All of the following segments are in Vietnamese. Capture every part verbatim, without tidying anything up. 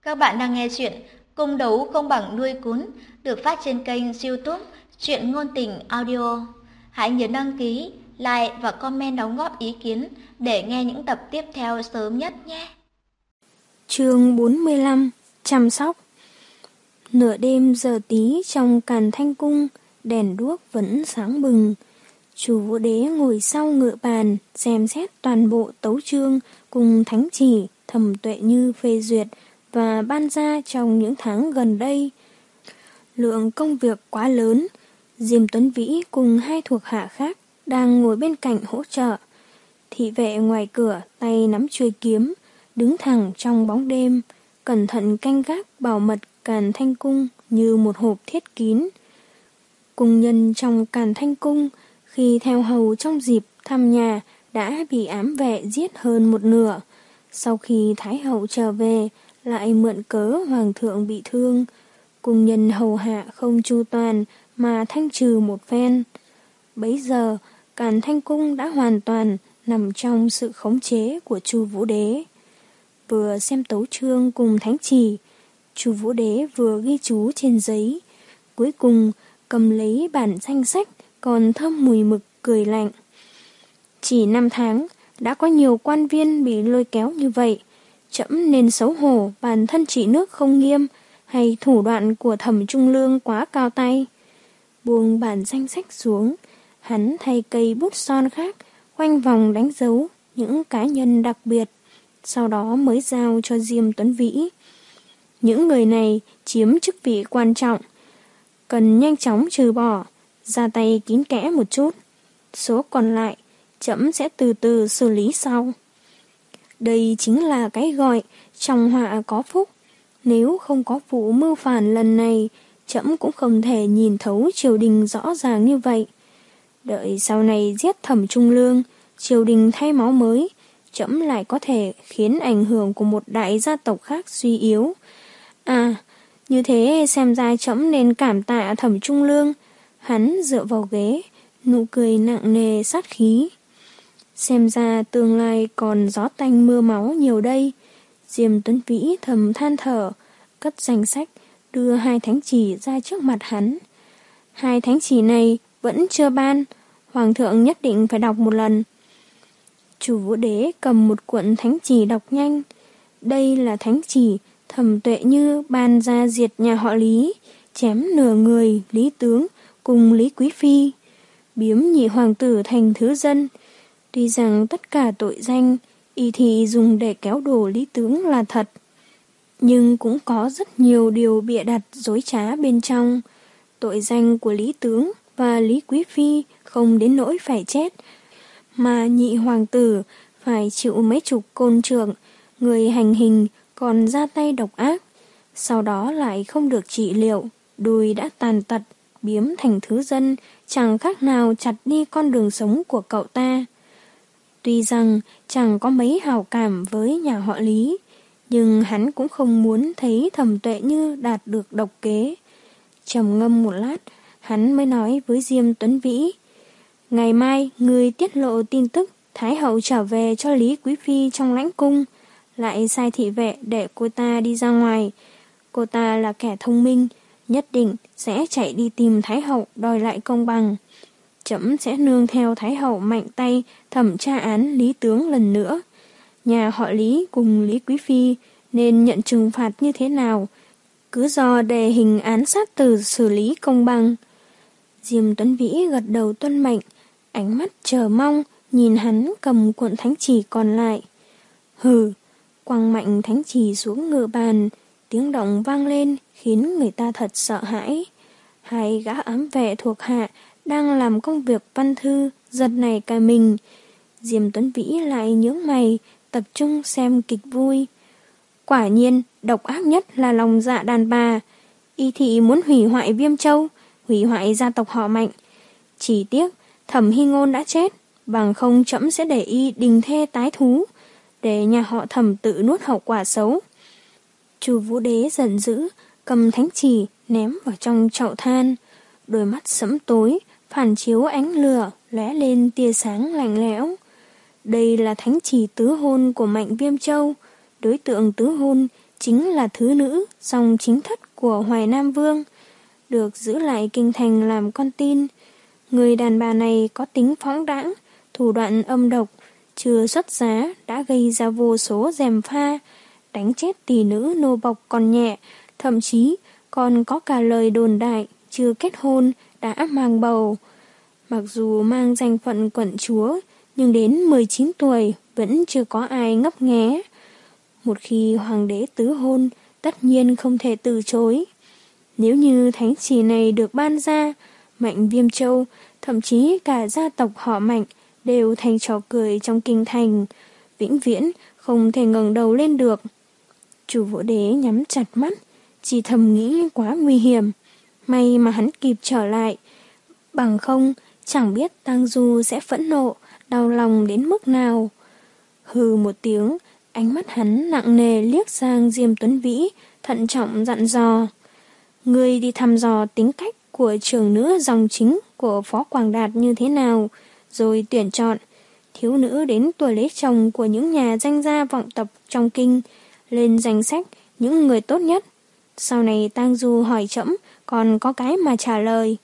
Các bạn đang nghe chuyện Cung đấu không bằng nuôi cún được phát trên kênh YouTube Truyện Ngôn Tình Audio. Hãy nhớ đăng ký, like và comment đóng góp ý kiến để nghe những tập tiếp theo sớm nhất nhé. Chương bốn mươi lăm. Chăm sóc. Nửa đêm giờ tí trong Càn Thanh Cung, đèn đuốc vẫn sáng bừng. Chu Vũ Đế ngồi sau ngựa bàn, xem xét toàn bộ tấu chương cùng thánh chỉ Thẩm Tuệ Như phê duyệt và ban ra trong những tháng gần đây. Lượng công việc quá lớn, Diêm Tuấn Vĩ cùng hai thuộc hạ khác đang ngồi bên cạnh hỗ trợ. Thị vệ ngoài cửa tay nắm chuôi kiếm, đứng thẳng trong bóng đêm, cẩn thận canh gác bảo mật Càn Thanh Cung như một hộp thiết kín. Cung nhân trong Càn Thanh Cung khi theo hầu trong dịp thăm nhà đã bị ám vệ giết hơn một nửa. Sau khi Thái hậu trở về, lại mượn cớ hoàng thượng bị thương, cung nhân hầu hạ không chu toàn mà thanh trừ một phen. Bấy giờ, Càn Thanh Cung đã hoàn toàn nằm trong sự khống chế của Chu Vũ Đế. Vừa xem tấu chương cùng thánh chỉ, Chu Vũ Đế vừa ghi chú trên giấy, cuối cùng cầm lấy bản danh sách còn thơm mùi mực cười lạnh. Chỉ năm tháng đã có nhiều quan viên bị lôi kéo như vậy, trẫm nên xấu hổ bản thân trị nước không nghiêm hay thủ đoạn của Thẩm Trung Lương quá cao tay. Buông bản danh sách xuống, hắn thay cây bút son khác quanh vòng đánh dấu những cá nhân đặc biệt, sau đó mới giao cho Diêm Tuấn Vĩ. Những người này chiếm chức vị quan trọng, cần nhanh chóng trừ bỏ, ra tay kín kẽ một chút. Số còn lại, trẫm sẽ từ từ xử lý sau. Đây chính là cái gọi trong họa có phúc. Nếu không có vụ mưu phản lần này, trẫm cũng không thể nhìn thấu triều đình rõ ràng như vậy. Đợi sau này giết Thẩm Trung Lương, triều đình thay máu mới, trẫm lại có thể khiến ảnh hưởng của một đại gia tộc khác suy yếu. À, như thế xem ra trẫm nên cảm tạ Thẩm Trung Lương. Hắn dựa vào ghế, nụ cười nặng nề sát khí. Xem ra tương lai còn gió tanh mưa máu nhiều đây. Diêm Tuấn Vĩ thầm than thở, cất danh sách, đưa hai thánh chỉ ra trước mặt hắn. Hai thánh chỉ này vẫn chưa ban, hoàng thượng nhất định phải đọc một lần. Chu Vũ Đế cầm một cuộn thánh chỉ đọc nhanh. Đây là thánh chỉ Thẩm Tuệ Như ban ra diệt nhà họ Lý, chém nửa người Lý Tướng cùng Lý Quý Phi, biếm nhị hoàng tử thành thứ dân. Tuy rằng tất cả tội danh y thị dùng để kéo đổ Lý Tướng là thật, nhưng cũng có rất nhiều điều bịa đặt dối trá bên trong. Tội danh của Lý Tướng và Lý Quý Phi không đến nỗi phải chết, mà nhị hoàng tử phải chịu mấy chục côn trượng, người hành hình còn ra tay độc ác, sau đó lại không được trị liệu, đùi đã tàn tật, biếm thành thứ dân, chẳng khác nào chặt đi con đường sống của cậu ta. Tuy rằng chẳng có mấy hảo cảm với nhà họ Lý, nhưng hắn cũng không muốn thấy Thẩm Tuệ Như đạt được độc kế. Trầm ngâm một lát, hắn mới nói với Diêm Tuấn Vĩ: ngày mai người tiết lộ tin tức Thái hậu trở về cho Lý Quý Phi trong lãnh cung, lại sai thị vệ để cô ta đi ra ngoài. Cô ta là kẻ thông minh, nhất định sẽ chạy đi tìm Thái hậu đòi lại công bằng. Trẫm sẽ nương theo Thái hậu mạnh tay thẩm tra án Lý Tướng lần nữa. Nhà họ Lý cùng Lý Quý Phi nên nhận trừng phạt như thế nào, cứ do đề hình án sát tử xử lý công bằng. Diêm Tuấn Vĩ gật đầu tuân mệnh, ánh mắt chờ mong nhìn hắn cầm cuộn thánh chỉ còn lại. Hừ, quăng mạnh thánh chỉ xuống ngựa bàn, tiếng động vang lên khiến người ta thật sợ hãi. Hai gã ám vệ thuộc hạ đang làm công việc văn thư giật nảy cả mình. Diêm Tuấn Vĩ lại nhướng mày, tập trung xem kịch vui. Quả nhiên độc ác nhất là lòng dạ đàn bà. Y thị muốn hủy hoại Viêm Châu, hủy hoại gia tộc họ Mạnh. Chỉ tiếc Thẩm Hy Ngôn đã chết, bằng không trẫm sẽ để y đình thê tái thú, để nhà họ Thẩm tự nuốt hậu quả xấu. Chu Vũ Đế giận dữ, cầm thánh chỉ ném vào trong chậu than. Đôi mắt sẫm tối phản chiếu ánh lửa, lóe lên tia sáng lạnh lẽo. Đây là thánh chỉ tứ hôn của Mạnh Viêm Châu. Đối tượng tứ hôn chính là thứ nữ dòng chính thất của Hoài Nam Vương, được giữ lại kinh thành làm con tin. Người đàn bà này có tính phóng đãng, thủ đoạn âm độc, chưa xuất giá đã gây ra vô số gièm pha, đánh chết tỷ nữ nô bộc còn nhẹ, thậm chí còn có cả lời đồn đại chưa kết hôn đã mang bầu. Mặc dù mang danh phận quận chúa, nhưng đến mười chín tuổi vẫn chưa có ai ngấp nghé. Một khi hoàng đế tứ hôn, tất nhiên không thể từ chối. Nếu như thánh chỉ này được ban ra, Mạnh Viêm Châu, thậm chí cả gia tộc họ Mạnh đều thành trò cười trong kinh thành, vĩnh viễn không thể ngẩng đầu lên được. Chu Vũ Đế nhắm chặt mắt, chỉ thầm nghĩ quá nguy hiểm. May mà hắn kịp trở lại, bằng không chẳng biết Tang Du sẽ phẫn nộ, đau lòng đến mức nào. Hừ một tiếng, ánh mắt hắn nặng nề liếc sang Diêm Tuấn Vĩ, thận trọng dặn dò: "Ngươi đi thăm dò tính cách của trưởng nữ dòng chính của Phó Quảng Đạt như thế nào, rồi tuyển chọn thiếu nữ đến tuổi lấy chồng của những nhà danh gia vọng tộc trong kinh, lên danh sách những người tốt nhất. Sau này Tang Du hỏi trẫm còn có cái mà trả lời."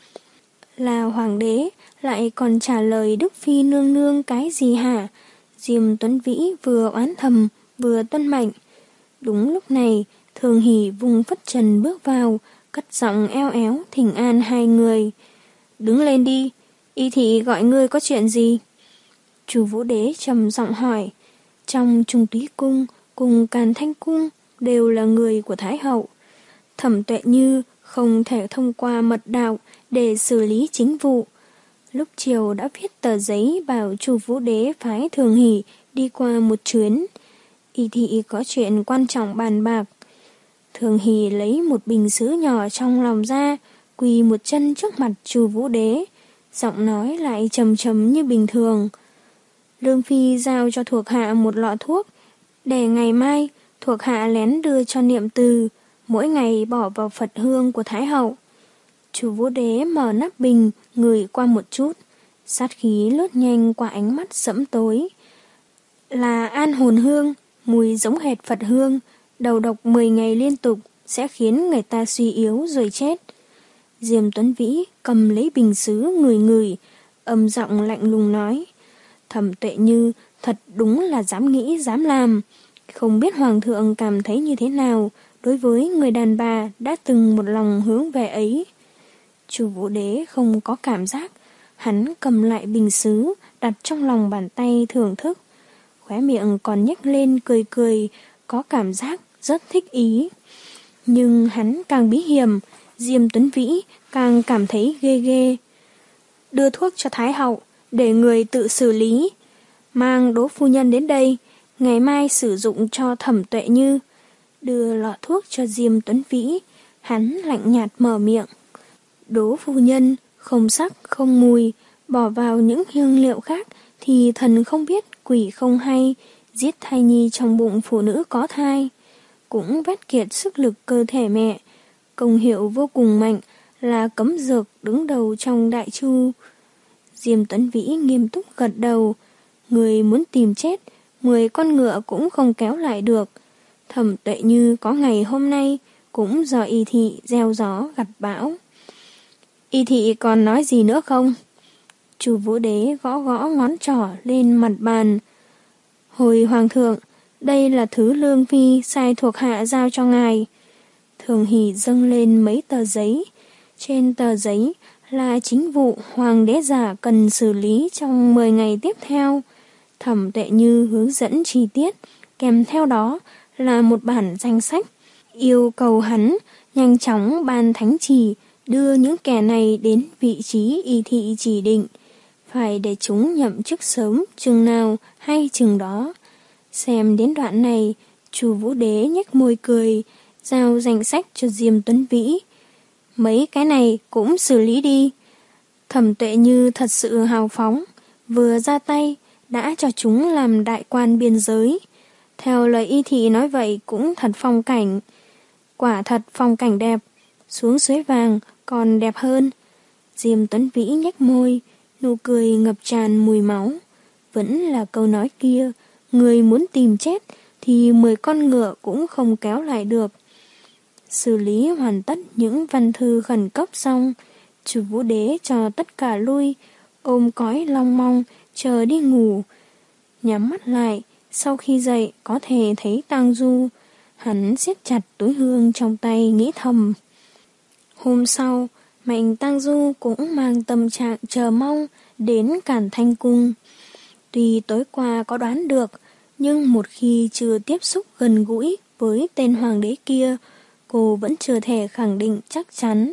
Là hoàng đế lại còn trả lời Đức Phi nương nương cái gì hả? Diêm Tuấn Vĩ vừa oán thầm vừa tuân mệnh. Đúng lúc này, Thường Hỷ vùng phất trần bước vào, cất giọng eo éo thỉnh an hai người. "Đứng lên đi, y thị gọi ngươi có chuyện gì?" Chu Vũ Đế trầm giọng hỏi. Trong Trung Túy cung cùng Càn Thanh cung đều là người của Thái hậu. Thẩm Tuệ Như không thể thông qua mật đạo để xử lý chính vụ. Lúc chiều đã viết tờ giấy bảo Chu Vũ Đế phái Thường Hỷ đi qua một chuyến. Y thị có chuyện quan trọng bàn bạc. Thường Hỷ lấy một bình sứ nhỏ trong lòng ra, quỳ một chân trước mặt Chu Vũ Đế, giọng nói lại trầm trầm như bình thường. Lương Phi giao cho thuộc hạ một lọ thuốc, để ngày mai thuộc hạ lén đưa cho Niệm Từ, mỗi ngày bỏ vào Phật hương của Thái hậu. Chu Vũ Đế mở nắp bình, ngửi qua một chút, sát khí lướt nhanh qua ánh mắt sẫm tối. Là an hồn hương, mùi giống hệt Phật hương, đầu độc mười ngày liên tục sẽ khiến người ta suy yếu rồi chết. Diêm Tuấn Vĩ cầm lấy bình sứ ngửi ngửi, âm giọng lạnh lùng nói: "Thẩm Tuệ Như thật đúng là dám nghĩ dám làm. Không biết hoàng thượng cảm thấy như thế nào đối với người đàn bà đã từng một lòng hướng về ấy." Chu Vũ Đế không có cảm giác, hắn cầm lại bình sứ, đặt trong lòng bàn tay thưởng thức. Khóe miệng còn nhếch lên cười cười, có cảm giác rất thích ý. Nhưng hắn càng bí hiểm, Diêm Tuấn Vĩ càng cảm thấy ghê ghê. "Đưa thuốc cho Thái hậu, để người tự xử lý. Mang Đỗ phu nhân đến đây, ngày mai sử dụng cho Thẩm Tuệ Như." Đưa lọ thuốc cho Diêm Tuấn Vĩ, hắn lạnh nhạt mở miệng. "Đỗ phu nhân không sắc không mùi, bỏ vào những hương liệu khác thì thần không biết quỷ không hay, giết thai nhi trong bụng phụ nữ có thai, cũng vét kiệt sức lực cơ thể mẹ, công hiệu vô cùng mạnh, là cấm dược đứng đầu trong đại chu." Diêm Tuấn Vĩ nghiêm túc gật đầu. Người muốn tìm chết, mười con ngựa cũng không kéo lại được. Thẩm Tuệ Như có ngày hôm nay cũng do y thị gieo gió gặt bão. "Y thị còn nói gì nữa không?" Chu Vũ Đế gõ gõ ngón trỏ lên mặt bàn. "Hồi hoàng thượng, đây là thứ Lương Phi sai thuộc hạ giao cho ngài." Thường Hỷ dâng lên mấy tờ giấy. Trên tờ giấy là chính vụ hoàng đế giả cần xử lý trong mười ngày tiếp theo. Thẩm Tuệ Như hướng dẫn chi tiết, kèm theo đó là một bản danh sách, yêu cầu hắn nhanh chóng ban thánh chỉ đưa những kẻ này đến vị trí y thị chỉ định, phải để chúng nhậm chức sớm chừng nào hay chừng đó. Xem đến đoạn này, Chu Vũ Đế nhếch môi cười, giao danh sách cho Diêm Tuấn Vĩ. "Mấy cái này cũng xử lý đi." Thẩm Tuệ Như thật sự hào phóng, vừa ra tay đã cho chúng làm đại quan biên giới. Theo lời y thị nói vậy cũng thật phong cảnh. Quả thật phong cảnh đẹp, xuống suối vàng còn đẹp hơn. Diêm Tuấn Vĩ nhếch môi, nụ cười ngập tràn mùi máu. Vẫn là câu nói kia, người muốn tìm chết thì mười con ngựa cũng không kéo lại được. Xử lý hoàn tất những văn thư khẩn cấp xong, Chu Vũ Đế cho tất cả lui, ôm cõi long mong, chờ đi ngủ. Nhắm mắt lại, sau khi dậy có thể thấy Tang Du, hắn siết chặt túi hương trong tay nghĩ thầm. Hôm sau, Mạnh Tang Du cũng mang tâm trạng chờ mong đến Càn Thanh Cung. Tuy tối qua có đoán được, nhưng một khi chưa tiếp xúc gần gũi với tên hoàng đế kia, cô vẫn chưa thể khẳng định chắc chắn.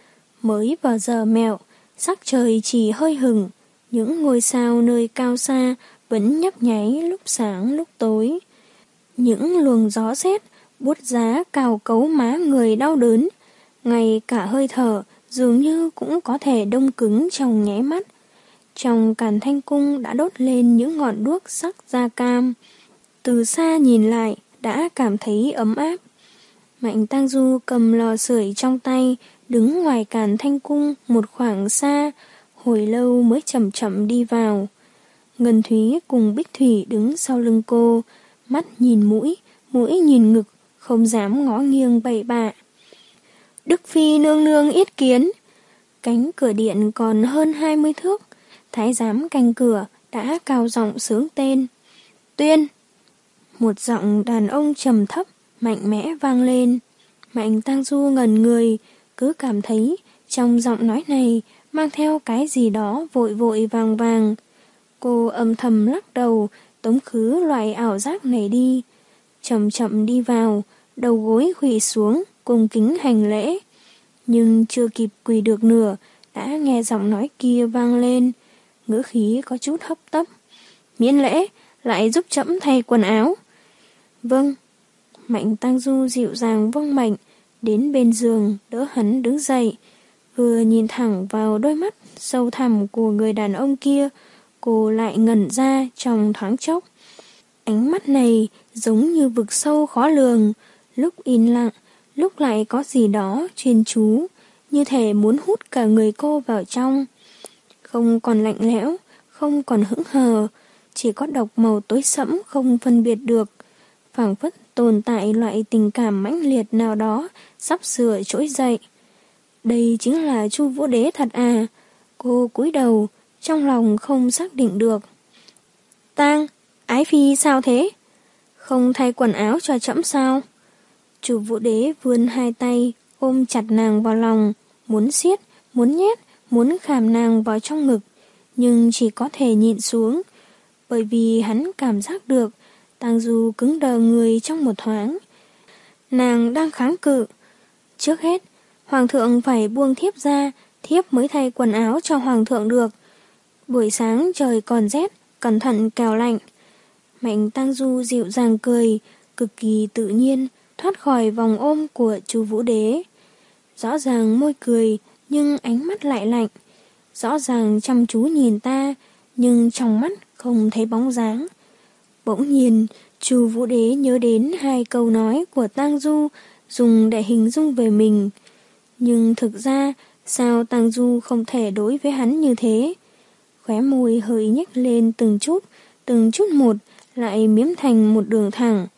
Mới vào giờ mẹo, sắc trời chỉ hơi hửng, những ngôi sao nơi cao xa vẫn nhấp nháy lúc sáng lúc tối. Những luồng gió rét buốt giá cào cấu má người đau đớn, ngay cả hơi thở dường như cũng có thể đông cứng trong nháy mắt. Trong Càn Thanh Cung đã đốt lên những ngọn đuốc sắc da cam. Từ xa nhìn lại đã cảm thấy ấm áp. Mạnh Tang Du cầm lò sưởi trong tay, đứng ngoài Càn Thanh Cung một khoảng xa, hồi lâu mới chậm chậm đi vào. Ngân Thúy cùng Bích Thủy đứng sau lưng cô, mắt nhìn mũi, mũi nhìn ngực, không dám ngó nghiêng bậy bạ. Đức Phi nương nương yết kiến. Cánh cửa điện còn hơn hai mươi thước, thái giám canh cửa đã cao giọng xướng tên. Tuyên! Một giọng đàn ông trầm thấp, mạnh mẽ vang lên. Mạnh Tang Du ngẩn người, cứ cảm thấy trong giọng nói này mang theo cái gì đó vội vội vàng vàng. Cô âm thầm lắc đầu, tống khứ loại ảo giác này đi. Chậm chậm đi vào, đầu gối khuỵu xuống, cung kính hành lễ. Nhưng chưa kịp quỳ được nửa, đã nghe giọng nói kia vang lên. Ngữ khí có chút hấp tấp. Miễn lễ, lại giúp trẫm thay quần áo. Vâng. Mạnh Tang Du dịu dàng vâng mệnh, đến bên giường đỡ hắn đứng dậy. Vừa nhìn thẳng vào đôi mắt sâu thẳm của người đàn ông kia, cô lại ngẩn ra trong thoáng chốc. Ánh mắt này giống như vực sâu khó lường, lúc im lặng, lúc lại có gì đó chuyên chú, như thể muốn hút cả người cô vào trong. Không còn lạnh lẽo, không còn hững hờ, chỉ có độc màu tối sẫm không phân biệt được, phảng phất tồn tại loại tình cảm mãnh liệt nào đó sắp sửa trỗi dậy. Đây chính là Chu Vũ Đế thật à? Cô cúi đầu, trong lòng không xác định được. Tang, ái phi sao thế? Không thay quần áo cho trẫm sao? Chu Vũ Đế vươn hai tay ôm chặt nàng vào lòng, muốn siết, muốn nhét, muốn khảm nàng vào trong ngực, nhưng chỉ có thể nhịn xuống, bởi vì hắn cảm giác được Tang Du cứng đờ người trong một thoáng. Nàng đang kháng cự. Trước hết, hoàng thượng phải buông thiếp ra, thiếp mới thay quần áo cho hoàng thượng được. Buổi sáng trời còn rét, cẩn thận kẻo lạnh. Mạnh Tang Du dịu dàng cười, cực kỳ tự nhiên, thoát khỏi vòng ôm của Chu Vũ Đế. Rõ ràng môi cười, nhưng ánh mắt lại lạnh. Rõ ràng chăm chú nhìn ta, nhưng trong mắt không thấy bóng dáng. Bỗng nhiên, Chu Vũ Đế nhớ đến hai câu nói của Tang Du dùng để hình dung về mình. Nhưng thực ra, sao Tang Du không thể đối với hắn như thế? Khóe môi hơi nhếch lên từng chút, từng chút một, lại miếm thành một đường thẳng.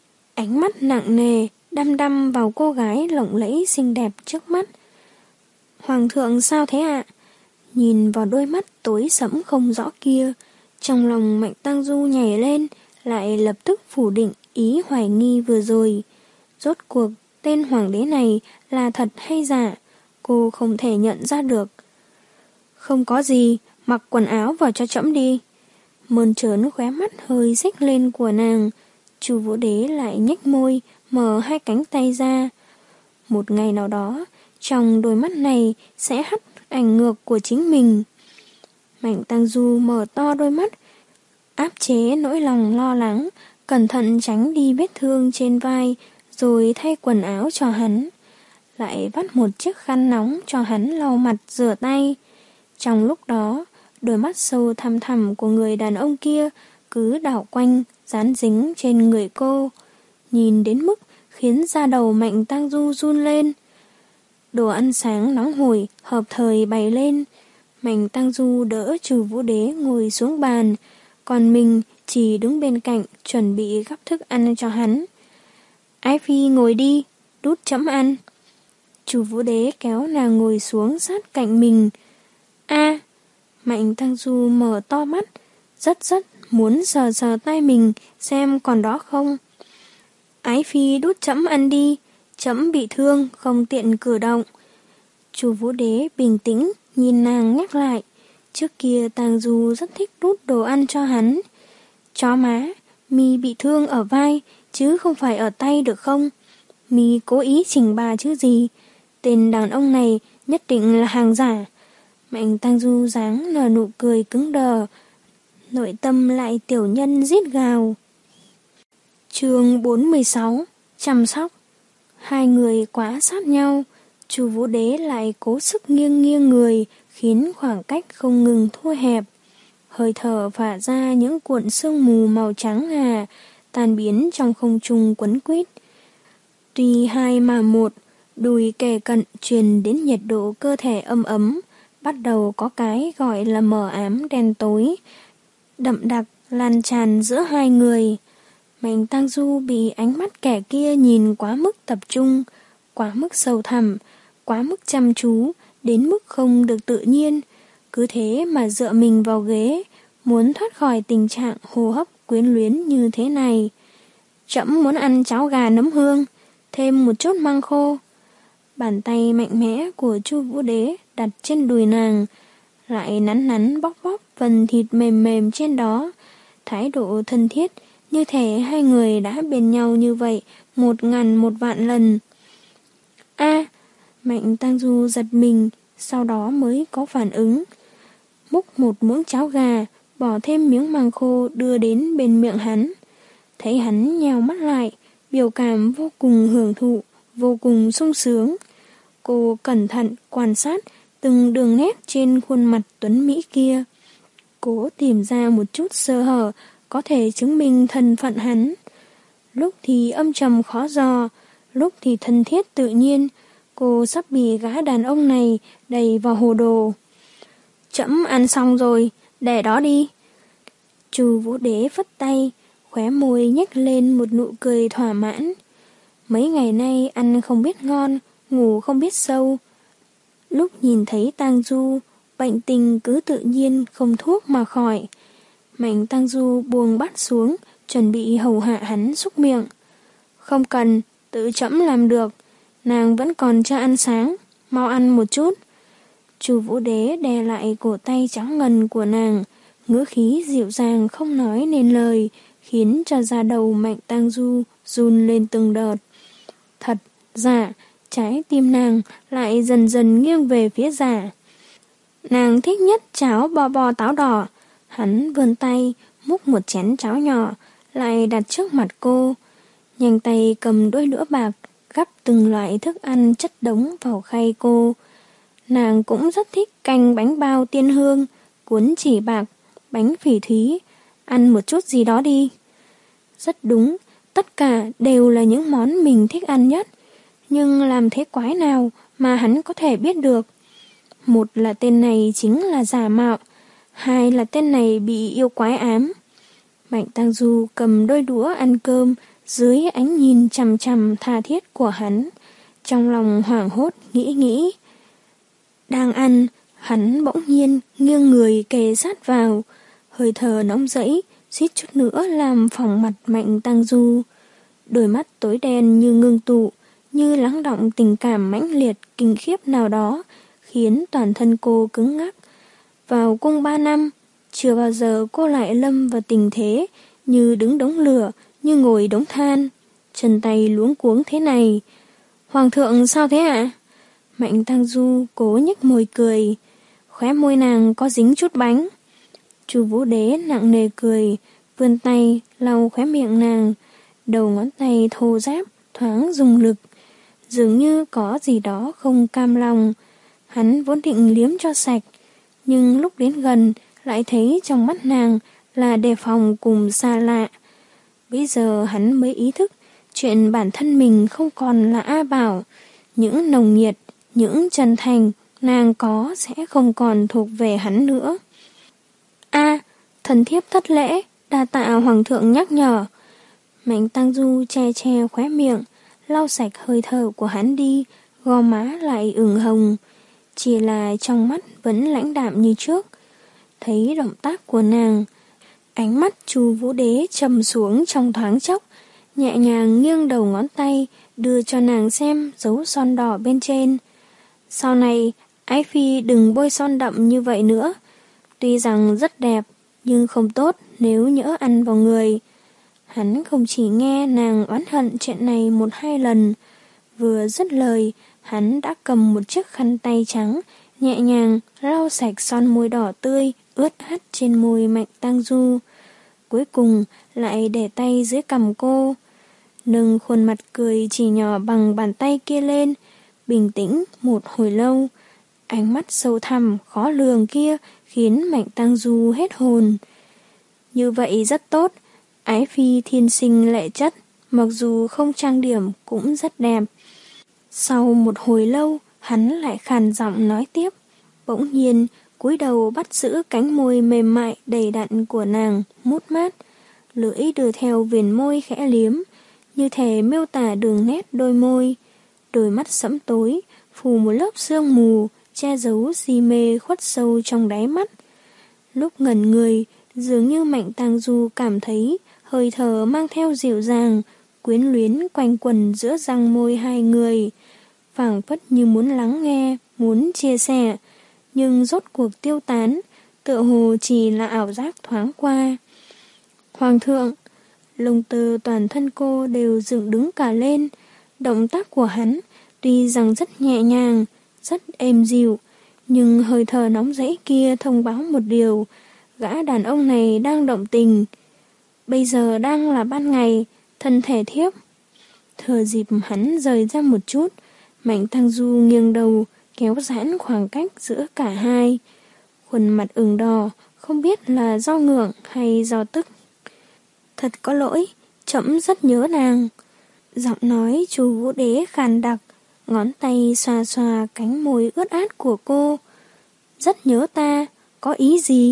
Ánh mắt nặng nề, đăm đăm vào cô gái lộng lẫy xinh đẹp trước mắt. Hoàng thượng sao thế ạ? Nhìn vào đôi mắt tối sẫm không rõ kia, trong lòng Mạnh Tang Du nhảy lên, lại lập tức phủ định ý hoài nghi vừa rồi. Rốt cuộc, tên hoàng đế này là thật hay giả, cô không thể nhận ra được. Không có gì, mặc quần áo vào cho trẫm đi. Mơn trớn khóe mắt hơi xích lên của nàng. Chu Vũ Đế lại nhếch môi, mở hai cánh tay ra. Một ngày nào đó, trong đôi mắt này sẽ hắt ảnh ngược của chính mình. Mạnh Tang Du mở to đôi mắt, áp chế nỗi lòng lo lắng, cẩn thận tránh đi vết thương trên vai, rồi thay quần áo cho hắn. Lại vắt một chiếc khăn nóng cho hắn lau mặt rửa tay. Trong lúc đó, đôi mắt sâu thăm thẳm của người đàn ông kia cứ đảo quanh, dán dính trên người cô, nhìn đến mức khiến da đầu Mạnh Tang Du run lên. Đồ ăn sáng nóng hổi hợp thời bày lên. Mạnh Tang Du đỡ Chu Vũ Đế ngồi xuống bàn, còn mình chỉ đứng bên cạnh chuẩn bị gắp thức ăn cho hắn. Ái Phi ngồi đi, đút chấm ăn. Chu Vũ Đế kéo nàng ngồi xuống sát cạnh mình. A, Mạnh Tăng Du mở to mắt, rất rất muốn sờ sờ tay mình xem còn đó không. Ái Phi đút chấm ăn đi, chấm bị thương không tiện cử động. Chu Vũ Đế bình tĩnh nhìn nàng nhắc lại, trước kia Tang Du rất thích đút đồ ăn cho hắn. Chó má, mi bị thương ở vai chứ không phải ở tay được không? Mi cố ý chỉnh bà chứ gì? Tên đàn ông này nhất định là hàng giả. Mạnh Tăng Du dáng nở nụ cười cứng đờ, nội tâm lại tiểu nhân rít gào. Chương bốn mươi sáu, chăm sóc. Hai người quá sát nhau, Chu Vũ Đế lại cố sức nghiêng nghiêng người, khiến khoảng cách không ngừng thu hẹp. Hơi thở phả ra những cuộn sương mù màu trắng ngà, tan biến trong không trung quấn quýt. Tuy hai mà một, đùi kề cận truyền đến nhiệt độ cơ thể âm ấm, bắt đầu có cái gọi là mờ ám đen tối, đậm đặc lan tràn giữa hai người. Mạnh Tăng Du bị ánh mắt kẻ kia nhìn quá mức tập trung, quá mức sâu thẳm, quá mức chăm chú, đến mức không được tự nhiên, cứ thế mà dựa mình vào ghế, muốn thoát khỏi tình trạng hô hấp quyến luyến như thế này. Trẫm muốn ăn cháo gà nấm hương, thêm một chút măng khô. Bàn tay mạnh mẽ của Chu Vũ Đế đặt trên đùi nàng, lại nắn nắn bóc bóc phần thịt mềm mềm trên đó, thái độ thân thiết, như thể hai người đã bên nhau như vậy một ngàn một vạn lần. A, Mạnh Tăng Du giật mình, sau đó mới có phản ứng. Múc một muỗng cháo gà, bỏ thêm miếng măng khô đưa đến bên miệng hắn. Thấy hắn nheo mắt lại, biểu cảm vô cùng hưởng thụ, vô cùng sung sướng. Cô cẩn thận quan sát từng đường nét trên khuôn mặt tuấn Mỹ kia, cố tìm ra một chút sơ hở có thể chứng minh thân phận hắn. Lúc thì âm trầm khó dò, lúc thì thân thiết tự nhiên, cô sắp bị gã đàn ông này đẩy vào hồ đồ. Trẫm ăn xong rồi, để đó đi. Chu Vũ Đế phất tay, khóe môi nhếch lên một nụ cười thỏa mãn. Mấy ngày nay ăn không biết ngon, ngủ không biết sâu. Lúc nhìn thấy Tang Du, bệnh tình cứ tự nhiên không thuốc mà khỏi. Mạnh Tăng Du buông bát xuống, chuẩn bị hầu hạ hắn xúc miệng. Không cần, tự trẫm làm được, nàng vẫn còn chưa ăn sáng, mau ăn một chút. Chu Vũ Đế đè lại cổ tay trắng ngần của nàng, ngữ khí dịu dàng không nói nên lời, khiến cho da đầu Mạnh Tăng Du run lên từng đợt. Thật, giả, trái tim nàng lại dần dần nghiêng về phía giả. Nàng thích nhất cháo bò bò táo đỏ. Hắn vươn tay, múc một chén cháo nhỏ, lại đặt trước mặt cô. Nhanh tay cầm đôi đũa bạc, gắp từng loại thức ăn chất đống vào khay cô. Nàng cũng rất thích canh bánh bao tiên hương, cuốn chỉ bạc, bánh phỉ thúy. Ăn một chút gì đó đi. Rất đúng, tất cả đều là những món mình thích ăn nhất. Nhưng làm thế quái nào mà hắn có thể biết được? Một là tên này chính là giả mạo, hai là tên này bị yêu quái ám. Mạnh Tăng Du cầm đôi đũa ăn cơm dưới ánh nhìn chằm chằm tha thiết của hắn, trong lòng hoảng hốt nghĩ nghĩ. Đang ăn, hắn bỗng nhiên nghiêng người kề sát vào, hơi thở nóng rẫy, suýt chút nữa làm phỏng mặt Mạnh Tăng Du. Đôi mắt tối đen như ngưng tụ, như lắng đọng tình cảm mãnh liệt kinh khiếp nào đó, khiến toàn thân cô cứng ngắc. Vào cung ba năm, chưa bao giờ cô lại lâm vào tình thế như đứng đống lửa, như ngồi đống than, chân tay luống cuống thế này. Hoàng thượng sao thế ạ? Mạnh Tăng Du cố nhếch môi cười, khóe môi nàng có dính chút bánh. Chu Vũ Đế nặng nề cười, vươn tay lau khóe miệng nàng, đầu ngón tay thô ráp thoáng dùng lực, dường như có gì đó không cam lòng. Hắn vốn định liếm cho sạch, nhưng lúc đến gần lại thấy trong mắt nàng là đề phòng cùng xa lạ. Bây giờ hắn mới ý thức chuyện bản thân mình không còn là A Bảo, những nồng nhiệt, những chân thành nàng có sẽ không còn thuộc về hắn nữa. A, thần thiếp thất lễ, Đa tạ hoàng thượng nhắc nhở. Mạnh Tăng Du che che khóe miệng, lau sạch hơi thở của hắn đi, gò má lại ửng hồng. Chỉ là trong mắt vẫn lãnh đạm như trước. Thấy động tác của nàng, ánh mắt Chu Vũ Đế trầm xuống trong thoáng chốc, nhẹ nhàng nghiêng đầu ngón tay đưa cho nàng xem dấu son đỏ bên trên. Sau này, ái phi đừng bôi son đậm như vậy nữa. Tuy rằng rất đẹp, nhưng không tốt nếu nhỡ ăn vào người. Hắn không chỉ nghe nàng oán hận chuyện này một hai lần. Vừa dứt lời, hắn đã cầm một chiếc khăn tay trắng, nhẹ nhàng lau sạch son môi đỏ tươi ướt át trên môi Mạnh Tăng Du. Cuối cùng lại để tay dưới cằm cô, nâng khuôn mặt cười chỉ nhỏ bằng bàn tay kia lên, bình tĩnh một hồi lâu. Ánh mắt sâu thẳm khó lường kia khiến Mạnh Tăng Du hết hồn. Như vậy rất tốt, ái phi thiên sinh lệ chất, mặc dù không trang điểm cũng rất đẹp. Sau một hồi lâu, hắn lại khàn giọng nói tiếp, bỗng nhiên cúi đầu bắt giữ cánh môi mềm mại đầy đặn của nàng, mút mát, lưỡi đưa theo viền môi khẽ liếm, như thể miêu tả đường nét đôi môi. Đôi mắt sẫm tối, phủ một lớp sương mù, che giấu si mê khuất sâu trong đáy mắt. Lúc ngẩn người, dường như Mạnh Tăng Du cảm thấy hơi thở mang theo dịu dàng, quyến luyến quanh quẩn giữa răng môi hai người, phảng phất như muốn lắng nghe, muốn chia sẻ, nhưng rốt cuộc tiêu tán, tựa hồ chỉ là ảo giác thoáng qua. Hoàng thượng, lông tơ toàn thân cô đều dựng đứng cả lên. Động tác của hắn tuy rằng rất nhẹ nhàng, rất êm dịu, nhưng hơi thở nóng rẫy kia thông báo một điều, gã đàn ông này đang động tình. Bây giờ đang là ban ngày, thân thể thiếp. Thừa dịp hắn rời ra một chút, Mạnh Tăng Du nghiêng đầu, kéo giãn khoảng cách giữa cả hai. Khuôn mặt ửng đỏ, không biết là do ngượng hay do tức. Thật có lỗi, trẫm rất nhớ nàng. Giọng nói Chu Vũ Đế khàn đặc, ngón tay xoa xoa cánh môi ướt át của cô. Rất nhớ ta, có ý gì?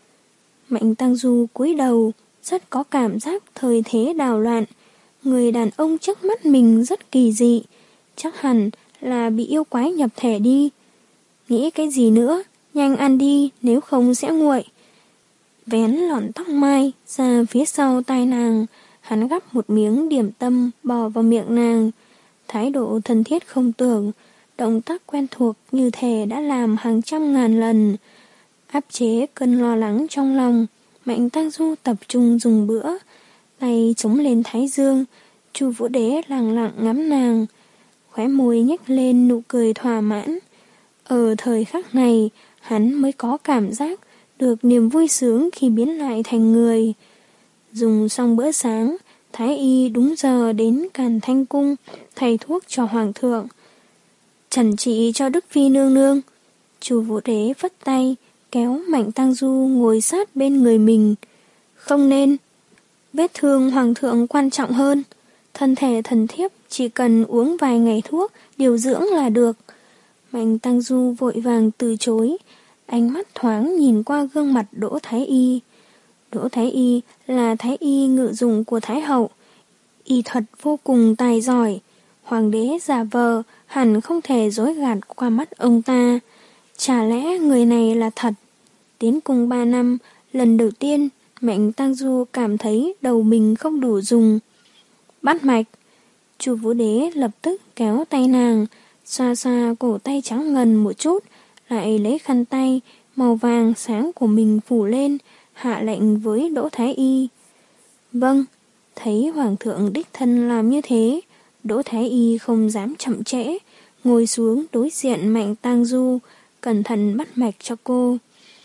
Mạnh Tăng Du cúi đầu, rất có cảm giác thời thế đảo loạn. Người đàn ông trước mắt mình rất kỳ dị, chắc hẳn là bị yêu quái nhập thể đi. Nghĩ cái gì nữa, nhanh ăn đi nếu không sẽ nguội. Vén lọn tóc mai ra phía sau tai nàng, hắn gắp một miếng điểm tâm bò vào miệng nàng. Thái độ thân thiết không tưởng, động tác quen thuộc như thể đã làm hàng trăm ngàn lần. Áp chế cơn lo lắng trong lòng, Mạnh Tăng Du tập trung dùng bữa, tay chống lên thái dương. Chu Vũ Đế lặng lặng ngắm nàng, khóe môi nhếch lên nụ cười thỏa mãn. Ở thời khắc này, hắn mới có cảm giác được niềm vui sướng khi biến lại thành người. Dùng xong bữa sáng, Thái y đúng giờ đến Càn Thanh Cung thay thuốc cho hoàng thượng. Trần trị cho Đức Phi nương nương. Chu Vũ Đế vất tay, kéo Mạnh Tăng Du ngồi sát bên người mình. Không nên, vết thương hoàng thượng quan trọng hơn. Thân thể thần thiếp chỉ cần uống vài ngày thuốc điều dưỡng là được. Mạnh Tăng Du vội vàng từ chối, ánh mắt thoáng nhìn qua gương mặt Đỗ Thái Y. Đỗ Thái Y là Thái Y ngự dụng của Thái Hậu, y thuật vô cùng tài giỏi. Hoàng đế giả vờ hẳn không thể dối gạt qua mắt ông ta. Chả lẽ người này là thật? Tiến cung ba năm, lần đầu tiên Mạnh Tăng Du cảm thấy đầu mình không đủ dùng. Bắt mạch. Chu Vũ Đế lập tức kéo tay nàng, xoa xoa cổ tay trắng ngần một chút, lại lấy khăn tay màu vàng sáng của mình phủ lên, hạ lệnh với Đỗ Thái Y. Vâng. Thấy hoàng thượng đích thân làm như thế, Đỗ Thái Y không dám chậm trễ, ngồi xuống đối diện Mạnh Tăng Du, cẩn thận bắt mạch cho cô.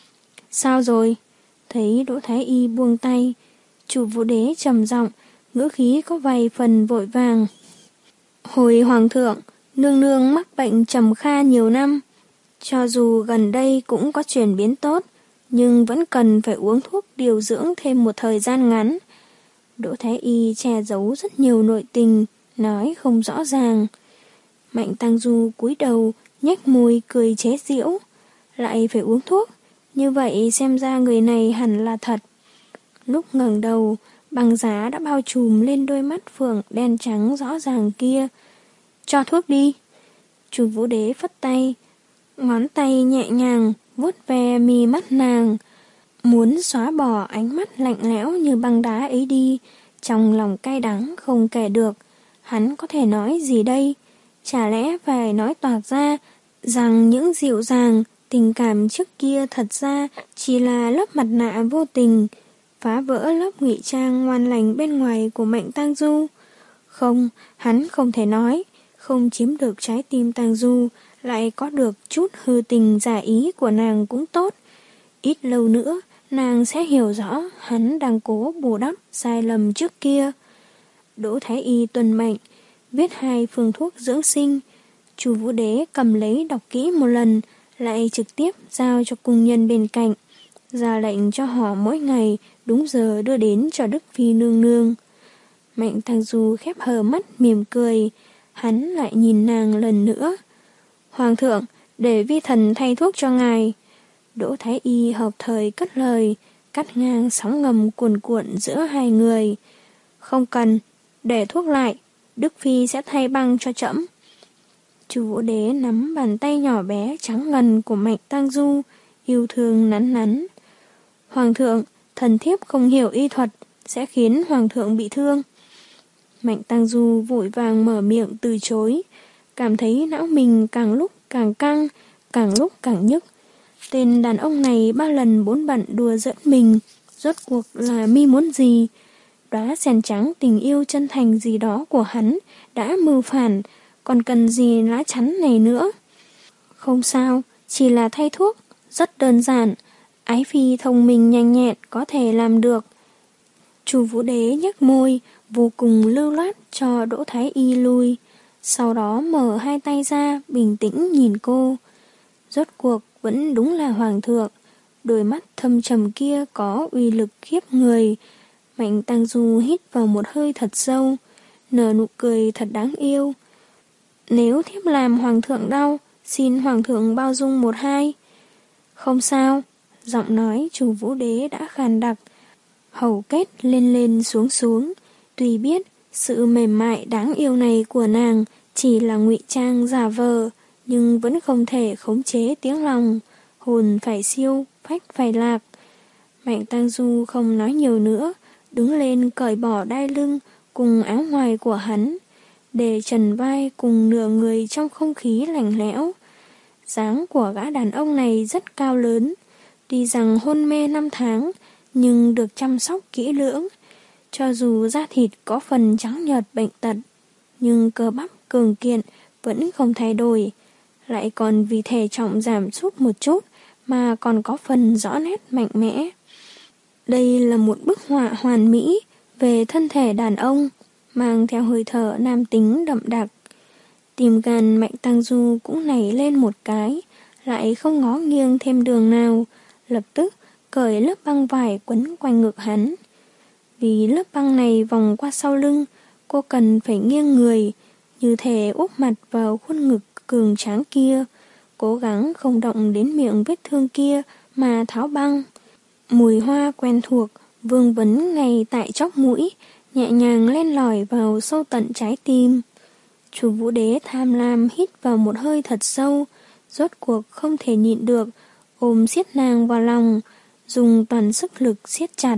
Sao rồi? Thấy Đỗ Thái Y buông tay, Chu Vũ Đế trầm giọng, ngữ khí có vài phần vội vàng. Hồi hoàng thượng, nương nương mắc bệnh trầm kha nhiều năm, cho dù gần đây cũng có chuyển biến tốt, nhưng vẫn cần phải uống thuốc điều dưỡng thêm một thời gian ngắn. Đỗ Thái Y che giấu rất nhiều nội tình, nói không rõ ràng. Mạnh Tăng Du cúi đầu, nhếch môi cười chế giễu. Lại phải uống thuốc, như vậy xem ra người này hẳn là thật. Lúc ngẩng đầu, băng giá đã bao trùm lên đôi mắt phượng đen trắng rõ ràng kia. Cho thuốc đi. Chu Vũ Đế phất tay, ngón tay nhẹ nhàng vuốt ve mi mắt nàng, muốn xóa bỏ ánh mắt lạnh lẽo như băng đá ấy đi. Trong lòng cay đắng không kể được, hắn có thể nói gì đây? Chả lẽ phải nói toạc ra rằng những dịu dàng, tình cảm trước kia thật ra chỉ là lớp mặt nạ vô tình, phá vỡ lớp ngụy trang ngoan lành bên ngoài của Mạnh Tang Du? Không, hắn không thể nói, không chiếm được trái tim Tang Du, lại có được chút hư tình giả ý của nàng cũng tốt. Ít lâu nữa, nàng sẽ hiểu rõ hắn đang cố bù đắp sai lầm trước kia. Đỗ Thái Y tuân mệnh, viết hai phương thuốc dưỡng sinh. Chu Vũ Đế cầm lấy đọc kỹ một lần, lại trực tiếp giao cho cung nhân bên cạnh, ra lệnh cho họ mỗi ngày đúng giờ đưa đến cho Đức Phi nương nương. Mạnh Tang Du khép hờ mắt mỉm cười, hắn lại nhìn nàng lần nữa. Hoàng thượng, để vi thần thay thuốc cho ngài. Đỗ Thái Y hợp thời cất lời, cắt ngang sóng ngầm cuồn cuộn giữa hai người. Không cần, để thuốc lại, Đức Phi sẽ thay băng cho trẫm. Chu Vũ Đế nắm bàn tay nhỏ bé trắng ngần của Mạnh Tang Du, yêu thương nắn nắn. Hoàng thượng, thần thiếp không hiểu y thuật, sẽ khiến hoàng thượng bị thương. Mạnh Tang Du vội vàng mở miệng từ chối, cảm thấy não mình càng lúc càng căng, càng lúc càng nhức. Tên đàn ông này ba lần bốn bận đùa giỡn mình, rốt cuộc là mi muốn gì? Đóa sen trắng tình yêu chân thành gì đó của hắn đã mưu phản, còn cần gì lá chắn này nữa? Không sao, chỉ là thay thuốc, rất đơn giản. Ái phi thông minh nhanh nhẹn có thể làm được. Chu Vũ Đế nhếch môi, vô cùng lưu loát cho Đỗ Thái Y lui. Sau đó mở hai tay ra, bình tĩnh nhìn cô. Rốt cuộc vẫn đúng là hoàng thượng. Đôi mắt thâm trầm kia có uy lực khiếp người. Mạnh Tang Du hít vào một hơi thật sâu, nở nụ cười thật đáng yêu. Nếu thiếp làm hoàng thượng đau, xin hoàng thượng bao dung một hai. Không sao, giọng nói Chu Vũ Đế đã khàn đặc, hầu kết lên lên xuống xuống. Tuy biết sự mềm mại đáng yêu này của nàng chỉ là ngụy trang giả vờ, nhưng vẫn không thể khống chế tiếng lòng. Hồn phải siêu, phách phải lạc. Mạnh Tang Du không nói nhiều nữa, đứng lên cởi bỏ đai lưng cùng áo ngoài của hắn, để trần vai cùng nửa người trong không khí lạnh lẽo. Dáng của gã đàn ông này rất cao lớn, tuy rằng hôn mê năm tháng, nhưng được chăm sóc kỹ lưỡng. Cho dù da thịt có phần trắng nhợt bệnh tật, nhưng cơ bắp cường kiện vẫn không thay đổi, lại còn vì thể trọng giảm sút một chút mà còn có phần rõ nét mạnh mẽ. Đây là một bức họa hoàn mỹ về thân thể đàn ông, mang theo hơi thở nam tính đậm đặc. Tim gan Mạnh Tang Du cũng nảy lên một cái, lại không ngó nghiêng thêm đường nào, lập tức cởi lớp băng vải quấn quanh ngực hắn. Vì lớp băng này vòng qua sau lưng, cô cần phải nghiêng người, như thể úp mặt vào khuôn ngực cường tráng kia, cố gắng không động đến miệng vết thương kia mà tháo băng. Mùi hoa quen thuộc, vương vấn ngay tại chóp mũi, nhẹ nhàng len lỏi vào sâu tận trái tim. Chu Vũ Đế tham lam hít vào một hơi thật sâu, rốt cuộc không thể nhịn được, ôm siết nàng vào lòng, dùng toàn sức lực siết chặt.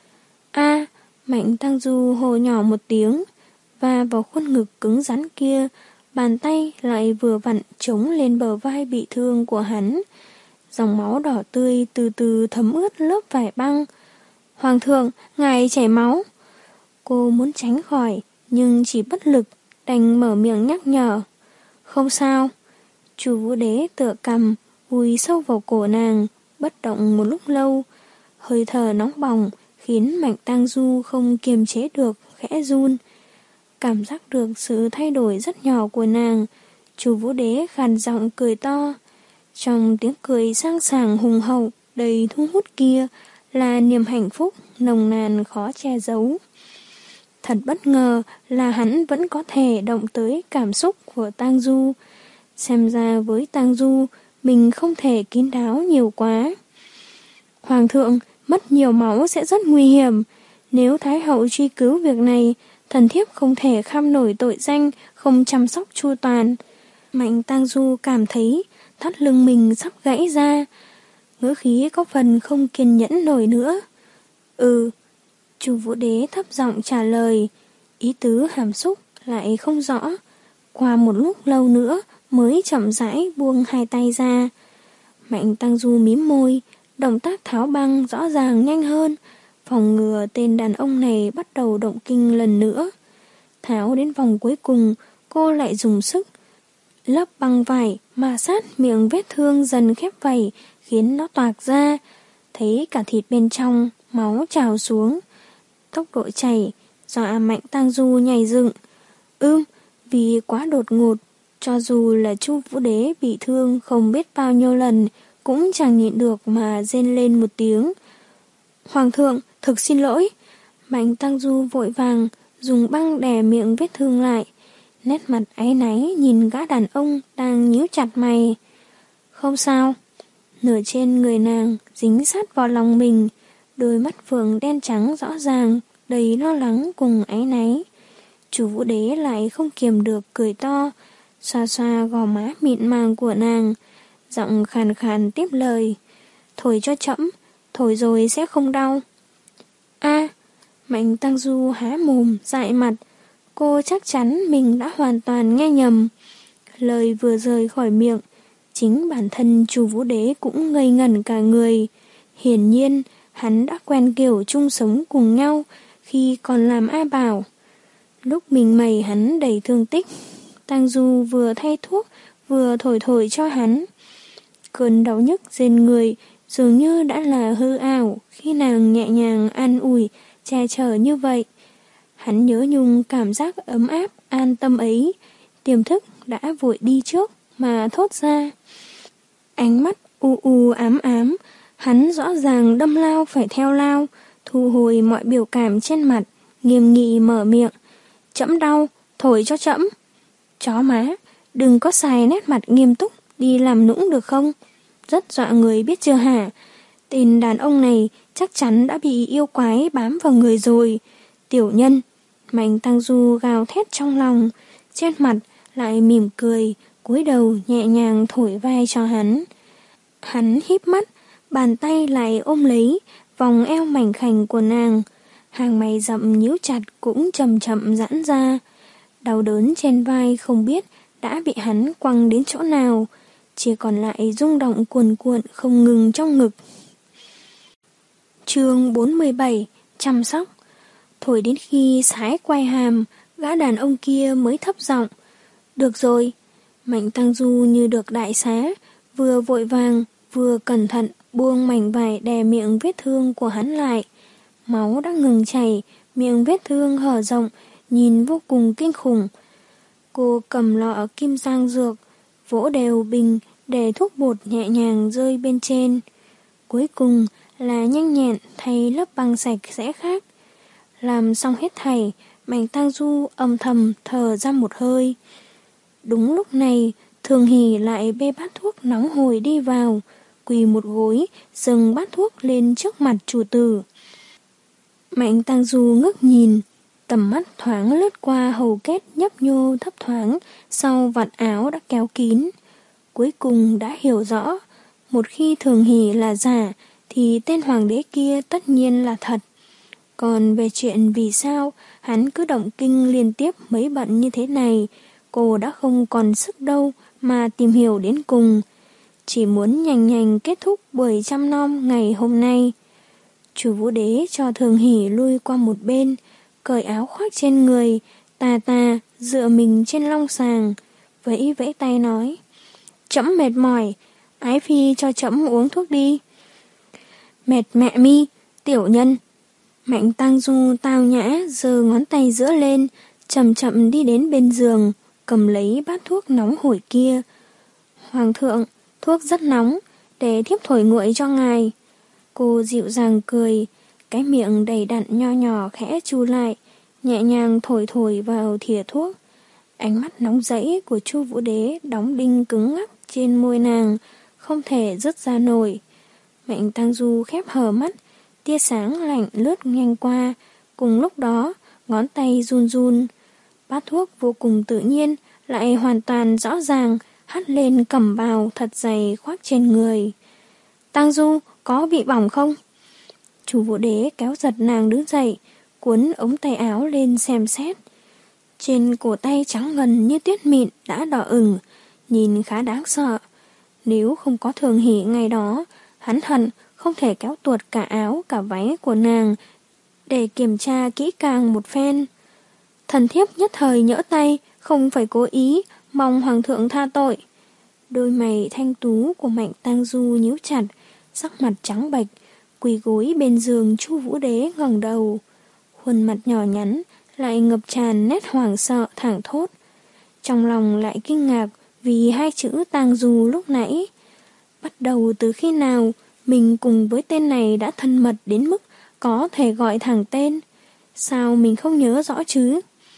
A, Mạnh Tang Du hô nhỏ một tiếng, và vào khuôn ngực cứng rắn kia, bàn tay lại vừa vặn chống lên bờ vai bị thương của hắn. Dòng máu đỏ tươi từ từ thấm ướt lớp vải băng. Hoàng thượng, ngài chảy máu. Cô muốn tránh khỏi, nhưng chỉ bất lực, đành mở miệng nhắc nhở. Không sao. Chu Vũ Đế tựa cằm, vùi sâu vào cổ nàng, bất động một lúc lâu. Hơi thở nóng bỏng khiến Mạnh Tang Du không kiềm chế được, khẽ run. Cảm giác được sự thay đổi rất nhỏ của nàng, Chu Vũ Đế khàn giọng cười to. Trong tiếng cười sang sảng hùng hậu, đầy thu hút kia là niềm hạnh phúc nồng nàn khó che giấu. Thật bất ngờ là hắn vẫn có thể động tới cảm xúc của Tang Du. Xem ra với Tang Du, mình không thể kín đáo nhiều quá. Hoàng thượng, mất nhiều máu sẽ rất nguy hiểm. Nếu Thái hậu truy cứu việc này, thần thiếp không thể kham nổi tội danh không chăm sóc chu toàn. Mạnh Tang Du cảm thấy thắt lưng mình sắp gãy ra, ngữ khí có phần không kiên nhẫn nổi nữa. Ừ, Chu Vũ Đế thấp giọng trả lời, ý tứ hàm xúc lại không rõ. Qua một lúc lâu nữa mới chậm rãi buông hai tay ra. Mạnh Tang Du mím môi, động tác tháo băng rõ ràng nhanh hơn, phòng ngừa tên đàn ông này bắt đầu động kinh lần nữa. Tháo đến vòng cuối cùng, cô lại dùng sức lấp băng vải mà sát miệng vết thương dần khép vảy, khiến nó toạc ra, thấy cả thịt bên trong, máu trào xuống. Tốc độ chảy, dọa Mạnh Tang Du nhảy dựng. Ưm, vì quá đột ngột, cho dù là Chu Vũ Đế bị thương không biết bao nhiêu lần, cũng chẳng nhịn được mà rên lên một tiếng. Hoàng thượng, thực xin lỗi. Mạnh Tang Du vội vàng dùng băng đè miệng vết thương lại, nét mặt áy náy nhìn gã đàn ông đang nhíu chặt mày. Không sao. Nửa trên người nàng dính sát vào lòng mình, đôi mắt phượng đen trắng rõ ràng, đầy lo lắng cùng áy náy. Chu Vũ Đế lại không kiềm được cười to, xoa xoa gò má mịn màng của nàng, giọng khàn khàn tiếp lời. Thổi cho chậm, thổi rồi sẽ không đau. A, Mạnh Tang Du há mồm, dại mặt. Cô chắc chắn mình đã hoàn toàn nghe nhầm. Lời vừa rời khỏi miệng, chính bản thân Chu Vũ Đế cũng ngây ngẩn cả người. Hiển nhiên, hắn đã quen kiểu chung sống cùng nhau khi còn làm A Bảo. Lúc mình mày hắn đầy thương tích, Tang Du vừa thay thuốc, vừa thổi thổi cho hắn. Cơn đau nhức trên người dường như đã là hư ảo khi nàng nhẹ nhàng an ủi, che chở như vậy. Hắn nhớ nhung cảm giác ấm áp, an tâm ấy, tiềm thức đã vội đi trước mà thốt ra. Ánh mắt u u ám ám, hắn rõ ràng đâm lao phải theo lao, thu hồi mọi biểu cảm trên mặt, nghiêm nghị mở miệng. Chẫm đau, thổi cho chẫm. Chó má, đừng có xài nét mặt nghiêm túc đi làm nũng được không? Rất dọa người biết chưa hả? Tên đàn ông này chắc chắn đã bị yêu quái bám vào người rồi. Tiểu nhân, Mạnh Tang Du gào thét trong lòng, trên mặt lại mỉm cười, cúi đầu nhẹ nhàng thổi vai cho hắn. Hắn híp mắt, bàn tay lại ôm lấy vòng eo mảnh khảnh của nàng, hàng mày rậm nhíu chặt cũng chậm chậm giãn ra. Đau đớn trên vai không biết đã bị hắn quăng đến chỗ nào, chỉ còn lại rung động cuồn cuộn không ngừng trong ngực. Chương bốn mươi bảy, chăm sóc. Thổi đến khi sái quay hàm, gã đàn ông kia mới thấp giọng. Được rồi. Mạnh Tang Du như được đại xá, vừa vội vàng, vừa cẩn thận buông mảnh vải đè miệng vết thương của hắn lại. Máu đã ngừng chảy, miệng vết thương hở rộng, nhìn vô cùng kinh khủng. Cô cầm lọ kim sang dược, vỗ đều bình để thuốc bột nhẹ nhàng rơi bên trên. Cuối cùng là nhanh nhẹn thay lớp băng sạch sẽ khác. Làm xong hết thảy, Mạnh Tang Du âm thầm thở ra một hơi. Đúng lúc này, Thường Hỷ lại bê bát thuốc nóng hổi đi vào, quỳ một gối, dâng bát thuốc lên trước mặt chủ tử. Mạnh Tang Du ngước nhìn, tầm mắt thoáng lướt qua hầu kết nhấp nhô thấp thoáng, sau vạt áo đã kéo kín. Cuối cùng đã hiểu rõ, một khi Thường Hỷ là giả, thì tên hoàng đế kia tất nhiên là thật. Còn về chuyện vì sao hắn cứ động kinh liên tiếp mấy bận như thế này, cô đã không còn sức đâu mà tìm hiểu đến cùng. Chỉ muốn nhanh nhanh kết thúc buổi chăm nom ngày hôm nay. Chu Vũ Đế cho Thường Hỷ lui qua một bên, cởi áo khoác trên người, tà tà dựa mình trên long sàng, vẫy vẫy tay nói. Trẫm mệt mỏi, ái phi cho trẫm uống thuốc đi. Mệt mẹ mi, tiểu nhân. Mạnh Tang Du tao nhã giơ ngón tay giữa lên, chậm chậm đi đến bên giường, cầm lấy bát thuốc nóng hổi kia. Hoàng thượng, thuốc rất nóng, để thiếp thổi nguội cho ngài. Cô dịu dàng cười, cái miệng đầy đặn nho nhỏ khẽ chu lại, nhẹ nhàng thổi thổi vào thìa thuốc. Ánh mắt nóng rẫy của Chu Vũ Đế đóng đinh cứng ngắc trên môi nàng, không thể dứt ra nổi. Mạnh Tang Du khép hờ mắt, tia sáng lạnh lướt nhanh qua, cùng lúc đó, ngón tay run run. Bát thuốc vô cùng tự nhiên, lại hoàn toàn rõ ràng, hắt lên cẩm bào thật dày khoác trên người. Tang Du, có bị bỏng không? Chu Vũ Đế kéo giật nàng đứng dậy, cuốn ống tay áo lên xem xét. Trên cổ tay trắng ngần như tuyết mịn đã đỏ ửng, nhìn khá đáng sợ. Nếu không có Thường Hỷ ngày đó, hắn hận không thể kéo tuột cả áo cả váy của nàng để kiểm tra kỹ càng một phen. Thần thiếp nhất thời nhỡ tay, không phải cố ý, mong hoàng thượng tha tội. Đôi mày thanh tú của Mạnh Tang Du nhíu chặt, sắc mặt trắng bệch, quỳ gối bên giường. Chu Vũ Đế ngẩng đầu, khuôn mặt nhỏ nhắn lại ngập tràn nét hoảng sợ thảng thốt. Trong lòng lại kinh ngạc vì hai chữ Tang Du lúc nãy. Bắt đầu từ khi nào mình cùng với tên này đã thân mật đến mức có thể gọi thẳng tên? Sao mình không nhớ rõ chứ?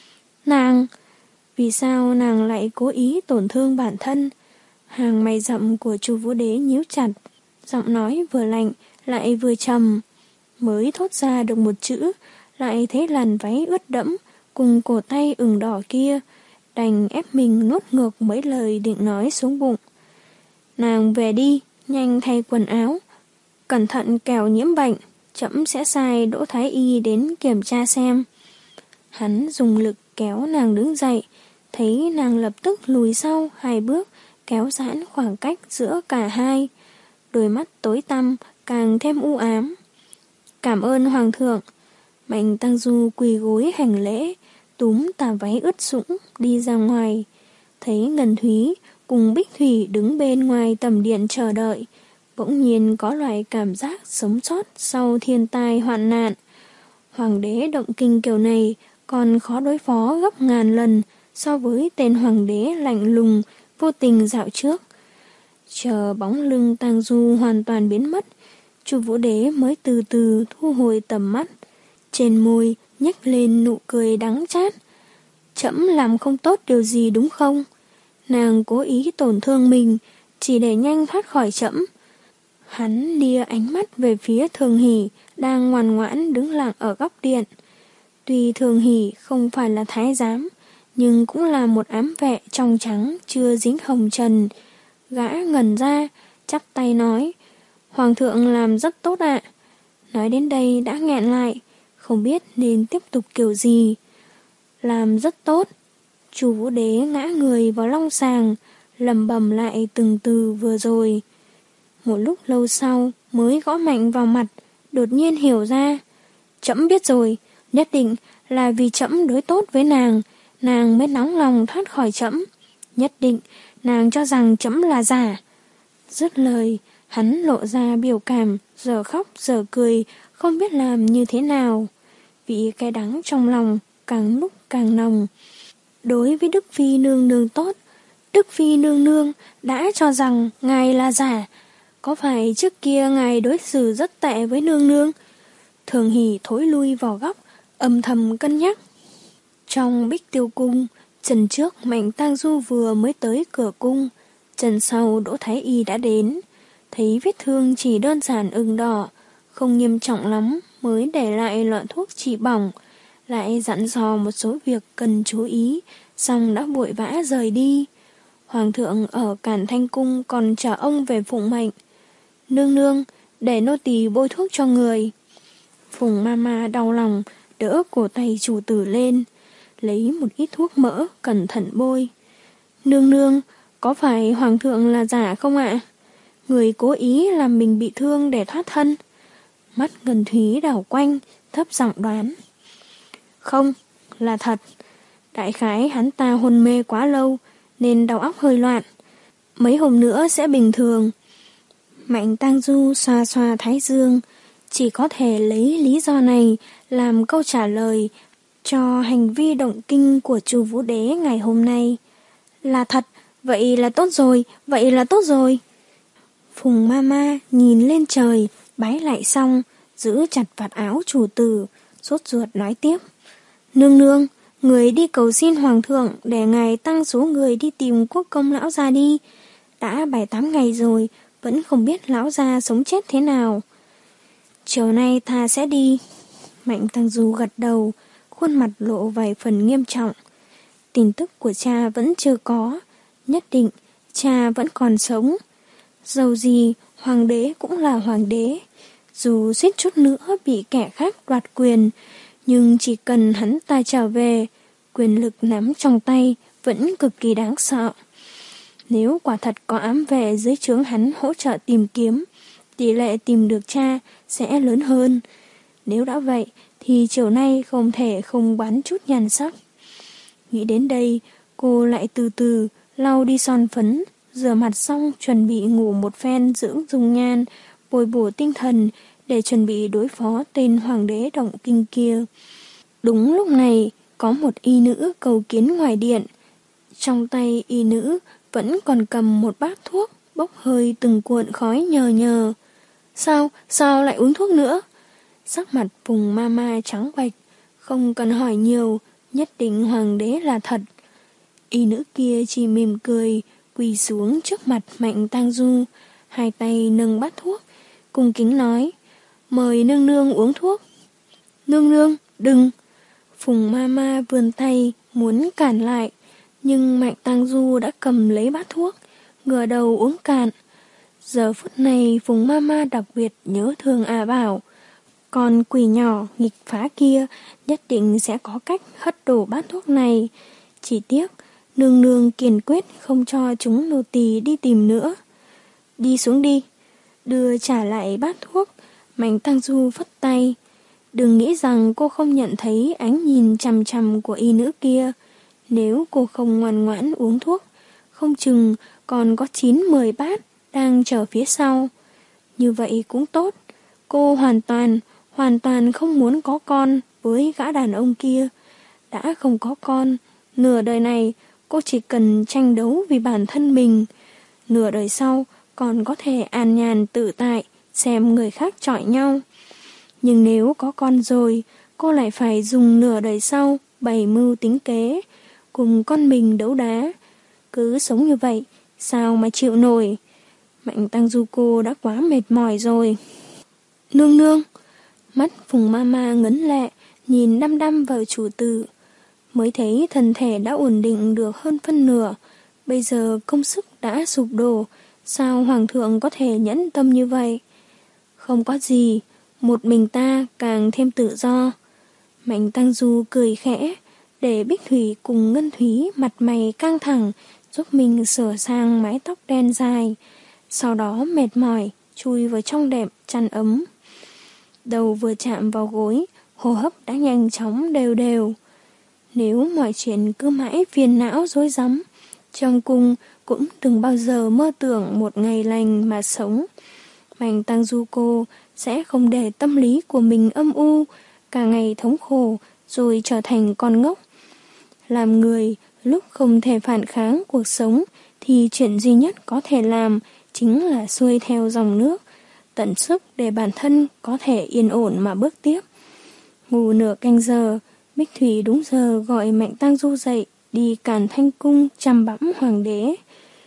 Nàng, vì sao nàng lại cố ý tổn thương bản thân? Hàng mày rậm của Chu Vũ Đế nhíu chặt, giọng nói vừa lạnh lại vừa trầm. Mới thốt ra được một chữ, lại thấy làn váy ướt đẫm cùng cổ tay ửng đỏ kia, đành ép mình nuốt ngược mấy lời định nói xuống bụng. Nàng về đi, nhanh thay quần áo, cẩn thận kẻo nhiễm bệnh, trẫm sẽ sai Đỗ Thái Y đến kiểm tra xem. Hắn dùng lực kéo nàng đứng dậy, thấy nàng lập tức lùi sau hai bước, kéo giãn khoảng cách giữa cả hai. Đôi mắt tối tăm càng thêm u ám. Cảm ơn hoàng thượng. Mạnh Tang Du quỳ gối hành lễ, túm tà váy ướt sũng đi ra ngoài. Thấy Ngân Thúy cùng Bích Thủy đứng bên ngoài tầm điện chờ đợi, bỗng nhiên có loại cảm giác sống sót sau thiên tai hoạn nạn. Hoàng đế động kinh kiểu này còn khó đối phó gấp ngàn lần so với tên hoàng đế lạnh lùng vô tình dạo trước. Chờ bóng lưng Tang Du hoàn toàn biến mất, Chu Vũ Đế mới từ từ thu hồi tầm mắt, trên môi nhếch lên nụ cười đắng chát. Trẫm làm không tốt điều gì đúng không? Nàng cố ý tổn thương mình chỉ để nhanh thoát khỏi trẫm. Hắn lia ánh mắt về phía Thường Hỷ đang ngoan ngoãn đứng lặng ở góc điện. Tuy Thường Hỷ không phải là thái giám, nhưng cũng là một ám vệ trong trắng chưa dính hồng trần. Gã ngẩn ra, chắp tay nói, hoàng thượng làm rất tốt ạ. Nói đến đây đã nghẹn lại, không biết nên tiếp tục kiểu gì. Làm rất tốt. Chu Vũ Đế ngã người vào long sàng, lẩm bẩm lại từng từ vừa rồi. Một lúc lâu sau mới gõ mạnh vào mặt, đột nhiên hiểu ra. Trẫm biết rồi, nhất định là vì trẫm đối tốt với nàng, nàng mới nóng lòng thoát khỏi trẫm. Nhất định nàng cho rằng trẫm là giả. Dứt lời, hắn lộ ra biểu cảm, giờ khóc giờ cười, không biết làm như thế nào. Vị cay đắng trong lòng càng lúc càng nồng. Đối với Đức Phi nương nương tốt, Đức Phi nương nương đã cho rằng ngài là giả. Có phải trước kia ngài đối xử rất tệ với nương nương? Thường Hỷ thối lui vào góc, âm thầm cân nhắc. Trong Bích Tiêu cung, trần trước Mạnh Tang Du vừa mới tới cửa cung, trần sau Đỗ Thái Y đã đến. Thấy vết thương chỉ đơn giản ửng đỏ, không nghiêm trọng lắm, mới để lại lọ thuốc trị bỏng, lại dặn dò một số việc cần chú ý, xong đã vội vã rời đi. Hoàng thượng ở Càn Thanh cung còn chờ ông về phụng mệnh. Nương nương, để nô tỳ bôi thuốc cho người. Phùng Mama đau lòng, đỡ cổ tay chủ tử lên, lấy một ít thuốc mỡ, cẩn thận bôi. Nương nương, có phải hoàng thượng là giả không ạ? Người cố ý làm mình bị thương để thoát thân. Mắt Ngân Thúy đảo quanh, thấp giọng đoán. Không, là thật. Đại khái hắn ta hôn mê quá lâu, nên đầu óc hơi loạn. Mấy hôm nữa sẽ bình thường. Mạnh Tang Du xoa xoa thái dương, chỉ có thể lấy lý do này làm câu trả lời cho hành vi động kinh của Chu Vũ Đế ngày hôm nay. Là thật, vậy là tốt rồi, vậy là tốt rồi. Phùng Mama nhìn lên trời, bái lại xong, giữ chặt vạt áo chủ tử, sốt ruột nói tiếp. Nương nương, người đi cầu xin hoàng thượng để ngài tăng số người đi tìm quốc công lão gia đi. Đã bảy tám ngày rồi, vẫn không biết lão gia sống chết thế nào. Chiều nay ta sẽ đi. Mạnh Tăng Du gật đầu, khuôn mặt lộ vài phần nghiêm trọng. Tin tức của cha vẫn chưa có, nhất định cha vẫn còn sống. Dầu gì, hoàng đế cũng là hoàng đế. Dù suýt chút nữa bị kẻ khác đoạt quyền, nhưng chỉ cần hắn ta trở về, quyền lực nắm trong tay vẫn cực kỳ đáng sợ. Nếu quả thật có ám vệ dưới trướng hắn hỗ trợ tìm kiếm, tỷ lệ tìm được cha sẽ lớn hơn. Nếu đã vậy, thì chiều nay không thể không bán chút nhan sắc. Nghĩ đến đây, cô lại từ từ lau đi son phấn, rửa mặt xong chuẩn bị ngủ một phen dưỡng dung nhan, bồi bổ tinh thần để chuẩn bị đối phó tên hoàng đế động kinh kia. Đúng lúc này, có một y nữ cầu kiến ngoài điện. Trong tay y nữ vẫn còn cầm một bát thuốc, bốc hơi từng cuộn khói nhờ nhờ. Sao, sao lại uống thuốc nữa? Sắc mặt Phùng Mama trắng bệch, không cần hỏi nhiều, nhất định hoàng đế là thật. Y nữ kia chỉ mỉm cười, quỳ xuống trước mặt Mạnh Tang Du, hai tay nâng bát thuốc, cung kính nói, mời nương nương uống thuốc. Nương nương, đừng! Phùng Mama vươn tay, muốn cản lại, nhưng Mạnh Tang Du đã cầm lấy bát thuốc, ngửa đầu uống cạn. Giờ phút này Phùng Mama đặc biệt nhớ thương A Bảo. Còn quỷ nhỏ nghịch phá kia nhất định sẽ có cách hất đổ bát thuốc này. Chỉ tiếc, nương nương kiên quyết không cho chúng nô tỳ đi tìm nữa. Đi xuống đi. Đưa trả lại bát thuốc, Mạnh Tăng Du phất tay. Đừng nghĩ rằng cô không nhận thấy ánh nhìn chằm chằm của y nữ kia. Nếu cô không ngoan ngoãn uống thuốc, không chừng còn có chín mười bát đang chờ phía sau. Như vậy cũng tốt. Cô hoàn toàn, hoàn toàn không muốn có con với gã đàn ông kia. Đã không có con, nửa đời này cô chỉ cần tranh đấu vì bản thân mình. Nửa đời sau còn có thể an nhàn tự tại xem người khác chọi nhau. Nhưng nếu có con rồi, cô lại phải dùng nửa đời sau bày mưu tính kế, cùng con mình đấu đá. Cứ sống như vậy, sao mà chịu nổi? Mạnh Tăng Du cô đã quá mệt mỏi rồi. Nương nương! Mắt Phùng Mama ngấn lệ, nhìn đăm đăm vào chủ tử. Mới thấy thân thể đã ổn định được hơn phân nửa. Bây giờ công sức đã sụp đổ. Sao hoàng thượng có thể nhẫn tâm như vậy? Không có gì, một mình ta càng thêm tự do. Mạnh Tăng Du cười khẽ, để Bích Thủy cùng Ngân Thúy mặt mày căng thẳng, giúp mình sửa sang mái tóc đen dài. Sau đó mệt mỏi, chui vào trong đệm chăn ấm. Đầu vừa chạm vào gối, hô hấp đã nhanh chóng đều đều. Nếu mọi chuyện cứ mãi phiền não rối rắm, trong cung cũng đừng bao giờ mơ tưởng một ngày lành mà sống. Mạnh Tăng Du cô sẽ không để tâm lý của mình âm u, cả ngày thống khổ rồi trở thành con ngốc. Làm người lúc không thể phản kháng cuộc sống thì chuyện duy nhất có thể làm chính là xuôi theo dòng nước, tận sức để bản thân có thể yên ổn mà bước tiếp. Ngủ nửa canh giờ, Bích Thủy đúng giờ gọi Mạnh Tăng Du dậy đi Càn Thanh cung chăm bẵm hoàng đế.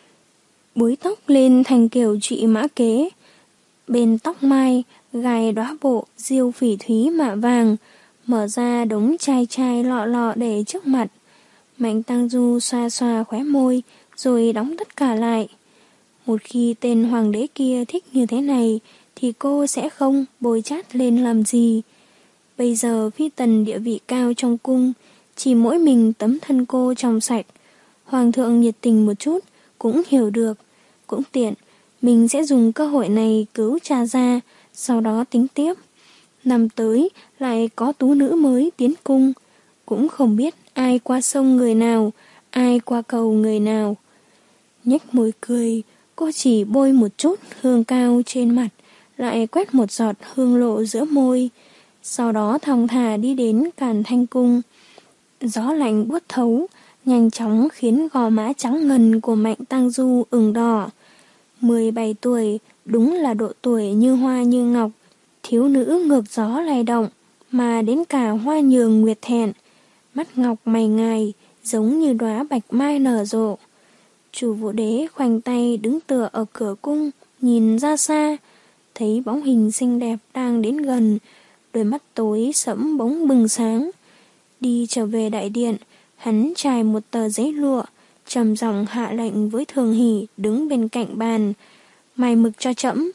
Búi tóc lên thành kiểu trụy mã kế, bên tóc mai gài đóa bộ diêu phỉ thúy mạ vàng, mở ra đống chai chai lọ lọ để trước mặt. Mạnh Tăng Du xoa xoa khóe môi rồi đóng tất cả lại. Một khi tên hoàng đế kia thích như thế này thì cô sẽ không bôi chát lên làm gì. Bây giờ phi tần địa vị cao trong cung, chỉ mỗi mình tấm thân cô trong sạch. Hoàng thượng nhiệt tình một chút cũng hiểu được, cũng tiện. Mình sẽ dùng cơ hội này cứu cha ra, sau đó tính tiếp. Năm tới lại có tú nữ mới tiến cung, cũng không biết ai qua sông người nào, ai qua cầu người nào. Nhếch môi cười, cô chỉ bôi một chút hương cao trên mặt, lại quét một giọt hương lộ giữa môi. Sau đó thong thả đi đến Càn Thanh cung. Gió lạnh buốt thấu, nhanh chóng khiến gò má trắng ngần của Mạnh Tăng Du ửng đỏ. mười bảy tuổi, đúng là độ tuổi như hoa như ngọc. Thiếu nữ ngược gió lay động, mà đến cả hoa nhường nguyệt thẹn. Mắt ngọc mày ngài, giống như đóa bạch mai nở rộ. Chủ Vũ Đế khoanh tay đứng tựa ở cửa cung, nhìn ra xa. thấy bóng hình xinh đẹp đang đến gần, đôi mắt tối sẫm bỗng bừng sáng. Đi trở về đại điện, hắn trải một tờ giấy lụa, trầm giọng hạ lệnh với Thường Hỷ đứng bên cạnh bàn, mài mực cho trẫm.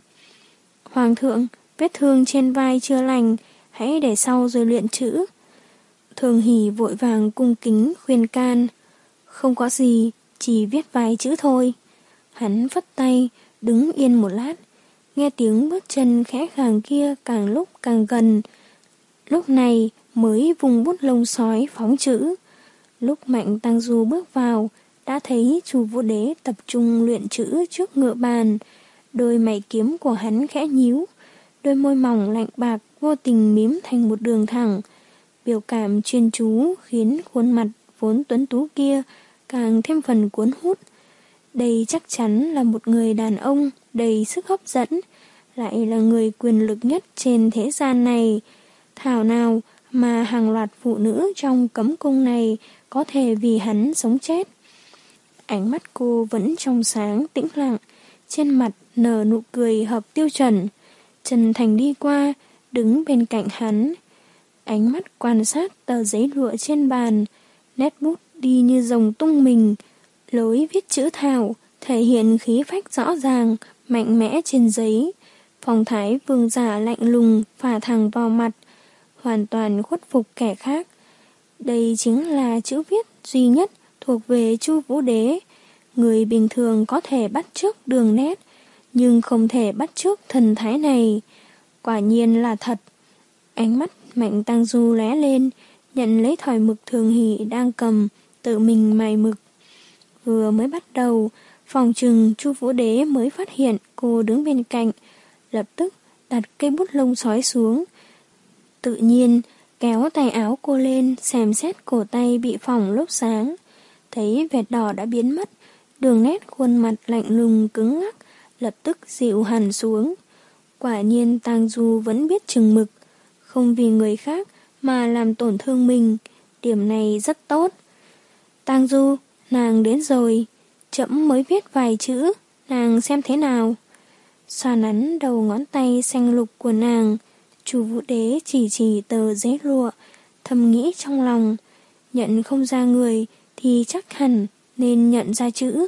Hoàng thượng, vết thương trên vai chưa lành, hãy để sau rồi luyện chữ. Thường Hỷ vội vàng cung kính khuyên can. Không có gì, chỉ viết vài chữ thôi. Hắn vất tay, đứng yên một lát, nghe tiếng bước chân khẽ khàng kia càng lúc càng gần. Lúc này mới vùng bút lông sói phóng chữ. Lúc Mạnh Tăng Du bước vào, đã thấy Chu Vũ Đế tập trung luyện chữ trước ngựa bàn. Đôi mày kiếm của hắn khẽ nhíu, đôi môi mỏng lạnh bạc vô tình mím thành một đường thẳng. Biểu cảm chuyên chú khiến khuôn mặt vốn tuấn tú kia càng thêm phần cuốn hút. Đây chắc chắn là một người đàn ông đầy sức hấp dẫn, lại là người quyền lực nhất trên thế gian này. Thảo nào mà hàng loạt phụ nữ trong cấm cung này có thể vì hắn sống chết. Ánh mắt cô vẫn trong sáng tĩnh lặng, trên mặt nở nụ cười hợp tiêu chuẩn. Trần Thành đi qua, đứng bên cạnh hắn. Ánh mắt quan sát tờ giấy lụa trên bàn, nét bút đi như rồng tung mình. Lối viết chữ thảo thể hiện khí phách rõ ràng, mạnh mẽ trên giấy. Phong thái vương giả lạnh lùng phả thẳng vào mặt, hoàn toàn khuất phục kẻ khác. Đây chính là chữ viết duy nhất thuộc về Chu Vũ Đế. Người bình thường có thể bắt chước đường nét, nhưng không thể bắt chước thần thái này. Quả nhiên là thật. Ánh mắt Mạnh Tăng Du lóe lên, nhận lấy thỏi mực Thường Hỷ đang cầm, tự mình mài mực. Vừa mới bắt đầu, phòng trừng Chu Vũ Đế mới phát hiện cô đứng bên cạnh, lập tức đặt cây bút lông sói xuống. Tự nhiên kéo tay áo cô lên xem xét cổ tay bị phỏng lốp sáng. Thấy vệt đỏ đã biến mất, đường nét khuôn mặt lạnh lùng cứng ngắc lập tức dịu hẳn xuống. Quả nhiên Tang Du vẫn biết chừng mực, không vì người khác mà làm tổn thương mình, điểm này rất tốt. Tang Du, nàng đến rồi, trẫm mới viết vài chữ, nàng xem thế nào. Xoa nắn đầu ngón tay xanh lục của nàng, Chu Vũ Đế chỉ chỉ tờ giấy lụa, thầm nghĩ trong lòng, nhận không ra người thì chắc hẳn nên nhận ra chữ.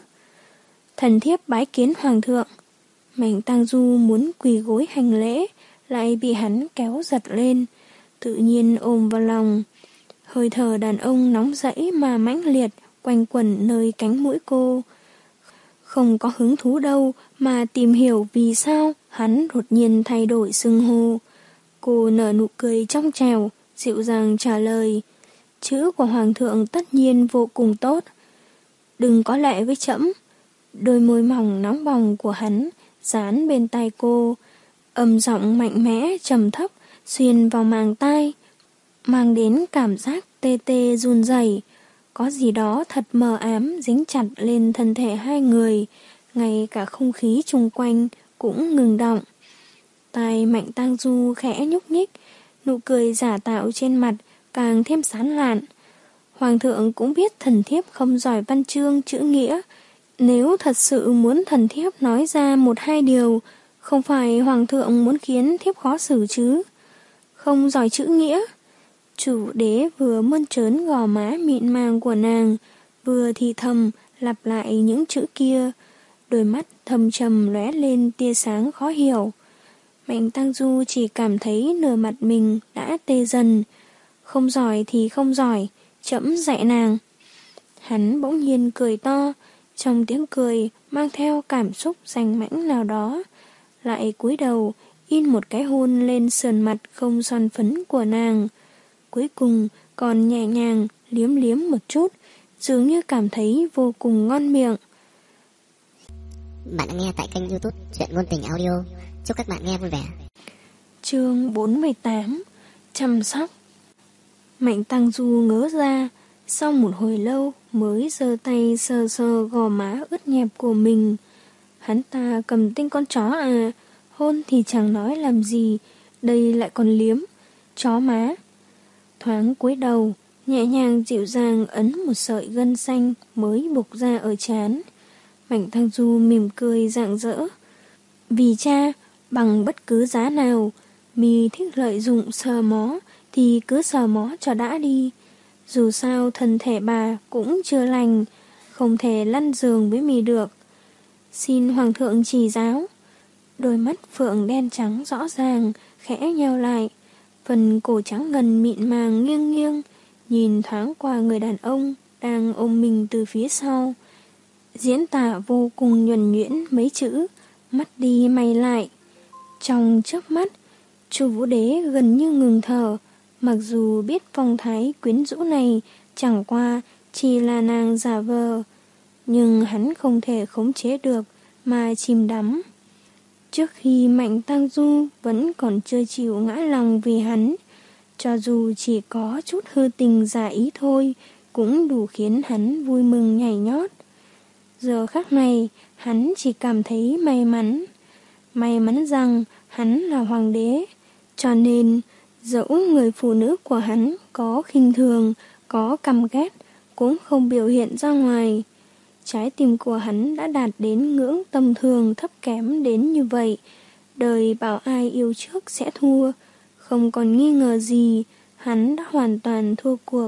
Thần thiếp bái kiến hoàng thượng. Mạnh Tăng Du muốn quỳ gối hành lễ, lại bị hắn kéo giật lên, tự nhiên ôm vào lòng. Hơi thở đàn ông nóng rẫy mà mãnh liệt quanh quẩn nơi cánh mũi cô. Không có hứng thú đâu mà tìm hiểu vì sao hắn đột nhiên thay đổi xưng hô. Cô nở nụ cười trong trẻo, dịu dàng trả lời. Chữ của hoàng thượng tất nhiên vô cùng tốt. Đừng có lệ với trẫm. Đôi môi mỏng nóng bỏng của hắn dán bên tai cô, âm giọng mạnh mẽ trầm thấp xuyên vào màng tai, mang đến cảm giác tê tê run rẩy. Có gì đó thật mờ ám dính chặt lên thân thể hai người, ngay cả không khí chung quanh cũng ngừng động. Tai Mạnh Tăng Du khẽ nhúc nhích, nụ cười giả tạo trên mặt càng thêm sán lạn. Hoàng thượng cũng biết thần thiếp không giỏi văn chương chữ nghĩa. Nếu thật sự muốn thần thiếp nói ra một hai điều, không phải hoàng thượng muốn khiến thiếp khó xử chứ. Không giỏi chữ nghĩa. Chủ Đế vừa mơn trớn gò má mịn màng của nàng, vừa thì thầm lặp lại những chữ kia. Đôi mắt thâm trầm lóe lên tia sáng khó hiểu. Mạnh Tăng Du chỉ cảm thấy nửa mặt mình đã tê dần. Không giỏi thì không giỏi, trẫm dạy nàng. Hắn bỗng nhiên cười to, trong tiếng cười mang theo cảm xúc danh mãnh nào đó. Lại cúi đầu in một cái hôn lên sườn mặt không son phấn của nàng. Cuối cùng còn nhẹ nhàng liếm liếm một chút, dường như cảm thấy vô cùng ngon miệng. Bạn đã nghe tại kênh YouTube Chuyện Ngôn Tình Audio. Chúc các bạn nghe vui vẻ. Chương bốn mươi tám. Chăm sóc. Mạnh Tăng Du ngớ ra, sau một hồi lâu mới giơ tay sờ sờ gò má ướt nhẹp của mình. Hắn ta cầm tinh con chó à, hôn thì chẳng nói làm gì, đây lại còn liếm, chó má. Thoáng cúi đầu, nhẹ nhàng dịu dàng ấn một sợi gân xanh mới bục ra ở trán. Mạnh Tăng Du mỉm cười rạng rỡ. Vì cha, bằng bất cứ giá nào. Mi thích lợi dụng sờ mó thì cứ sờ mó cho đã đi. Dù sao thân thể bà cũng chưa lành, không thể lăn giường với mi được. Xin hoàng thượng chỉ giáo. Đôi mắt phượng đen trắng rõ ràng, khẽ nheo lại. Phần cổ trắng ngần mịn màng nghiêng nghiêng, nhìn thoáng qua người đàn ông đang ôm mình từ phía sau. Diễn tả vô cùng nhuần nhuyễn mấy chữ, mắt đi mày lại. Trong chớp mắt, Chu Vũ Đế gần như ngừng thở, mặc dù biết phong thái quyến rũ này chẳng qua chỉ là nàng giả vờ, nhưng hắn không thể khống chế được mà chìm đắm. Trước khi Mạnh Tang Du vẫn còn chưa chịu ngã lòng vì hắn, cho dù chỉ có chút hư tình giả ý thôi, cũng đủ khiến hắn vui mừng nhảy nhót. Giờ khắc này, hắn chỉ cảm thấy may mắn. May mắn rằng hắn là hoàng đế, cho nên dẫu người phụ nữ của hắn có khinh thường, có căm ghét, cũng không biểu hiện ra ngoài. Trái tim của hắn đã đạt đến ngưỡng tầm thường thấp kém đến như vậy. Đời bảo ai yêu trước sẽ thua, không còn nghi ngờ gì, hắn đã hoàn toàn thua cuộc.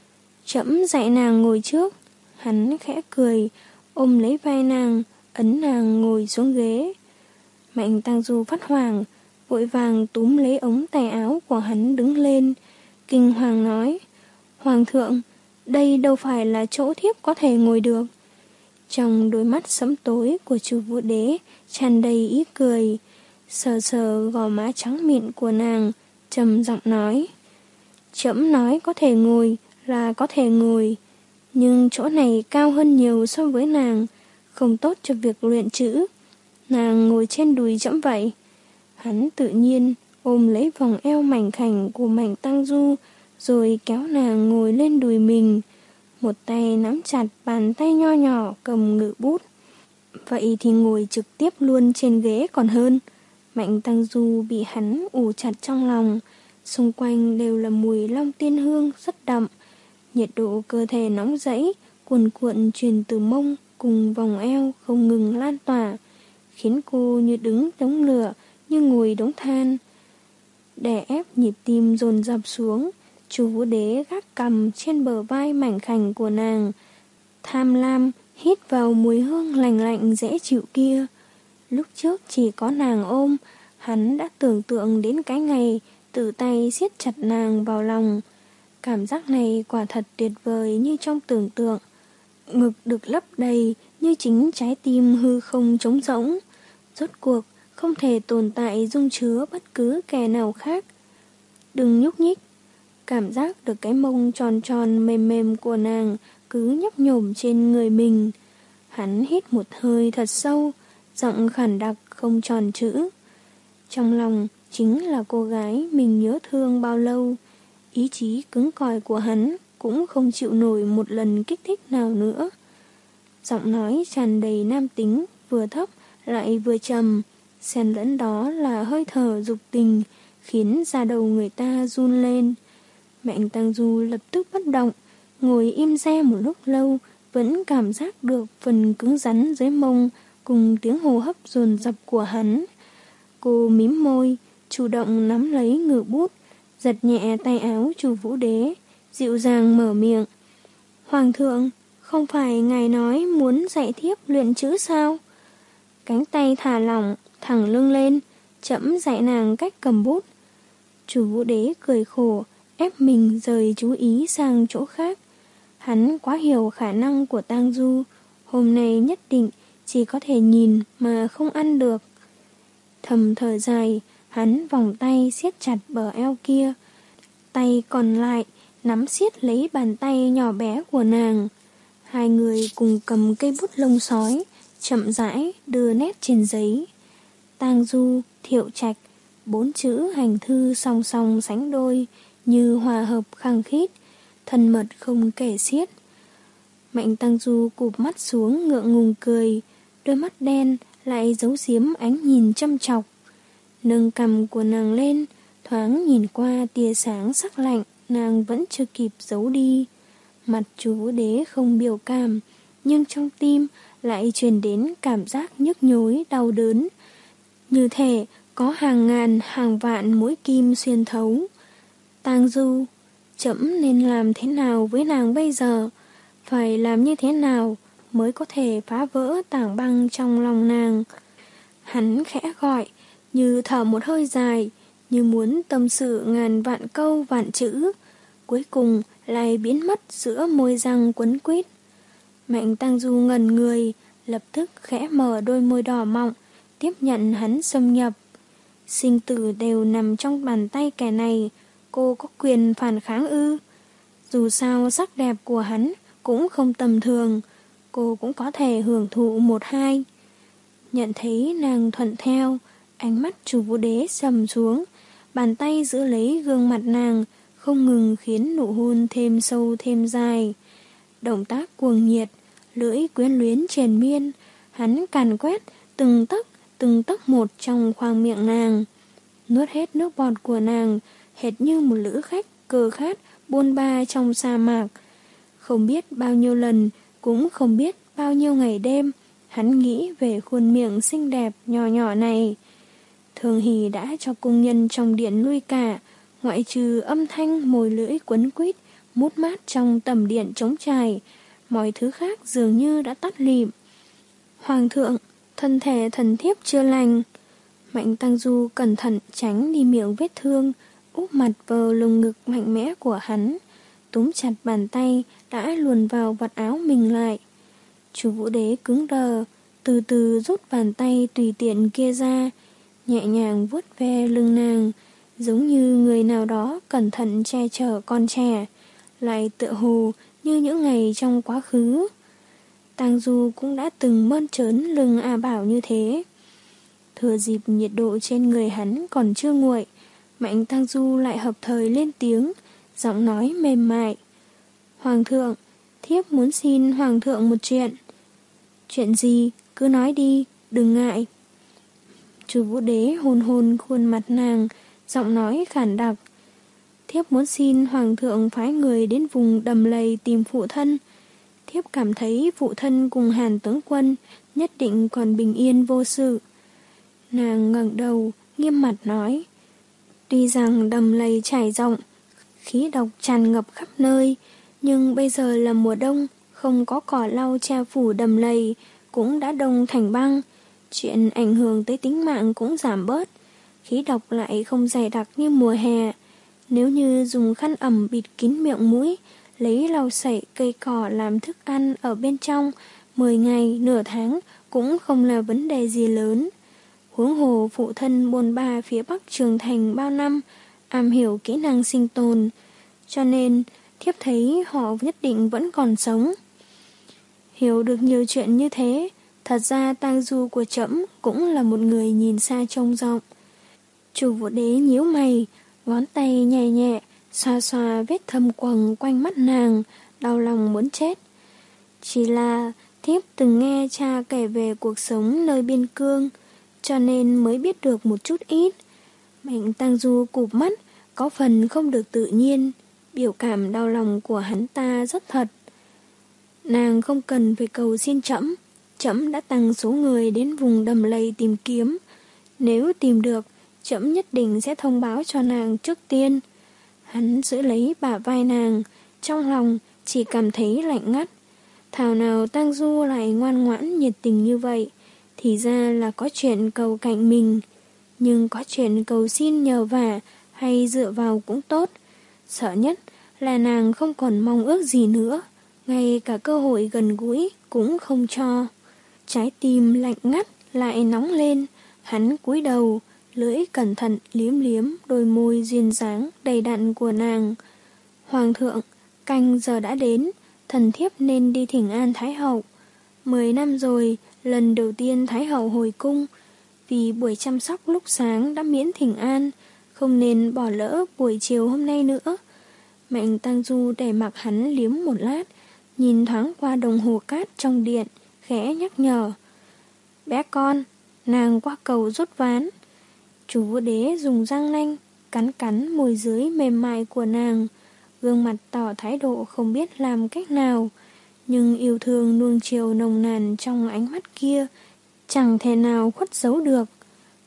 Trẫm dạy nàng ngồi trước. Hắn khẽ cười, ôm lấy vai nàng, ấn nàng ngồi xuống ghế. Mạnh Tang Du phát hoảng, vội vàng túm lấy ống tay áo của hắn đứng lên, kinh hoàng nói: Hoàng thượng, đây đâu phải là chỗ thiếp có thể ngồi được. Trong đôi mắt sẫm tối của Chu Vũ Đế tràn đầy ý cười, sờ sờ gò má trắng mịn của nàng, trầm giọng nói: Trẫm nói có thể ngồi là có thể ngồi, nhưng chỗ này cao hơn nhiều so với nàng, không tốt cho việc luyện chữ. Nàng ngồi trên đùi trẫm vậy. Hắn tự nhiên ôm lấy vòng eo mảnh khảnh của Mạnh Tang Du, rồi kéo nàng ngồi lên đùi mình. Một tay nắm chặt bàn tay nho nhỏ cầm ngự bút. Vậy thì ngồi trực tiếp luôn trên ghế còn hơn. Mạnh Tang Du bị hắn ù chặt trong lòng. Xung quanh đều là mùi long tiên hương rất đậm. Nhiệt độ cơ thể nóng rẫy, cuồn cuộn truyền từ mông cùng vòng eo không ngừng lan tỏa, khiến cô như đứng đống lửa, như ngồi đống than. Đè ép nhịp tim dồn dập xuống, Chu Vũ Đế gác cằm trên bờ vai mảnh khảnh của nàng, tham lam hít vào mùi hương lành lạnh dễ chịu kia. Lúc trước chỉ có nàng ôm, hắn đã tưởng tượng đến cái ngày tự tay siết chặt nàng vào lòng. Cảm giác này quả thật tuyệt vời như trong tưởng tượng. Ngực được lấp đầy như chính trái tim hư không trống rỗng. Rốt cuộc không thể tồn tại dung chứa bất cứ kẻ nào khác. Đừng nhúc nhích. Cảm giác được cái mông tròn tròn mềm mềm của nàng cứ nhấp nhổm trên người mình. Hắn hít một hơi thật sâu, giọng khản đặc không tròn chữ. Trong lòng chính là cô gái mình nhớ thương bao lâu. Ý chí cứng cỏi của hắn cũng không chịu nổi một lần kích thích nào nữa. Giọng nói tràn đầy nam tính, vừa thấp lại vừa trầm, xen lẫn đó là hơi thở dục tình, khiến da đầu người ta run lên. Mạnh Tang Du lập tức bất động, ngồi im re một lúc lâu, vẫn cảm giác được phần cứng rắn dưới mông cùng tiếng hô hấp dồn dập của hắn. Cô mím môi, chủ động nắm lấy ngự bút, giật nhẹ tay áo Chu Vũ Đế, dịu dàng mở miệng. Hoàng thượng, không phải ngài nói muốn dạy thiếp luyện chữ sao? Cánh tay thả lỏng, thẳng lưng lên, chậm dạy nàng cách cầm bút. Chu Vũ Đế cười khổ, ép mình rời chú ý sang chỗ khác. Hắn quá hiểu khả năng của Tang Du, hôm nay nhất định chỉ có thể nhìn mà không ăn được. Thầm thở dài, hắn vòng tay siết chặt bờ eo kia, tay còn lại nắm siết lấy bàn tay nhỏ bé của nàng. Hai người cùng cầm cây bút lông sói, chậm rãi đưa nét trên giấy. Tang Du, Thiệu Trạch, bốn chữ hành thư song song sánh đôi, như hòa hợp khăng khít, thân mật không kể xiết. Mạnh Tang Du cụp mắt xuống ngượng ngùng cười, đôi mắt đen lại giấu giếm ánh nhìn châm chọc. Nâng cằm của nàng lên, thoáng nhìn qua tia sáng sắc lạnh, nàng vẫn chưa kịp giấu đi. Mặt Chu Vũ Đế không biểu cảm, nhưng trong tim lại truyền đến cảm giác nhức nhối đau đớn, như thể có hàng ngàn hàng vạn mũi kim xuyên thấu. Tang Du, trẫm nên làm thế nào với nàng bây giờ? Phải làm như thế nào mới có thể phá vỡ tảng băng trong lòng nàng? Hắn khẽ gọi, như thở một hơi dài, như muốn tâm sự ngàn vạn câu vạn chữ, cuối cùng lại biến mất giữa môi răng quấn quýt. Mạnh Tang Du ngẩn người, lập tức khẽ mở đôi môi đỏ mọng, tiếp nhận hắn xâm nhập. Sinh tử đều nằm trong bàn tay kẻ này, cô có quyền phản kháng ư? Dù sao sắc đẹp của hắn cũng không tầm thường, cô cũng có thể hưởng thụ một hai. Nhận thấy nàng thuận theo, ánh mắt chủ vũ đế sầm xuống, bàn tay giữ lấy gương mặt nàng, không ngừng khiến nụ hôn thêm sâu thêm dài. Động tác cuồng nhiệt, lưỡi quyến luyến triền miên, hắn càn quét từng tấc từng tấc một trong khoang miệng nàng, nuốt hết nước bọt của nàng, hệt như một lữ khách cơ khát buôn ba trong sa mạc. Không biết bao nhiêu lần, cũng không biết bao nhiêu ngày đêm, hắn nghĩ về khuôn miệng xinh đẹp nhỏ nhỏ này. Thường Hỷ đã cho cung nhân trong điện lui cả, ngoại trừ âm thanh mồi lưỡi quấn quýt, mút mát trong tầm điện trống trải, mọi thứ khác dường như đã tắt lịm. Hoàng thượng, thân thể thần thiếp chưa lành. Mạnh Tang Du cẩn thận tránh đi miệng vết thương, úp mặt vào lồng ngực mạnh mẽ của hắn, túm chặt bàn tay đã luồn vào vạt áo mình lại. Chủ vũ đế cứng đờ, từ từ rút bàn tay tùy tiện kia ra, nhẹ nhàng vuốt ve lưng nàng, giống như người nào đó cẩn thận che chở con trẻ, lại tựa hồ như những ngày trong quá khứ. Tang Du cũng đã từng mơn trớn lưng A Bảo như thế. Thừa dịp nhiệt độ trên người hắn còn chưa nguội, Mạnh Tang Du lại hợp thời lên tiếng, giọng nói mềm mại. Hoàng thượng, thiếp muốn xin Hoàng thượng một chuyện. Chuyện gì? Cứ nói đi, đừng ngại. Chủ vũ đế hôn hôn khuôn mặt nàng, giọng nói khản đặc. Thiếp muốn xin Hoàng thượng phái người đến vùng Đầm Lầy tìm phụ thân. Thiếp cảm thấy phụ thân cùng Hàn tướng quân nhất định còn bình yên vô sự. Nàng ngẩng đầu, nghiêm mặt nói. Tuy rằng Đầm Lầy trải rộng, khí độc tràn ngập khắp nơi, nhưng bây giờ là mùa đông, không có cỏ lau che phủ Đầm Lầy, cũng đã đông thành băng. Chuyện ảnh hưởng tới tính mạng cũng giảm bớt. Khí độc lại không dày đặc như mùa hè. Nếu như dùng khăn ẩm bịt kín miệng mũi, lấy lau sậy cây cỏ làm thức ăn ở bên trong, mười ngày, nửa tháng cũng không là vấn đề gì lớn. Huống hồ phụ thân bôn ba phía bắc Trường Thành bao năm, am hiểu kỹ năng sinh tồn, cho nên thiếp thấy họ nhất định vẫn còn sống. Hiểu được nhiều chuyện như thế, thật ra Tang Du của trẫm cũng là một người nhìn xa trông rộng. Chủ vũ đế nhíu mày, ngón tay nhẹ nhẹ, xoa xoa vết thâm quầng quanh mắt nàng, đau lòng muốn chết. Chỉ là thiếp từng nghe cha kể về cuộc sống nơi biên cương, cho nên mới biết được một chút ít. Mạnh Tang Du cụp mắt, có phần không được tự nhiên, biểu cảm đau lòng của hắn ta rất thật. Nàng không cần phải cầu xin trẫm, trẫm đã tăng số người đến vùng Đầm Lầy tìm kiếm. Nếu tìm được, trẫm nhất định sẽ thông báo cho nàng trước tiên. Hắn giữ lấy bả vai nàng, trong lòng chỉ cảm thấy lạnh ngắt. Thảo nào Tang Du lại ngoan ngoãn nhiệt tình như vậy, thì ra là có chuyện cầu cạnh mình. Nhưng có chuyện cầu xin nhờ vả hay dựa vào cũng tốt. Sợ nhất là nàng không còn mong ước gì nữa, ngay cả cơ hội gần gũi cũng không cho. Trái tim lạnh ngắt lại nóng lên, hắn cúi đầu, lưỡi cẩn thận liếm liếm đôi môi duyên dáng đầy đặn của nàng. Hoàng thượng, canh giờ đã đến, thần thiếp nên đi thỉnh an Thái hậu. Mười năm rồi, lần đầu tiên Thái hậu hồi cung, vì buổi chăm sóc lúc sáng đã miễn thỉnh an, không nên bỏ lỡ buổi chiều hôm nay nữa. Mạnh Tang Du để mặc hắn liếm một lát, nhìn thoáng qua đồng hồ cát trong điện, khẽ nhắc nhở. Bé con, nàng qua cầu rút ván. Chủ vũ đế dùng răng nanh, cắn cắn môi dưới mềm mại của nàng, gương mặt tỏ thái độ không biết làm cách nào, nhưng yêu thương nuông chiều nồng nàn trong ánh mắt kia chẳng thể nào khuất giấu được.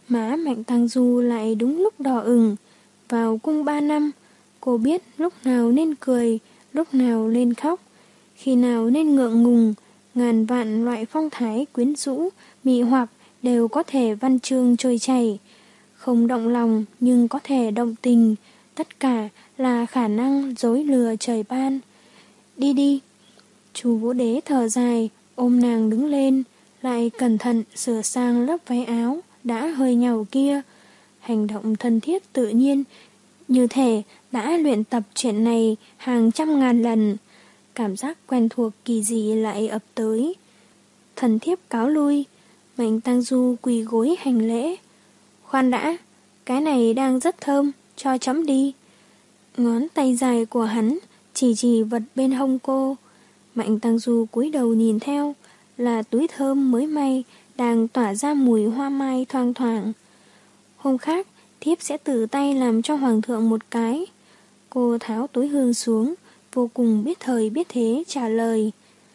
Má Mạnh Tăng Du lại đúng lúc đỏ ửng. Vào cung ba năm, cô biết lúc nào nên cười, lúc nào nên khóc, khi nào nên ngượng ngùng. Ngàn vạn loại phong thái quyến rũ, mị hoặc đều có thể văn chương trôi chảy. Không động lòng nhưng có thể động tình, tất cả là khả năng dối lừa trời ban. Đi đi. Chu Vũ Đế thở dài, ôm nàng đứng lên, lại cẩn thận sửa sang lớp váy áo đã hơi nhàu kia. Hành động thân thiết tự nhiên, như thể đã luyện tập chuyện này hàng trăm ngàn lần. Cảm giác quen thuộc kỳ dị lại ập tới. Thần thiếp cáo lui. Mạnh Tăng Du quỳ gối hành lễ. Khoan đã, cái này đang rất thơm, cho chấm đi. Ngón tay dài của hắn chỉ chỉ vật bên hông cô. Mạnh Tăng Du cúi đầu nhìn theo, là túi thơm mới may đang tỏa ra mùi hoa mai thoang thoảng. Hôm khác, thiếp sẽ tự tay làm cho hoàng thượng một cái. Cô tháo túi hương xuống, vô cùng biết thời biết thế trả lời.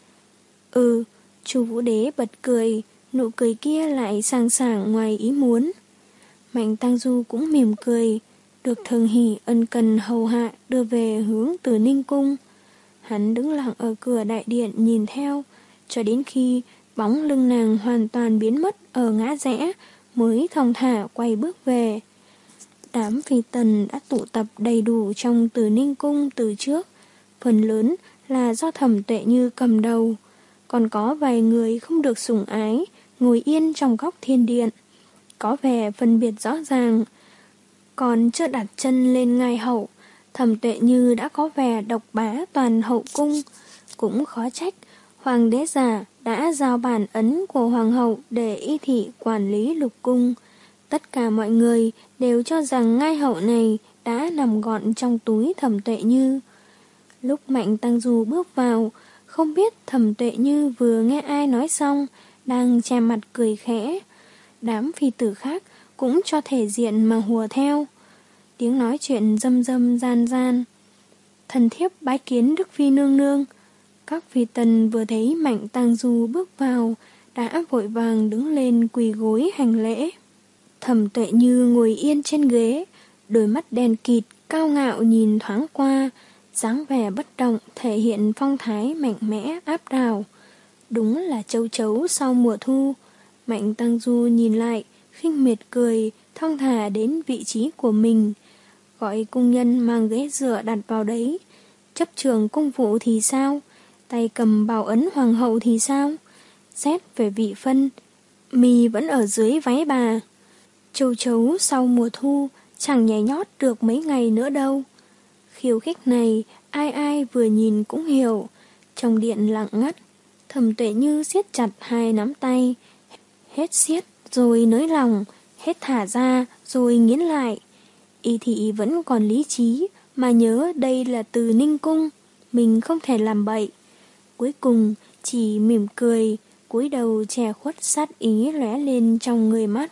Ừ. Chu Vũ Đế bật cười, nụ cười kia lại sảng sảng ngoài ý muốn. Mạnh Tăng Du cũng mỉm cười, được Thường Hỷ ân cần hầu hạ đưa về hướng Từ Ninh cung. Hắn đứng lặng ở cửa đại điện nhìn theo, cho đến khi bóng lưng nàng hoàn toàn biến mất ở ngã rẽ, mới thong thả quay bước về. Đám phi tần đã tụ tập đầy đủ trong Từ Ninh cung từ trước, phần lớn là do Thẩm Tuệ Như cầm đầu. Còn có vài người không được sủng ái, ngồi yên trong góc thiên điện, có vẻ phân biệt rõ ràng. Còn chưa đặt chân lên ngai hậu, Thẩm Tuệ Như đã có vẻ độc bá toàn hậu cung. Cũng khó trách, hoàng đế già đã giao bản ấn của hoàng hậu để y thị quản lý lục cung. Tất cả mọi người đều cho rằng ngai hậu này đã nằm gọn trong túi Thẩm Tuệ Như. Lúc Mạnh Tăng Du bước vào, không biết Thẩm Tuệ Như vừa nghe ai nói xong, đang che mặt cười khẽ. Đám phi tử khác cũng cho thể diện mà hùa theo. Tiếng nói chuyện dâm dâm gian gian. Thần thiếp bái kiến Đức Phi nương nương. Các phi tần vừa thấy Mạnh Tăng Du bước vào, đã vội vàng đứng lên quỳ gối hành lễ. Thẩm Tuệ Như ngồi yên trên ghế, đôi mắt đen kịt, cao ngạo nhìn thoáng qua, dáng vẻ bất động thể hiện phong thái mạnh mẽ áp đảo. Đúng là châu chấu sau mùa thu. Mạnh Tăng Du nhìn lại, khinh miệt cười, thong thả đến vị trí của mình. Gọi cung nhân mang ghế dựa đặt vào đấy. Chấp trường cung vụ thì sao? Tay cầm bảo ấn hoàng hậu thì sao? Xét về vị phân, mì vẫn ở dưới váy bà. Châu chấu sau mùa thu chẳng nhảy nhót được mấy ngày nữa đâu. Khiêu khích này ai ai vừa nhìn cũng hiểu. Trong điện lặng ngắt, Thẩm Tuệ Như siết chặt hai nắm tay, hết siết rồi nới lòng, hết thả ra rồi nghiến lại. Y thị vẫn còn lý trí mà nhớ đây là Từ Ninh cung, mình không thể làm bậy. Cuối cùng chỉ mỉm cười, cúi đầu che khuất sát ý lóe lên trong người mắt.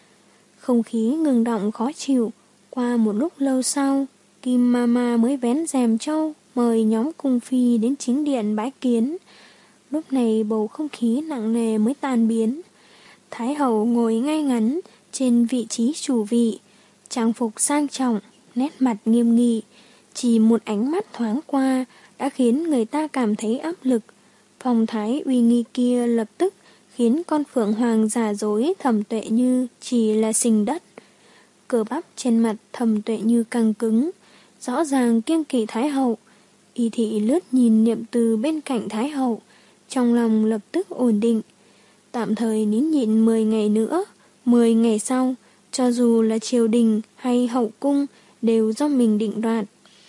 Không khí ngừng động khó chịu. Qua một lúc lâu sau, Kim Mama mới vén rèm trâu mời nhóm cung phi đến chính điện bái kiến. Lúc này bầu không khí nặng nề mới tan biến. Thái hậu ngồi ngay ngắn trên vị trí chủ vị, trang phục sang trọng, nét mặt nghiêm nghị. Chỉ một ánh mắt thoáng qua đã khiến người ta cảm thấy áp lực. Phong thái uy nghi kia lập tức khiến con phượng hoàng giả dối Thẩm Tuệ Như chỉ là sình đất. Cơ bắp trên mặt Thẩm Tuệ Như căng cứng, rõ ràng kiêng kỵ Thái hậu. Y thị lướt nhìn niệm từ bên cạnh Thái hậu, trong lòng lập tức ổn định. Tạm thời nín nhịn mười ngày nữa, mười ngày sau, cho dù là triều đình hay hậu cung đều do mình định đoạt.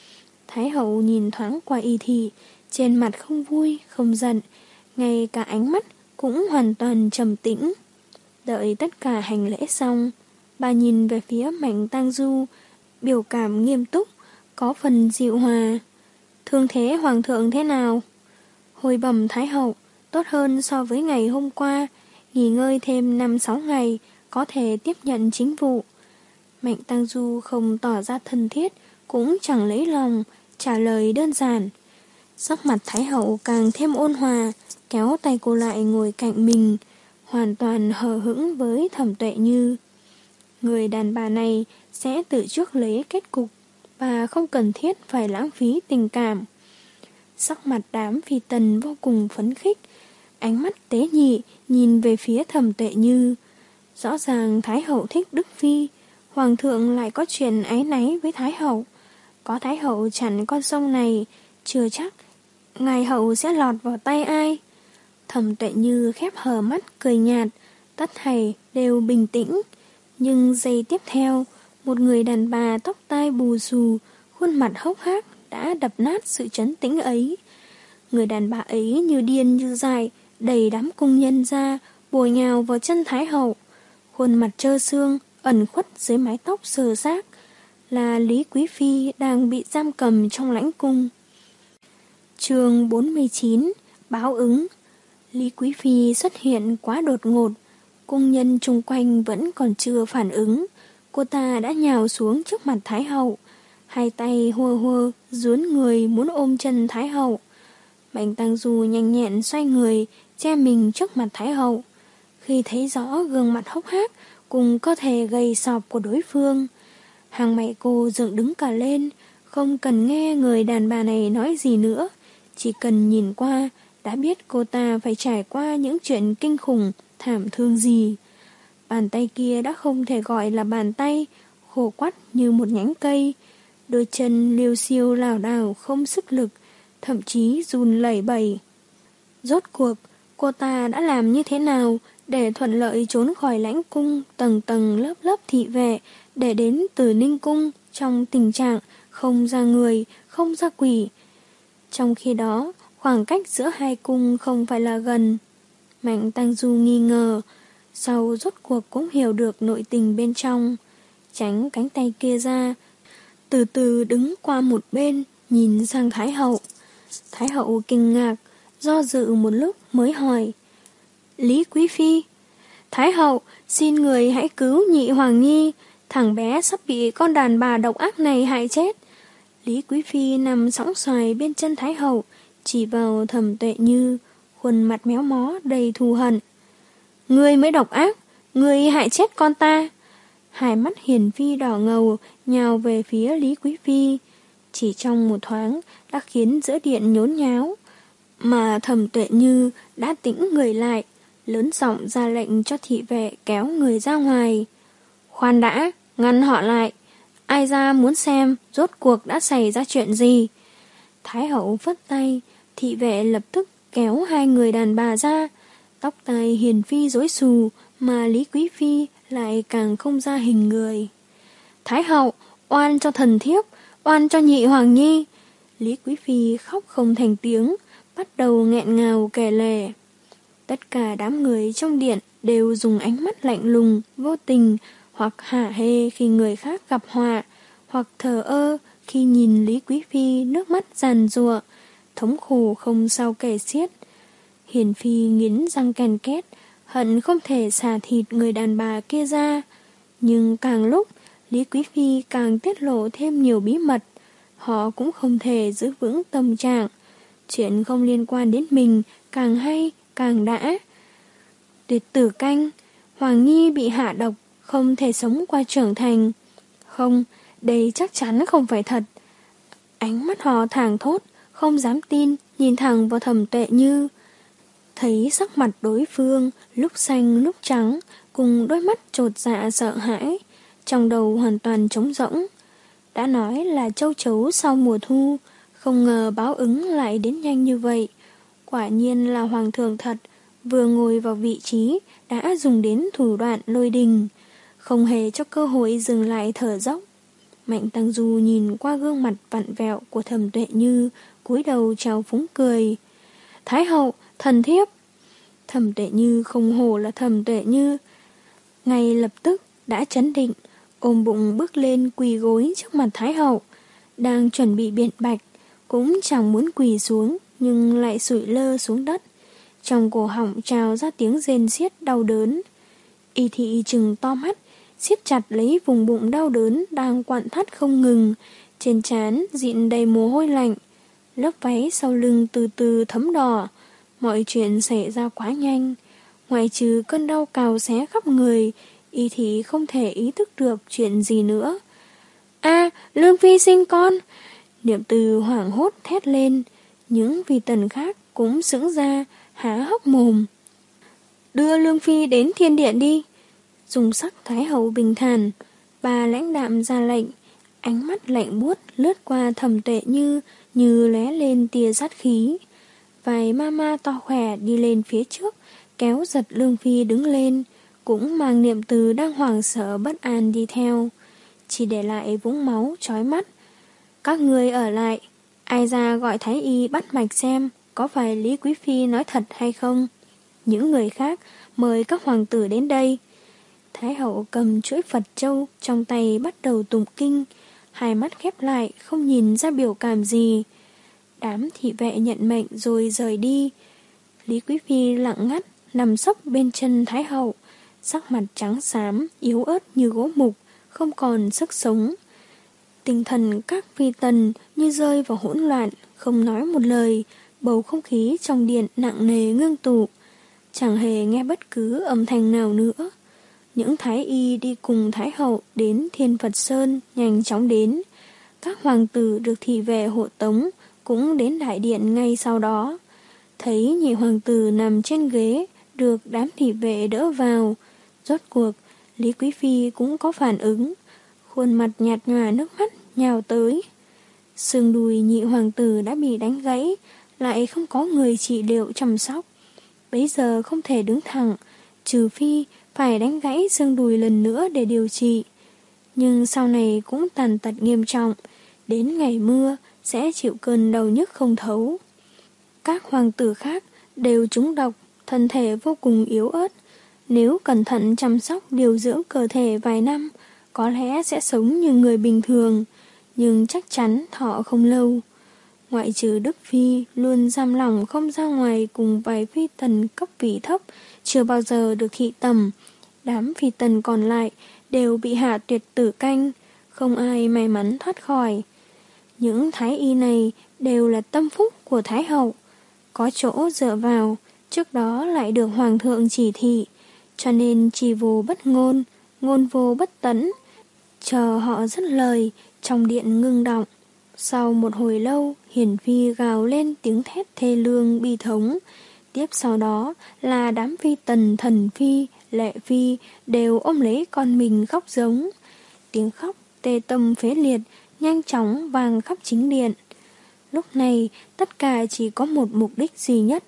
Thái hậu nhìn thoáng qua y thị, trên mặt không vui, không giận, ngay cả ánh mắt cũng hoàn toàn trầm tĩnh. Đợi tất cả hành lễ xong, bà nhìn về phía Mạnh Tăng Du, biểu cảm nghiêm túc, có phần dịu hòa. Thương thế hoàng thượng thế nào? Hồi bẩm Thái hậu, tốt hơn so với ngày hôm qua, nghỉ ngơi thêm năm sáu ngày, có thể tiếp nhận chính vụ. Mạnh Tăng Du không tỏ ra thân thiết, cũng chẳng lấy lòng, trả lời đơn giản. Sắc mặt Thái hậu càng thêm ôn hòa, kéo tay cô lại ngồi cạnh mình, hoàn toàn hờ hững với Thẩm Tuệ Như. người đàn bà này sẽ tự chuốc lấy kết cục và không cần thiết phải lãng phí tình cảm. Sắc mặt đám phi tần vô cùng phấn khích, ánh mắt tế nhị nhìn về phía Thẩm Tuệ Như. Rõ ràng Thái hậu thích Đức Phi, Hoàng thượng lại có chuyện áy náy với Thái hậu. Có Thái hậu chặn con sông này, chưa chắc ngài hậu sẽ lọt vào tay ai. Thẩm Tuệ Như khép hờ mắt cười nhạt, tất thảy đều bình tĩnh. Nhưng giây tiếp theo, một người đàn bà tóc tai bù xù, khuôn mặt hốc hác đã đập nát sự trấn tĩnh ấy. Người đàn bà ấy như điên như dại, đẩy đám cung nhân ra, bồi nhào vào chân Thái hậu. Khuôn mặt trơ xương, ẩn khuất dưới mái tóc sờ xác, là Lý Quý Phi đang bị giam cầm trong lãnh cung. Chương bốn mươi chín. Báo ứng. Lý Quý Phi xuất hiện quá đột ngột, cung nhân chung quanh vẫn còn chưa phản ứng. Cô ta đã nhào xuống trước mặt Thái hậu, hai tay hùa hùa duốn người muốn ôm chân Thái hậu. Mạnh Tăng Du nhanh nhẹn xoay người, che mình trước mặt Thái hậu. Khi thấy rõ gương mặt hốc hác cùng cơ thể gầy sọp của đối phương, hàng mày cô dựng đứng cả lên, không cần nghe người đàn bà này nói gì nữa, chỉ cần nhìn qua đã biết cô ta phải trải qua những chuyện kinh khủng, thảm thương gì. Bàn tay kia đã không thể gọi là bàn tay, khô quắt như một nhánh cây, đôi chân liêu xiêu lảo đảo không sức lực, thậm chí run lẩy bẩy. Rốt cuộc, cô ta đã làm như thế nào để thuận lợi trốn khỏi lãnh cung tầng tầng lớp lớp thị vệ, để đến Từ Ninh cung trong tình trạng không ra người, không ra quỷ. Trong khi đó, khoảng cách giữa hai cung không phải là gần. Mạnh Tăng Du nghi ngờ, sau rốt cuộc cũng hiểu được nội tình bên trong. Tránh cánh tay kia ra, từ từ đứng qua một bên, nhìn sang Thái hậu. Thái hậu kinh ngạc, do dự một lúc mới hỏi: Lý Quý Phi? Thái hậu, xin người hãy cứu nhị Hoàng Nhi, thằng bé sắp bị con đàn bà độc ác này hại chết. Lý Quý Phi nằm sõng xoài bên chân Thái hậu, chỉ vào Thẩm Tuệ Như, khuôn mặt méo mó đầy thù hận. Ngươi mới độc ác, ngươi hại chết con ta. Hai mắt Hiền Phi đỏ ngầu nhào về phía Lý Quý Phi, chỉ trong một thoáng đã khiến giữa điện nhốn nháo. Mà Thẩm Tuệ Như đã tĩnh người lại, lớn giọng ra lệnh cho thị vệ kéo người ra ngoài. Khoan đã, ngăn họ lại, ai ra muốn xem rốt cuộc đã xảy ra chuyện gì. Thái hậu phất tay, thị vệ lập tức kéo hai người đàn bà ra. Tóc tai Hiền Phi rối xù, mà Lý Quý Phi lại càng không ra hình người. Thái hậu, oan cho thần thiếp, oan cho nhị Hoàng Nhi. Lý Quý Phi khóc không thành tiếng, bắt đầu nghẹn ngào kể lể. Tất cả đám người trong điện đều dùng ánh mắt lạnh lùng, vô tình, hoặc hả hê khi người khác gặp họa, hoặc thờ ơ khi nhìn Lý Quý Phi nước mắt giàn giụa, thống khổ không sao kể xiết. Hiền Phi nghiến răng ken két, hận không thể xả thịt người đàn bà kia ra. Nhưng càng lúc, Lý Quý Phi càng tiết lộ thêm nhiều bí mật. Họ cũng không thể giữ vững tâm trạng. Chuyện không liên quan đến mình càng hay, càng đã. Tuyệt tử canh, Hoàng Nhi bị hạ độc, không thể sống qua trưởng thành. Không, đây chắc chắn không phải thật. Ánh mắt họ thảng thốt, không dám tin, nhìn thẳng vào Thẩm Tuệ Như. Thấy sắc mặt đối phương lúc xanh lúc trắng, cùng đôi mắt chột dạ sợ hãi, trong đầu hoàn toàn trống rỗng. Đã nói là châu chấu sau mùa thu, không ngờ báo ứng lại đến nhanh như vậy. Quả nhiên là hoàng thượng thật, vừa ngồi vào vị trí đã dùng đến thủ đoạn lôi đình, không hề cho cơ hội dừng lại thở dốc. Mạnh Tăng Du nhìn qua gương mặt vặn vẹo của Thẩm Tuệ Như, cúi đầu chào phúng cười. Thái hậu, thần thiếp. Thẩm Tuệ Như không hổ là Thẩm Tuệ Như, ngay lập tức đã chấn định, ôm bụng bước lên quỳ gối trước mặt Thái hậu, đang chuẩn bị biện bạch, cũng chẳng muốn quỳ xuống nhưng lại sụi lơ xuống đất. Trong cổ họng trào ra tiếng rên xiết đau đớn. Y thị trừng to mắt, siết chặt lấy vùng bụng đau đớn đang quặn thắt không ngừng, trên trán dịn đầy mồ hôi lạnh, lớp váy sau lưng từ từ thấm đỏ. Mọi chuyện xảy ra quá nhanh, ngoại trừ cơn đau cào xé khắp người, Y Thị không thể ý thức được chuyện gì nữa. A, Lương Phi sinh con! Niệm Từ hoảng hốt thét lên. Những vị tần khác cũng sững ra, há hốc mồm. Đưa Lương Phi đến thiên điện đi. Dùng sắc Thái hậu bình thản, bà lãnh đạm ra lệnh. Ánh mắt lạnh buốt lướt qua Thẩm Tuệ Như như lóe lên tia sát khí. Vài ma ma to khỏe đi lên phía trước, kéo giật Lương Phi đứng lên, cũng mang Niệm Từ đang hoảng sợ bất an đi theo. Chỉ để lại vũng máu chói mắt. Các người ở lại, ai ra gọi Thái Y bắt mạch xem có phải Lý Quý Phi nói thật hay không. Những người khác mời các hoàng tử đến đây. Thái hậu cầm chuỗi Phật châu trong tay bắt đầu tụng kinh, hai mắt khép lại không nhìn ra biểu cảm gì. Đám thị vệ nhận mệnh rồi rời đi. Lý Quý Phi lặng ngắt nằm sấp bên chân Thái hậu, sắc mặt trắng xám, yếu ớt như gỗ mục, không còn sức sống. Tinh thần các phi tần như rơi vào hỗn loạn, không nói một lời, bầu không khí trong điện nặng nề ngưng tụ. Chẳng hề nghe bất cứ âm thanh nào nữa. Những thái y đi cùng Thái hậu đến Thiên Phật Sơn nhanh chóng đến. Các hoàng tử được thị vệ hộ tống cũng đến đại điện ngay sau đó. Thấy nhị hoàng tử nằm trên ghế được đám thị vệ đỡ vào. Rốt cuộc, Lý Quý Phi cũng có phản ứng. Khuôn mặt nhạt nhòa nước mắt nhào tới. Xương đùi nhị hoàng tử đã bị đánh gãy, lại không có người trị liệu chăm sóc. Bấy giờ không thể đứng thẳng, trừ phi phải đánh gãy xương đùi lần nữa để điều trị. Nhưng sau này cũng tàn tật nghiêm trọng, đến ngày mưa sẽ chịu cơn đau nhức không thấu. Các hoàng tử khác đều trúng độc, thân thể vô cùng yếu ớt. Nếu cẩn thận chăm sóc điều dưỡng cơ thể vài năm, có lẽ sẽ sống như người bình thường, nhưng chắc chắn thọ không lâu. Ngoại trừ Đức Phi luôn giam lòng không ra ngoài cùng vài phi tần cấp vị thấp, chưa bao giờ được thị tầm. Đám phi tần còn lại đều bị hạ tuyệt tử canh, không ai may mắn thoát khỏi. Những thái y này đều là tâm phúc của Thái hậu, có chỗ dựa vào, trước đó lại được hoàng thượng chỉ thị, cho nên trì vô bất ngôn, ngôn vô bất tấn. Chờ họ dứt lời, trong điện ngưng động. Sau một hồi lâu, Hiển Phi gào lên tiếng thét thê lương bi thống. Tiếp sau đó là đám phi tần Thần Phi, Lệ Phi đều ôm lấy con mình khóc giống. Tiếng khóc tê tâm phế liệt, nhanh chóng vang khắp chính điện. Lúc này, tất cả chỉ có một mục đích duy nhất,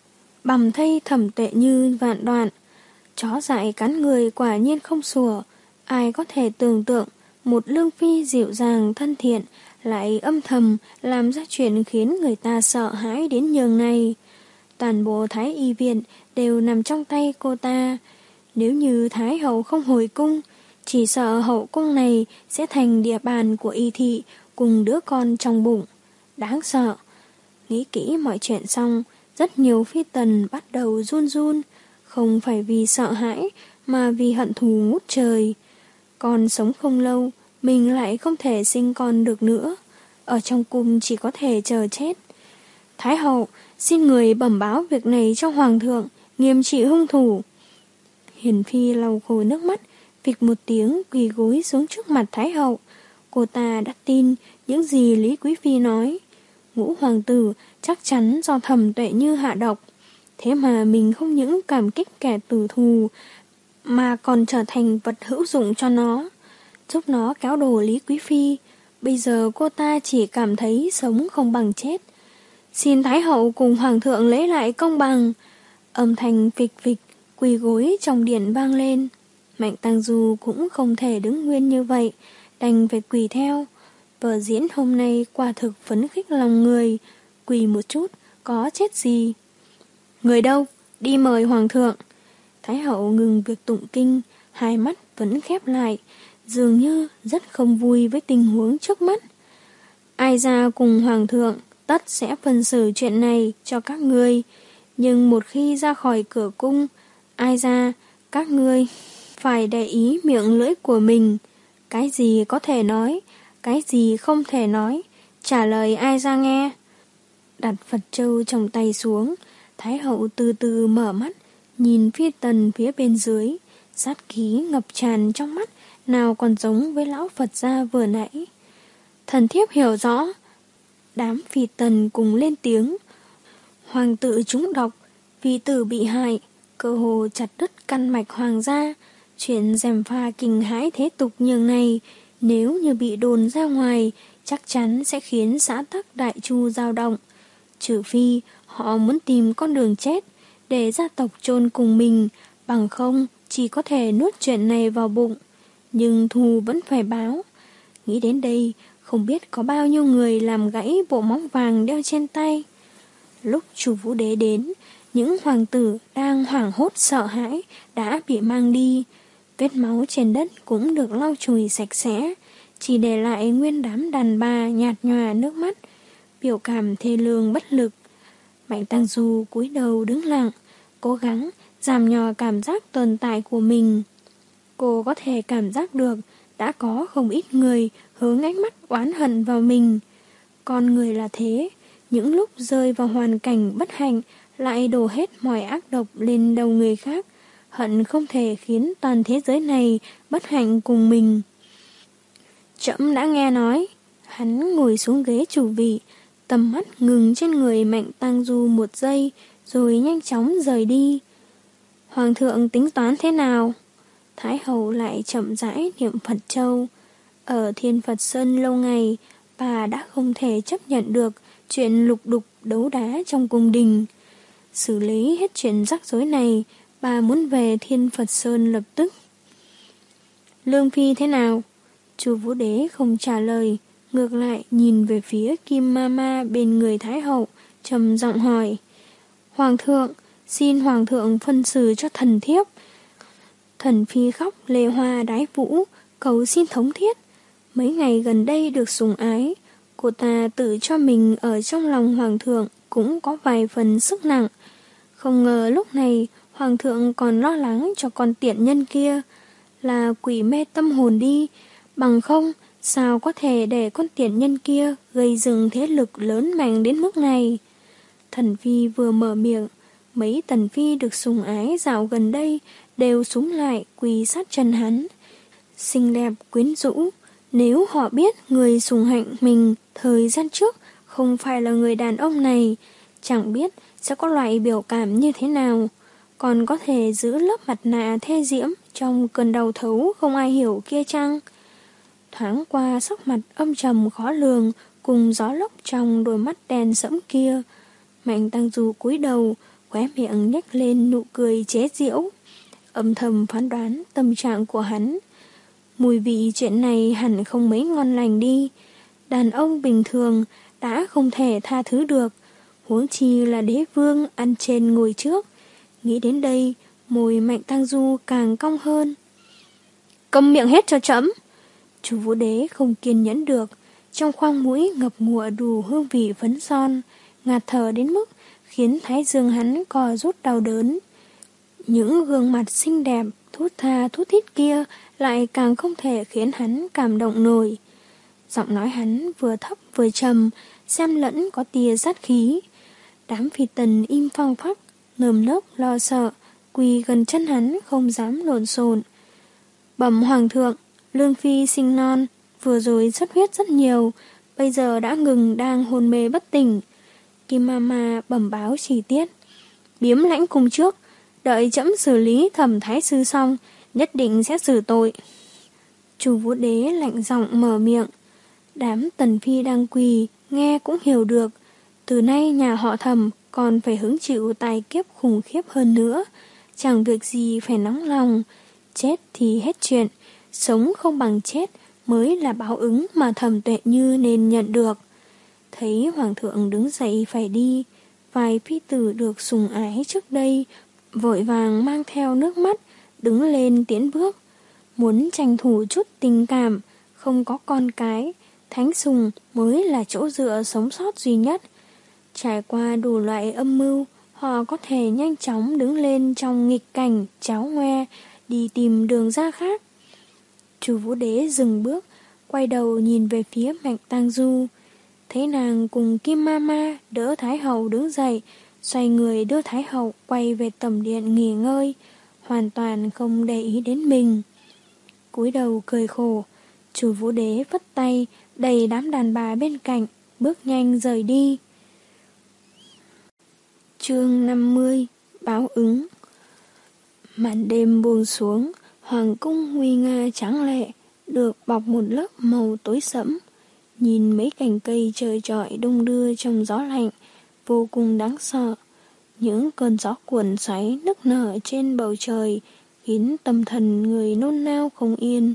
bằm thây Thẩm Tuệ Như vạn đoạn. Chó dại cắn người quả nhiên không sủa. Ai có thể tưởng tượng một Lương Phi dịu dàng thân thiện lại âm thầm làm ra chuyện khiến người ta sợ hãi đến nhường này. Toàn bộ Thái y viện đều nằm trong tay cô ta. Nếu như Thái hậu không hồi cung, chỉ sợ hậu cung này sẽ thành địa bàn của Y Thị cùng đứa con trong bụng. Đáng sợ. Nghĩ kỹ mọi chuyện xong, rất nhiều phi tần bắt đầu run run, không phải vì sợ hãi mà vì hận thù ngút trời. Con sống không lâu, mình lại không thể sinh con được nữa. Ở trong cung chỉ có thể chờ chết. Thái hậu, xin người bẩm báo việc này cho hoàng thượng, nghiêm trị hung thủ. Hiển Phi lau khô nước mắt, phịch một tiếng quỳ gối xuống trước mặt Thái hậu. Cô ta đã tin những gì Lý Quý Phi nói. Ngũ hoàng tử chắc chắn do Thẩm Tuệ Như hạ độc. Thế mà mình không những cảm kích kẻ tử thù, mà còn trở thành vật hữu dụng cho nó, giúp nó kéo đổ Lý Quý Phi. Bây giờ cô ta chỉ cảm thấy sống không bằng chết. Xin Thái hậu cùng hoàng thượng lấy lại công bằng. Âm thanh phịch phịch quỳ gối trong điện vang lên. Mạnh Tang Du cũng không thể đứng nguyên như vậy, đành phải quỳ theo. Vở diễn hôm nay quả thực phấn khích lòng người, quỳ một chút có chết gì. Người đâu? Đi mời hoàng thượng. Thái hậu ngừng việc tụng kinh, hai mắt vẫn khép lại, dường như rất không vui với tình huống trước mắt. Ai ra cùng hoàng thượng tất sẽ phân xử chuyện này cho các ngươi, nhưng một khi ra khỏi cửa cung, ai ra các ngươi phải để ý miệng lưỡi của mình. Cái gì có thể nói, cái gì không thể nói, trả lời ai ra nghe. Đặt Phật châu trong tay xuống, Thái hậu từ từ mở mắt, nhìn phi tần phía bên dưới, sát khí ngập tràn trong mắt, nào còn giống với lão Phật gia vừa nãy. Thần thiếp hiểu rõ. Đám phi tần cùng lên tiếng. Hoàng tử trúng độc, phi tử bị hại, cơ hồ chặt đứt căn mạch hoàng gia. Chuyện gièm pha kinh hãi thế tục nhường này, nếu như bị đồn ra ngoài, chắc chắn sẽ khiến xã tắc Đại Chu dao động. Trừ phi họ muốn tìm con đường chết để gia tộc chôn cùng mình, bằng không chỉ có thể nuốt chuyện này vào bụng. Nhưng thù vẫn phải báo. Nghĩ đến đây, không biết có bao nhiêu người làm gãy bộ móng vàng đeo trên tay. Lúc Chu Vũ Đế đến, những hoàng tử đang hoảng hốt sợ hãi đã bị mang đi. Vết máu trên đất cũng được lau chùi sạch sẽ, chỉ để lại nguyên đám đàn bà nhạt nhòa nước mắt, biểu cảm thê lương bất lực. Mạnh Tăng Du cúi đầu đứng lặng, cố gắng giảm nhỏ cảm giác tồn tại của mình. Cô có thể cảm giác được đã có không ít người hướng ánh mắt oán hận vào mình. Con người là thế, những lúc rơi vào hoàn cảnh bất hạnh lại đổ hết mọi ác độc lên đầu người khác, hận không thể khiến toàn thế giới này bất hạnh cùng mình. Trẫm đã nghe nói. Hắn ngồi xuống ghế chủ vị, tầm mắt ngừng trên người Mạnh Tăng Du một giây, rồi nhanh chóng rời đi. Hoàng thượng tính toán thế nào? Thái hậu lại chậm rãi niệm Phật châu. Ở Thiên Phật Sơn lâu ngày, bà đã không thể chấp nhận được chuyện lục đục đấu đá trong cung đình. Xử lý hết chuyện rắc rối này, bà muốn về Thiên Phật Sơn lập tức. Lương Phi thế nào? Chu Vũ Đế không trả lời, ngược lại nhìn về phía Kim Mama bên người Thái hậu, trầm giọng hỏi. Hoàng thượng, xin Hoàng thượng phân xử cho thần thiếp. Thần Phi khóc lê hoa đái vũ, cầu xin thống thiết. Mấy ngày gần đây được sủng ái, cô ta tự cho mình ở trong lòng Hoàng thượng cũng có vài phần sức nặng. Không ngờ lúc này Hoàng thượng còn lo lắng cho con tiện nhân kia, là quỷ mê tâm hồn đi, bằng không sao có thể để con tiện nhân kia gây dựng thế lực lớn mạnh đến mức này. Thần Phi vừa mở miệng, mấy tần phi được sủng ái dạo gần đây đều súng lại quỳ sát chân hắn. Xinh đẹp quyến rũ, nếu họ biết người sủng hạnh mình thời gian trước không phải là người đàn ông này, chẳng biết sẽ có loại biểu cảm như thế nào, còn có thể giữ lớp mặt nạ thê diễm trong cơn đau thấu không ai hiểu kia chăng. Thoáng qua sắc mặt âm trầm khó lường cùng gió lốc trong đôi mắt đen sẫm kia, Mạnh Tăng Du cúi đầu, khóe miệng nhếch lên nụ cười chế giễu, âm thầm phán đoán tâm trạng của hắn. Mùi vị chuyện này hẳn không mấy ngon lành đi. Đàn ông bình thường đã không thể tha thứ được, huống chi là đế vương ăn trên ngồi trước. Nghĩ đến đây, môi Mạnh Tăng Du càng cong hơn. Câm miệng hết cho trẫm. Chu Vũ Đế không kiên nhẫn được, trong khoang mũi ngập ngụa đủ hương vị phấn son, ngạt thở đến mức khiến thái dương hắn co rút đau đớn. Những gương mặt xinh đẹp, thút tha thút thít kia lại càng không thể khiến hắn cảm động nổi. Giọng nói hắn vừa thấp vừa trầm, xem lẫn có tia sát khí. Đám phi tần im phăng phắc, nơm nớp lo sợ, quỳ gần chân hắn không dám lộn xộn. Bẩm Hoàng thượng, Lương Phi sinh non, vừa rồi xuất huyết rất nhiều, bây giờ đã ngừng đang hôn mê bất tỉnh. Kim Mama bẩm báo chi tiết. Biếm lãnh cung trước, đợi trẫm xử lý Thẩm thái sư xong, nhất định sẽ xử tội. Chu Vũ Đế lạnh giọng mở miệng. Đám tần phi đang quỳ, nghe cũng hiểu được. Từ nay nhà họ Thẩm còn phải hứng chịu tai kiếp khủng khiếp hơn nữa. Chẳng việc gì phải nóng lòng. Chết thì hết chuyện, sống không bằng chết mới là báo ứng mà Thẩm Tuệ Như nên nhận được. Thấy Hoàng thượng đứng dậy phải đi, vài phi tử được sủng ái trước đây vội vàng mang theo nước mắt đứng lên tiến bước, muốn tranh thủ chút tình cảm. Không có con cái, thánh sùng mới là chỗ dựa sống sót duy nhất. Trải qua đủ loại âm mưu, họ có thể nhanh chóng đứng lên trong nghịch cảnh cháo ngoe, đi tìm đường ra khác. Chu Vũ Đế dừng bước, quay đầu nhìn về phía Mạnh Tăng Du. Thấy nàng cùng Kim Mama đỡ Thái hậu đứng dậy, xoay người đưa Thái hậu quay về tẩm điện nghỉ ngơi. hoàn toàn không để ý đến mình. Cúi đầu cười khổ, Chu Vũ Đế vất tay đẩy đám đàn bà bên cạnh, bước nhanh rời đi. Chương năm mươi: Báo ứng. Màn đêm buông xuống, hoàng cung nguy nga tráng lệ, được bọc một lớp màu tối sẫm. Nhìn mấy cành cây trời chọi đung đưa trong gió lạnh, vô cùng đáng sợ. Những cơn gió cuộn xoáy nức nở trên bầu trời, khiến tâm thần người nôn nao không yên.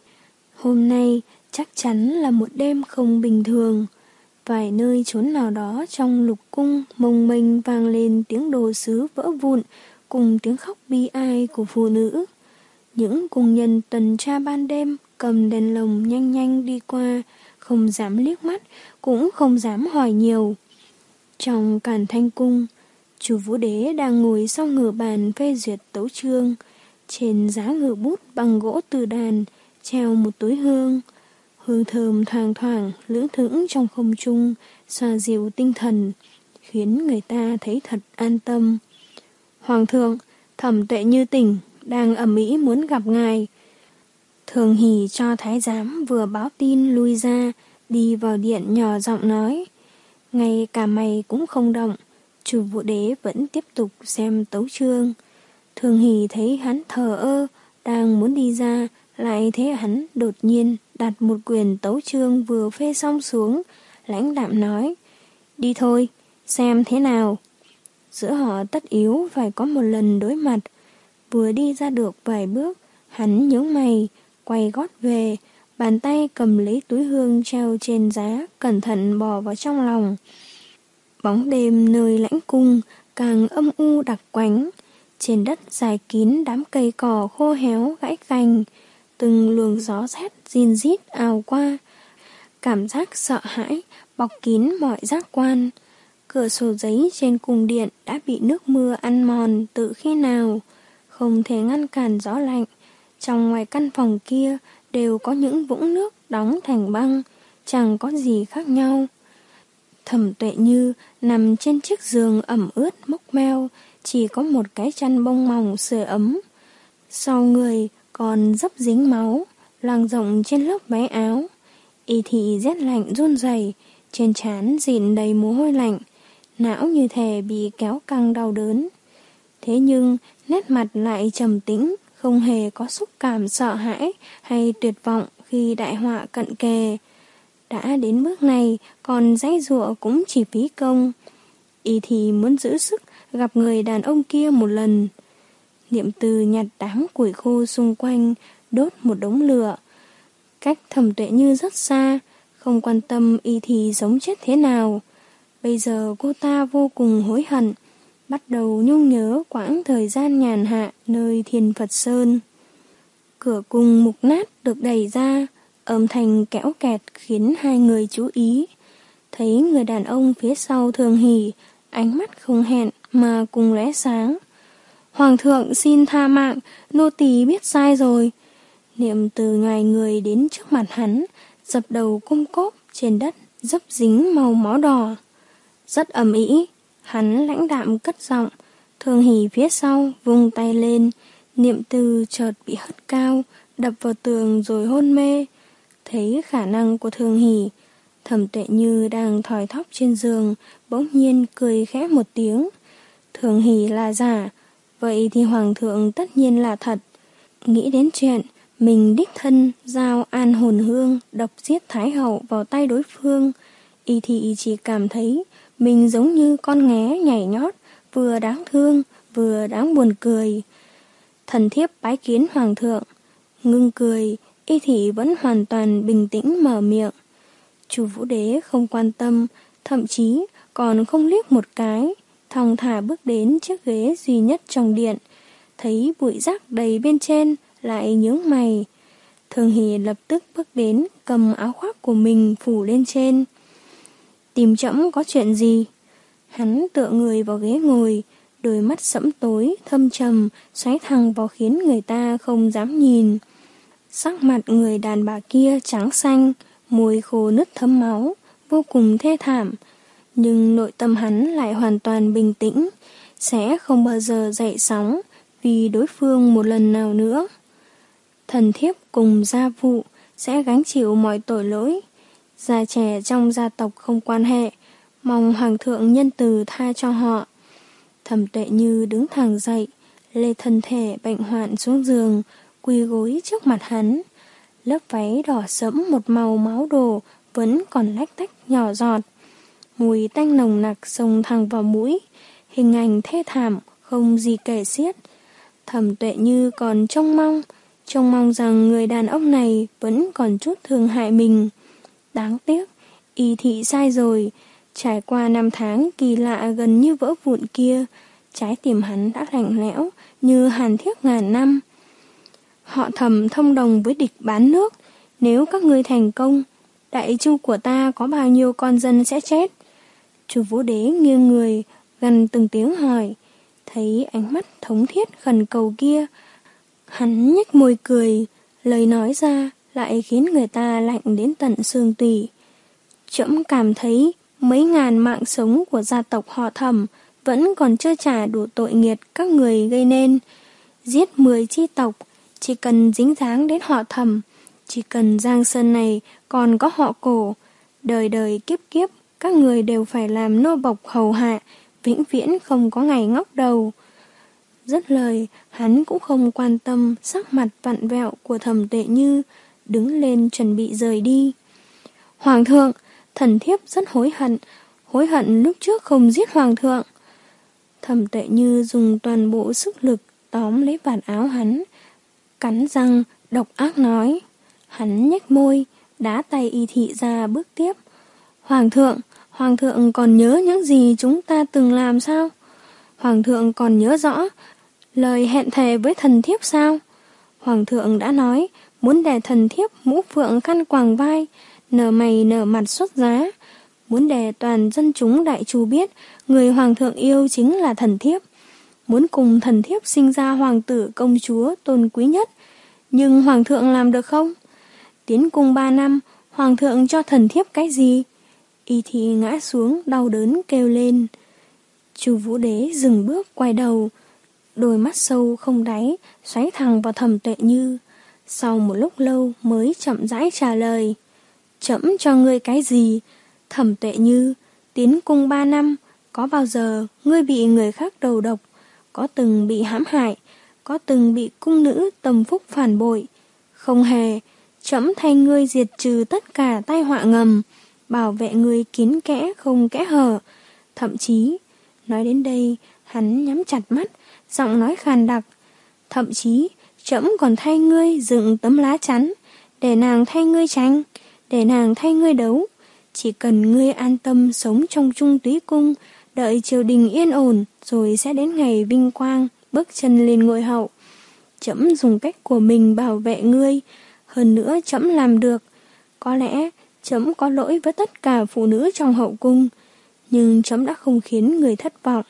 Hôm nay chắc chắn là một đêm không bình thường. Vài nơi chốn nào đó trong lục cung mông mênh vang lên tiếng đồ sứ vỡ vụn cùng tiếng khóc bi ai của phụ nữ. Những cung nhân tuần tra ban đêm cầm đèn lồng nhanh nhanh đi qua, không dám liếc mắt, cũng không dám hỏi nhiều. Trong Càn Thanh Cung, Chu Vũ Đế đang ngồi sau ngựa bàn phê duyệt tấu chương. Trên giá ngựa bút bằng gỗ từ đàn treo một túi hương. Hương thơm thoang thoảng lững thững trong không trung, xoa dịu tinh thần, khiến người ta thấy thật an tâm. Hoàng thượng, Thẩm Tuệ Như tỉnh, đang ầm ĩ muốn gặp ngài. Thường Hỷ cho thái giám vừa báo tin lui ra, đi vào điện nhỏ giọng nói. Ngay cả mày cũng không động, Chu Vũ Đế vẫn tiếp tục xem tấu chương. Thường Hỷ thấy hắn thờ ơ, đang muốn đi ra, lại thấy hắn đột nhiên đặt một quyển tấu chương vừa phê xong xuống, lãnh đạm nói. Đi thôi, xem thế nào. Giữa họ tất yếu phải có một lần đối mặt. Vừa đi ra được vài bước, hắn nhướng mày, quay gót về, bàn tay cầm lấy túi hương treo trên giá, cẩn thận bỏ vào trong lòng. Bóng đêm nơi lãnh cung càng âm u đặc quánh. Trên đất dài kín đám cây cỏ khô héo gãy cành, từng luồng gió rét rin rít ào qua. Cảm giác sợ hãi bọc kín mọi giác quan. Cửa sổ giấy trên cung điện đã bị nước mưa ăn mòn từ khi nào, không thể ngăn cản gió lạnh. Trong ngoài căn phòng kia đều có những vũng nước đóng thành băng, chẳng có gì khác nhau. Thẩm Tuệ Như nằm trên chiếc giường ẩm ướt mốc meo, chỉ có một cái chăn bông mỏng sưởi ấm. Sau người còn dấp dính máu, loang rộng trên lớp váy áo. Y thị rét lạnh run rẩy, trên trán dịn đầy mồ hôi lạnh, não như thể bị kéo căng đau đớn. Thế nhưng nét mặt lại trầm tĩnh, không hề có xúc cảm sợ hãi hay tuyệt vọng khi đại họa cận kề. Đã đến bước này, còn giãy giụa cũng chỉ phí công. Y thì muốn giữ sức gặp người đàn ông kia một lần. Niệm Từ nhặt đám củi khô xung quanh, đốt một đống lửa. Cách Thẩm Tuệ Như rất xa, không quan tâm Y thì sống chết thế nào. Bây giờ cô ta vô cùng hối hận, bắt đầu nhung nhớ quãng thời gian nhàn hạ nơi Thiên Phật Sơn. Cửa cung mục nát được đẩy ra, âm thanh kẽo kẹt khiến hai người chú ý. Thấy người đàn ông phía sau Thường Hỷ, ánh mắt không hẹn mà cùng lóe sáng. Hoàng thượng xin tha mạng, nô tỳ biết sai rồi. Niệm Từ ngài người đến trước mặt hắn, dập đầu cung cốp trên đất dấp dính màu máu đỏ. Rất ầm ĩ, hắn lãnh đạm cất giọng. Thường Hỷ phía sau vung tay lên, Niệm Từ chợt bị hất cao, đập vào tường rồi hôn mê. Thấy khả năng của Thường Hỷ, Thẩm Tuệ Như đang thoi thóp trên giường, bỗng nhiên cười khẽ một tiếng. Thường Hỷ là giả, vậy thì Hoàng thượng tất nhiên là thật. Nghĩ đến chuyện mình đích thân giao an hồn hương độc giết Thái hậu vào tay đối phương, Y thị chỉ cảm thấy mình giống như con nghé nhảy nhót, vừa đáng thương vừa đáng buồn cười. Thần thiếp bái kiến Hoàng thượng. Ngưng cười, Y thị vẫn hoàn toàn bình tĩnh mở miệng. Chu Vũ Đế không quan tâm, thậm chí còn không liếc một cái, thong thả bước đến chiếc ghế duy nhất trong điện. Thấy bụi rác đầy bên trên, lại nhướng mày. Thường Hỷ lập tức bước đến, cầm áo khoác của mình phủ lên trên. Tìm trẫm có chuyện gì? Hắn tựa người vào ghế ngồi, đôi mắt sẫm tối, thâm trầm, xoáy thẳng vào khiến người ta không dám nhìn. Sắc mặt người đàn bà kia trắng xanh, môi khô nứt thấm máu, vô cùng thê thảm. Nhưng nội tâm hắn lại hoàn toàn bình tĩnh, sẽ không bao giờ dậy sóng, vì đối phương một lần nào nữa. Thần thiếp cùng gia phụ sẽ gánh chịu mọi tội lỗi. Già trẻ trong gia tộc không quan hệ, mong hoàng thượng nhân từ tha cho họ. Thẩm Tuệ Như đứng thẳng dậy, lê thân thể bệnh hoạn xuống giường, quỳ gối trước mặt hắn. Lớp váy đỏ sẫm một màu máu đổ vẫn còn lách tách nhỏ giọt. Mùi tanh nồng nặc xông thẳng vào mũi, hình ảnh thê thảm không gì kể xiết. Thẩm Tuệ Như còn trông mong, trông mong rằng người đàn ông này vẫn còn chút thương hại mình. Đáng tiếc, y thị sai rồi. Trải qua năm tháng kỳ lạ gần như vỡ vụn kia, trái tim hắn đã lạnh lẽo như hàn thiếc ngàn năm. Họ Thẩm thông đồng với địch bán nước. Nếu các ngươi thành công, đại chu của ta có bao nhiêu con dân sẽ chết? Chu Vũ Đế nghiêng người, gần từng tiếng hỏi. Thấy ánh mắt thống thiết khẩn cầu kia, hắn nhếch môi cười, lời nói ra lại khiến người ta lạnh đến tận xương tủy. Trẫm cảm thấy mấy ngàn mạng sống của gia tộc họ Thẩm vẫn còn chưa trả đủ tội nghiệt các người gây nên. Giết mười chi tộc, chỉ cần dính dáng đến họ Thẩm, chỉ cần Giang Sơn này còn có họ Cổ, đời đời kiếp kiếp các người đều phải làm nô bộc hầu hạ, vĩnh viễn không có ngày ngóc đầu. Dứt lời, hắn cũng không quan tâm sắc mặt vặn vẹo của Thẩm Tuệ Như, đứng lên chuẩn bị rời đi. Hoàng thượng, thần thiếp rất hối hận, hối hận lúc trước không giết hoàng thượng. Thẩm Tuệ Như dùng toàn bộ sức lực tóm lấy vạt áo hắn, cắn răng, độc ác nói. Hắn nhếch môi, đá tay y thị ra bước tiếp. Hoàng thượng, hoàng thượng còn nhớ những gì chúng ta từng làm sao? Hoàng thượng còn nhớ rõ lời hẹn thề với thần thiếp sao? Hoàng thượng đã nói muốn để thần thiếp mũ phượng khăn quàng vai, nở mày nở mặt xuất giá, muốn để toàn dân chúng đại chu biết người hoàng thượng yêu chính là thần thiếp, muốn cùng thần thiếp sinh ra hoàng tử công chúa tôn quý nhất. Nhưng hoàng thượng làm được không? Tiến cung ba năm, hoàng thượng cho thần thiếp cái gì? Y thị ngã xuống đau đớn kêu lên. Chu Vũ Đế dừng bước quay đầu, đôi mắt sâu không đáy xoáy thẳng vào Thẩm Tuệ Như. Sau một lúc lâu mới chậm rãi trả lời. Trẫm cho ngươi cái gì? Thẩm Tuệ Như, tiến cung ba năm, có bao giờ ngươi bị người khác đầu độc, có từng bị hãm hại, có từng bị cung nữ tâm phúc phản bội? Không hề. Trẫm thay ngươi diệt trừ tất cả tai họa ngầm, bảo vệ ngươi kín kẽ không kẽ hở. Thậm chí, nói đến đây, hắn nhắm chặt mắt, giọng nói khàn đặc. Thậm chí, trẫm còn thay ngươi dựng tấm lá chắn, để nàng thay ngươi tranh, để nàng thay ngươi đấu. Chỉ cần ngươi an tâm sống trong Trung Túy Cung, đợi triều đình yên ổn, rồi sẽ đến ngày vinh quang, bước chân lên ngôi hậu. Trẫm dùng cách của mình bảo vệ ngươi, hơn nữa trẫm làm được. Có lẽ trẫm có lỗi với tất cả phụ nữ trong hậu cung, nhưng trẫm đã không khiến người thất vọng.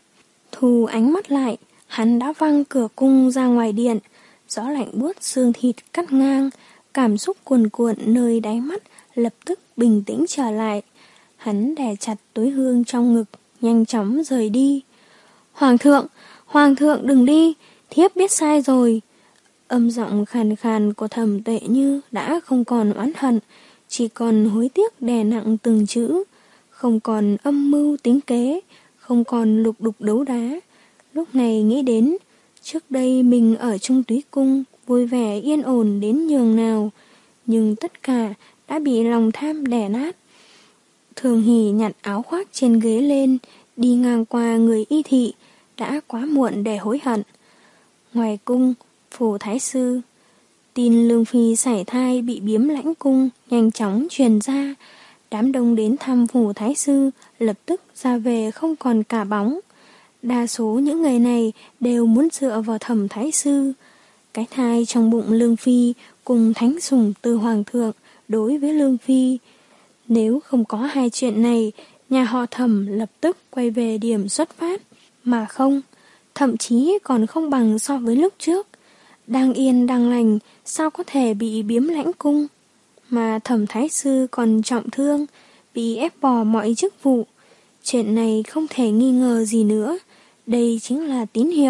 Thu ánh mắt lại, hắn đã văng cửa cung ra ngoài điện. Gió lạnh buốt xương thịt cắt ngang, cảm xúc cuồn cuộn nơi đáy mắt lập tức bình tĩnh trở lại. Hắn đè chặt túi hương trong ngực, nhanh chóng rời đi. Hoàng thượng, hoàng thượng đừng đi, thiếp biết sai rồi. Âm giọng khàn khàn của Thẩm Tuệ Như đã không còn oán hận, chỉ còn hối tiếc đè nặng từng chữ, không còn âm mưu tính kế, không còn lục đục đấu đá. Lúc này nghĩ đến, trước đây mình ở Trung Túy Cung vui vẻ yên ổn đến nhường nào, nhưng tất cả đã bị lòng tham đè nát. Thường Hỷ nhặt áo khoác trên ghế lên, đi ngang qua người y thị, đã quá muộn để hối hận. Ngoài cung, phủ thái sư, tin Lương Phi sảy thai bị biếm lãnh cung nhanh chóng truyền ra. Đám đông đến thăm phủ thái sư lập tức ra về không còn cả bóng. Đa số những người này đều muốn dựa vào Thẩm thái sư. Cái thai trong bụng Lương Phi cùng thánh sủng từ hoàng thượng đối với Lương Phi. Nếu không có hai chuyện này, nhà họ Thẩm lập tức quay về điểm xuất phát. Mà không, thậm chí còn không bằng so với lúc trước. Đang yên đang lành, sao có thể bị biếm lãnh cung? Mà Thẩm thái sư còn trọng thương, bị ép bỏ mọi chức vụ. Chuyện này không thể nghi ngờ gì nữa. Đây chính là tín hiệu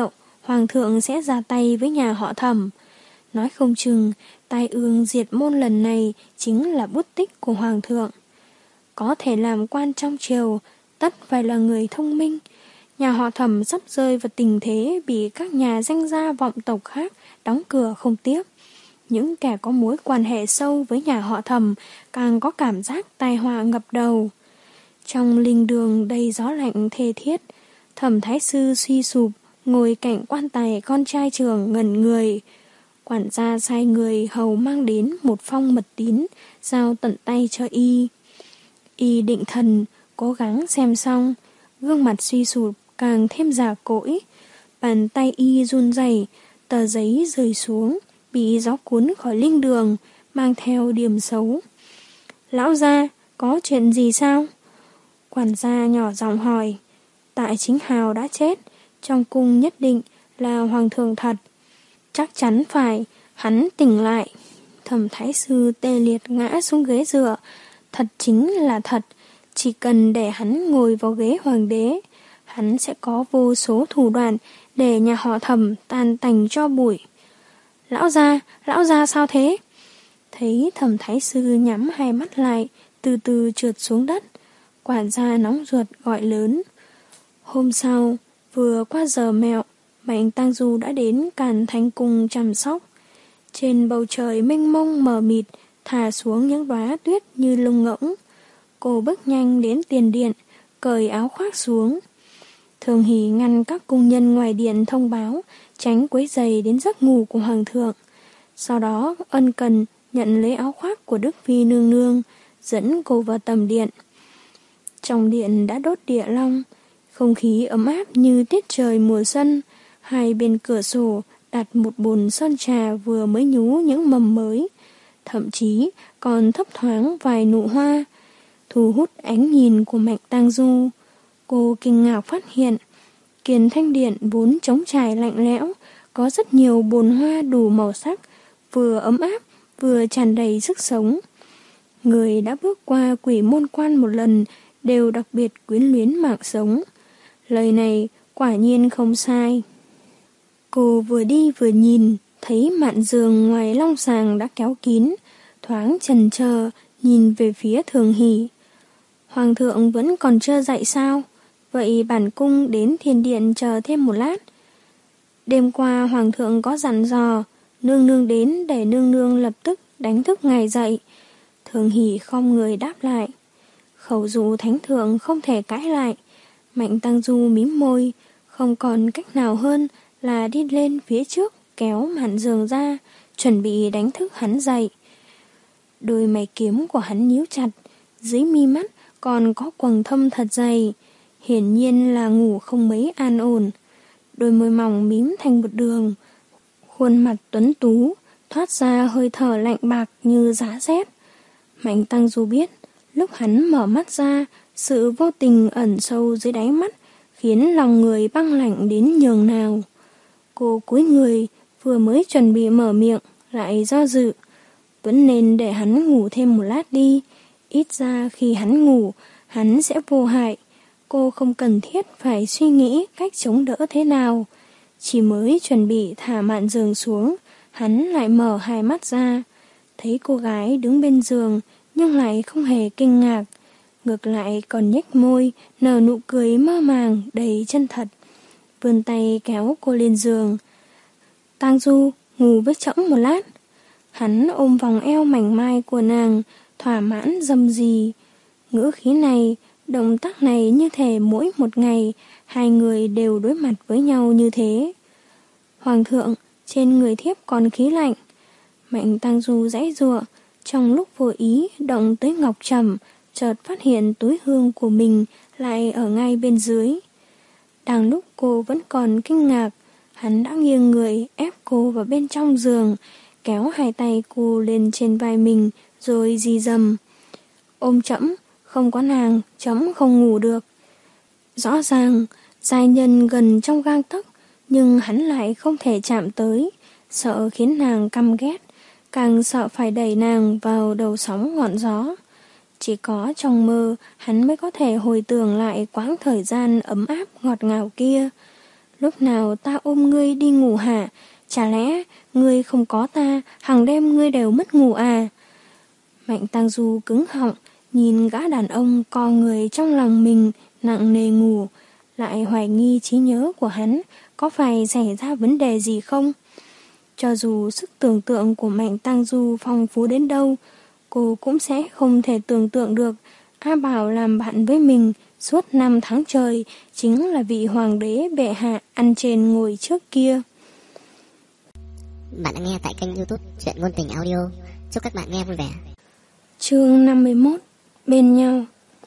Hoàng thượng sẽ ra tay với nhà họ Thẩm. Nói không chừng, tai ương diệt môn lần này chính là bút tích của Hoàng thượng. Có thể làm quan trong triều, tất phải là người thông minh. Nhà họ Thẩm sắp rơi vào tình thế bị các nhà danh gia vọng tộc khác đóng cửa không tiếp. Những kẻ có mối quan hệ sâu với nhà họ Thẩm càng có cảm giác tai họa ngập đầu. Trong linh đường đầy gió lạnh thê thiết, Thẩm thái sư suy sụp, ngồi cạnh quan tài con trai trưởng ngẩn người. Quản gia sai người hầu mang đến một phong mật tín, giao tận tay cho y. Y định thần, cố gắng xem xong, gương mặt suy sụp càng thêm già cỗi. Bàn tay y run rẩy, tờ giấy rơi xuống, bị gió cuốn khỏi linh đường, mang theo điểm xấu. Lão gia, có chuyện gì sao? Quản gia nhỏ giọng hỏi. Tại Chính Hào đã chết, trong cung nhất định là hoàng thượng thật. Chắc chắn phải, hắn tỉnh lại. Thẩm thái sư tê liệt ngã xuống ghế dựa. Thật chính là thật, chỉ cần để hắn ngồi vào ghế hoàng đế, hắn sẽ có vô số thủ đoạn để nhà họ Thẩm tan tành cho bụi. Lão gia, lão gia sao thế? Thấy Thẩm thái sư nhắm hai mắt lại, từ từ trượt xuống đất. Quản gia nóng ruột gọi lớn. Hôm sau, vừa qua giờ mẹo, Mạnh Tang Du đã đến Càn Thanh Cung chăm sóc. Trên bầu trời mênh mông mờ mịt, thả xuống những đóa tuyết như lông ngỗng. Cô bước nhanh đến tiền điện, cởi áo khoác xuống. Thường Hỷ ngăn các cung nhân ngoài điện thông báo, tránh quấy rầy đến giấc ngủ của Hoàng thượng. Sau đó ân cần nhận lấy áo khoác của Đức Phi nương nương, dẫn cô vào tầm điện. Trong điện đã đốt địa long, không khí ấm áp như tiết trời mùa xuân. Hai bên cửa sổ đặt một bồn sơn trà vừa mới nhú những mầm mới, thậm chí còn thấp thoáng vài nụ hoa, thu hút ánh nhìn của Mạnh Tang Du. Cô kinh ngạc phát hiện, Kiền Thanh Điện vốn trống trải lạnh lẽo, có rất nhiều bồn hoa đủ màu sắc, vừa ấm áp, vừa tràn đầy sức sống. Người đã bước qua Quỷ Môn Quan một lần đều đặc biệt quyến luyến mạng sống. Lời này quả nhiên không sai. Cô vừa đi vừa nhìn, thấy mạn giường ngoài long sàng đã kéo kín, thoáng chần chờ, nhìn về phía Thường Hỷ. Hoàng thượng vẫn còn chưa dậy sao? Vậy bản cung đến thiên điện chờ thêm một lát. Đêm qua Hoàng thượng có dặn dò, nương nương đến để nương nương lập tức đánh thức ngài dậy. Thường Hỷ không người đáp lại. Khẩu dụ thánh thượng không thể cãi lại. Mạnh Tang Du mím môi, không còn cách nào hơn là đi lên phía trước kéo màn giường ra, chuẩn bị đánh thức hắn dậy. Đôi mày kiếm của hắn nhíu chặt, dưới mi mắt còn có quầng thâm thật dày, hiển nhiên là ngủ không mấy an ổn. Đôi môi mỏng mím thành một đường, khuôn mặt tuấn tú thoát ra hơi thở lạnh bạc như giá rét. Mạnh Tang Du biết, lúc hắn mở mắt ra, sự vô tình ẩn sâu dưới đáy mắt khiến lòng người băng lạnh đến nhường nào. Cô cúi người, vừa mới chuẩn bị mở miệng, lại do dự. Vẫn nên để hắn ngủ thêm một lát đi. Ít ra khi hắn ngủ, hắn sẽ vô hại. Cô không cần thiết phải suy nghĩ cách chống đỡ thế nào. Chỉ mới chuẩn bị thả mạn giường xuống, hắn lại mở hai mắt ra. Thấy cô gái đứng bên giường, nhưng lại không hề kinh ngạc. Ngược lại còn nhếch môi, nở nụ cười mơ màng, đầy chân thật. Vươn tay kéo cô lên giường. Tang Du, ngủ với trẫm một lát. Hắn ôm vòng eo mảnh mai của nàng, thỏa mãn dâm dì. Ngữ khí này, động tác này như thể mỗi một ngày, hai người đều đối mặt với nhau như thế. Hoàng thượng, trên người thiếp còn khí lạnh. Mạnh Tang Du giãy giụa, trong lúc vô ý động tới ngọc trầm, chợt phát hiện túi hương của mình lại ở ngay bên dưới. Đang lúc cô vẫn còn kinh ngạc, hắn đã nghiêng người ép cô vào bên trong giường, kéo hai tay cô lên trên vai mình rồi rì rầm. Ôm trẫm, không có nàng, trẫm không ngủ được. Rõ ràng, giai nhân gần trong gang tấc, nhưng hắn lại không thể chạm tới, sợ khiến nàng căm ghét, càng sợ phải đẩy nàng vào đầu sóng ngọn gió. Chỉ có trong mơ hắn mới có thể hồi tưởng lại quãng thời gian ấm áp ngọt ngào kia. Lúc nào ta ôm ngươi đi ngủ hả? Chả lẽ ngươi không có ta, hàng đêm ngươi đều mất ngủ à? Mạnh Tang Du cứng họng, nhìn gã đàn ông co người trong lòng mình nặng nề ngủ, lại hoài nghi trí nhớ của hắn có phải xảy ra vấn đề gì không? Cho dù sức tưởng tượng của Mạnh Tang Du phong phú đến đâu, cô cũng sẽ không thể tưởng tượng được A Bảo làm bạn với mình suốt năm tháng trời chính là vị hoàng đế bệ hạ ăn trên ngồi trước kia. Bạn đã nghe tại kênh YouTube Truyện Ngôn Tình Audio. Chúc các bạn nghe vui vẻ. Chương năm mươi mốt. Bên nhau.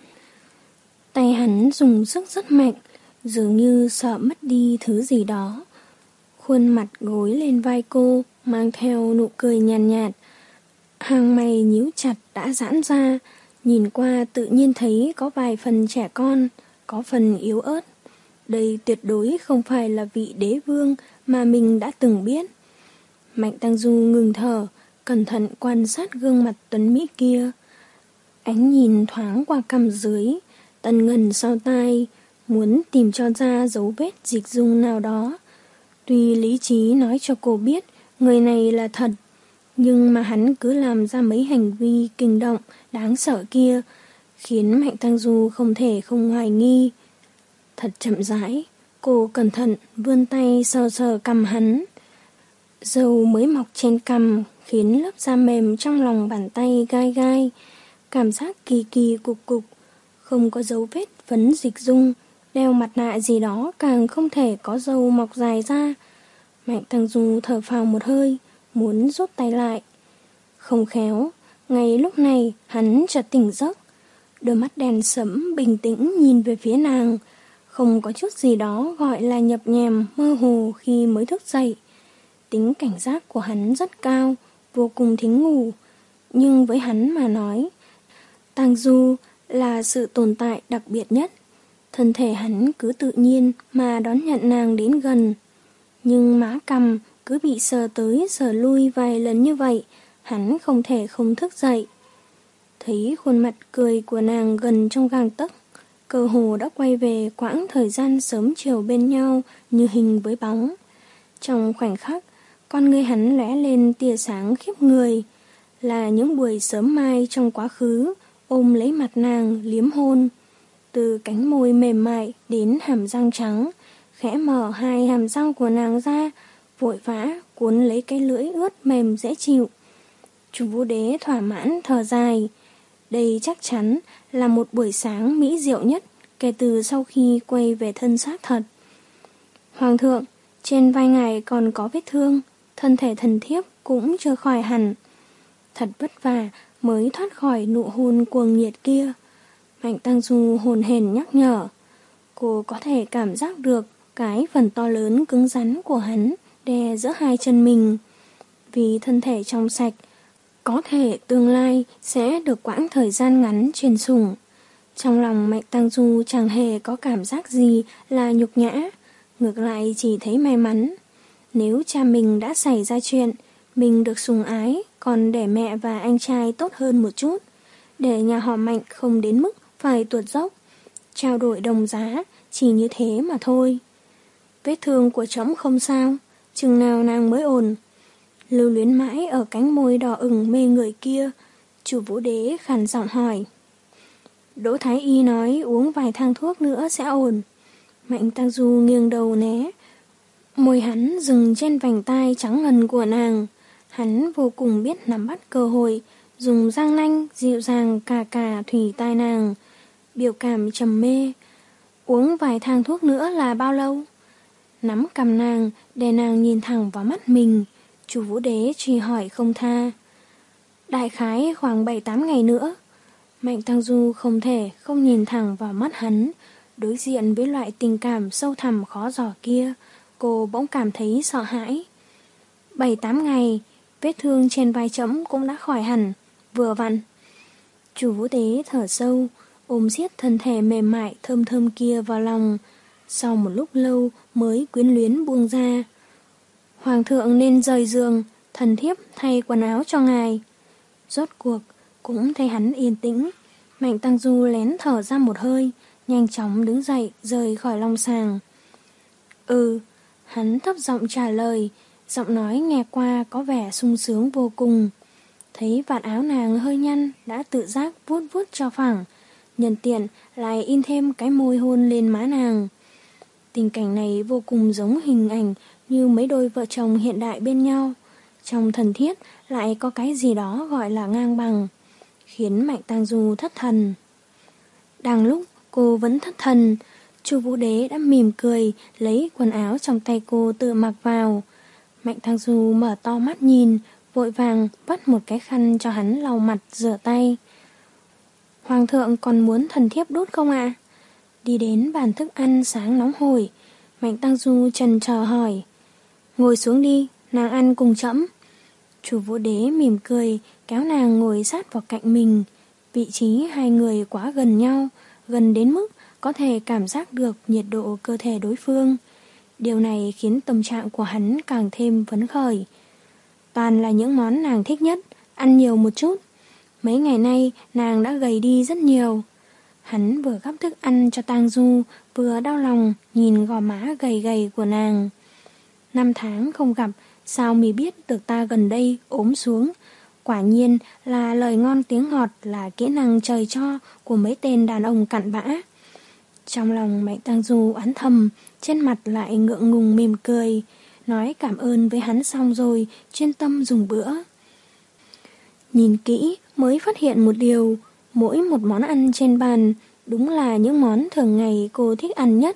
Tay hắn dùng sức rất mạnh, dường như sợ mất đi thứ gì đó. Khuôn mặt gối lên vai cô, mang theo nụ cười nhàn nhạt, nhạt. Hàng mày nhíu chặt đã giãn ra, nhìn qua tự nhiên thấy có vài phần trẻ con, có phần yếu ớt. Đây tuyệt đối không phải là vị đế vương mà mình đã từng biết. Mạnh Tang Du ngừng thở, cẩn thận quan sát gương mặt tuấn mỹ kia. Ánh nhìn thoáng qua cằm dưới, tần ngần sau tai, muốn tìm cho ra dấu vết dịch dung nào đó. Tuy lý trí nói cho cô biết người này là thật, nhưng mà hắn cứ làm ra mấy hành vi kinh động, đáng sợ kia, khiến Mạnh Tang Du không thể không hoài nghi. Thật chậm rãi, cô cẩn thận vươn tay sờ sờ cằm hắn. Râu mới mọc trên cằm khiến lớp da mềm trong lòng bàn tay gai gai, cảm giác kỳ kỳ cục cục, không có dấu vết phấn dịch dung, đeo mặt nạ gì đó càng không thể có râu mọc dài ra. Mạnh Tang Du thở phào một hơi, muốn rút tay lại. Không khéo, ngay lúc này hắn chợt tỉnh giấc, đôi mắt đèn sẫm bình tĩnh nhìn về phía nàng, không có chút gì đó gọi là nhập nhèm mơ hồ khi mới thức dậy. Tính cảnh giác của hắn rất cao, vô cùng thính ngủ, nhưng với hắn mà nói, Tang Du là sự tồn tại đặc biệt nhất. Thân thể hắn cứ tự nhiên mà đón nhận nàng đến gần, nhưng má cằm cứ bị sờ tới sờ lui vài lần như vậy, hắn không thể không thức dậy. Thấy khuôn mặt cười của nàng gần trong gang tấc, cơ hồ đã quay về quãng thời gian sớm chiều bên nhau như hình với bóng. Trong khoảnh khắc, con ngươi hắn lóe lên tia sáng khiếp người, là những buổi sớm mai trong quá khứ, ôm lấy mặt nàng liếm hôn. Từ cánh môi mềm mại đến hàm răng trắng, khẽ mở hai hàm răng của nàng ra, vội vã cuốn lấy cái lưỡi ướt mềm dễ chịu. Chu Vũ Đế thỏa mãn thở dài. Đây chắc chắn là một buổi sáng mỹ diệu nhất kể từ sau khi quay về thân xác thật. Hoàng thượng, trên vai ngài còn có vết thương, thân thể thần thiếp cũng chưa khỏi hẳn. Thật vất vả mới thoát khỏi nụ hôn cuồng nhiệt kia. Mạnh Tang Du hồn hển nhắc nhở. Cô có thể cảm giác được cái phần to lớn cứng rắn của hắn đè giữa hai chân mình. Vì thân thể trong sạch, có thể tương lai sẽ được quãng thời gian ngắn truyền sủng. Trong lòng Mạnh Tang Du chẳng hề có cảm giác gì là nhục nhã, ngược lại chỉ thấy may mắn. Nếu cha mình đã xảy ra chuyện, mình được sủng ái, còn để mẹ và anh trai tốt hơn một chút, để nhà họ Mạnh không đến mức phải tuột dốc, trao đổi đồng giá, chỉ như thế mà thôi. Vết thương của trẫm không sao, chừng nào nàng mới ổn. Lưu luyến mãi ở cánh môi đỏ ửng mê người kia, Chu Vũ Đế khàn giọng hỏi. Đỗ Thái Y nói uống vài thang thuốc nữa sẽ ổn. Mạnh Tang Du nghiêng đầu né. Môi hắn dừng trên vành tai trắng ngần của nàng. Hắn vô cùng biết nắm bắt cơ hội, dùng răng nanh dịu dàng cà cà thủy tai nàng. Biểu cảm trầm mê. Uống vài thang thuốc nữa là bao lâu? Nắm cầm nàng để nàng nhìn thẳng vào mắt mình. Chu Vũ Đế truy hỏi không tha. Đại khái khoảng bảy tám ngày nữa. Mạnh Tang Du không thể không nhìn thẳng vào mắt hắn. Đối diện với loại tình cảm sâu thẳm khó dò kia, cô bỗng cảm thấy sợ hãi. Bảy tám ngày, vết thương trên vai trẫm cũng đã khỏi hẳn, vừa vặn. Chu Vũ Đế thở sâu, ôm siết thân thể mềm mại thơm thơm kia vào lòng. Sau một lúc lâu mới quyến luyến buông ra. Hoàng thượng nên rời giường, thần thiếp thay quần áo cho ngài. Rốt cuộc cũng thấy hắn yên tĩnh. Mạnh Tang Du lén thở ra một hơi, nhanh chóng đứng dậy rời khỏi long sàng. Ừ, hắn thấp giọng trả lời, giọng nói nghe qua có vẻ sung sướng vô cùng. Thấy vạt áo nàng hơi nhăn, đã tự giác vuốt vuốt cho phẳng, nhân tiện lại in thêm cái môi hôn lên má nàng. Tình cảnh này vô cùng giống hình ảnh như mấy đôi vợ chồng hiện đại bên nhau. Trong thân thiết lại có cái gì đó gọi là ngang bằng, khiến Mạnh Tang Du thất thần. Đang lúc cô vẫn thất thần, Chu Vũ Đế đã mỉm cười lấy quần áo trong tay cô tự mặc vào. Mạnh Tang Du mở to mắt nhìn, vội vàng bắt một cái khăn cho hắn lau mặt rửa tay. Hoàng thượng còn muốn thần thiếp đút không ạ? Đi đến bàn thức ăn sáng nóng hổi, Mạnh Tang Du chần chờ hỏi. Ngồi xuống đi, nàng ăn cùng trẫm. Chu Vũ Đế mỉm cười kéo nàng ngồi sát vào cạnh mình. Vị trí hai người quá gần nhau, gần đến mức có thể cảm giác được nhiệt độ cơ thể đối phương. Điều này khiến tâm trạng của hắn càng thêm phấn khởi. Toàn là những món nàng thích nhất, ăn nhiều một chút. Mấy ngày nay nàng đã gầy đi rất nhiều. Hắn vừa gắp thức ăn cho Tang Du, vừa đau lòng nhìn gò má gầy gầy của nàng. Năm tháng không gặp, sao mì biết được ta gần đây ốm xuống. Quả nhiên là lời ngon tiếng ngọt, là kỹ năng trời cho của mấy tên đàn ông cặn bã. Trong lòng Mạnh Tang Du oán thầm, trên mặt lại ngượng ngùng mỉm cười, nói cảm ơn với hắn xong rồi, chuyên tâm dùng bữa. Nhìn kỹ mới phát hiện một điều, mỗi một món ăn trên bàn đúng là những món thường ngày cô thích ăn nhất.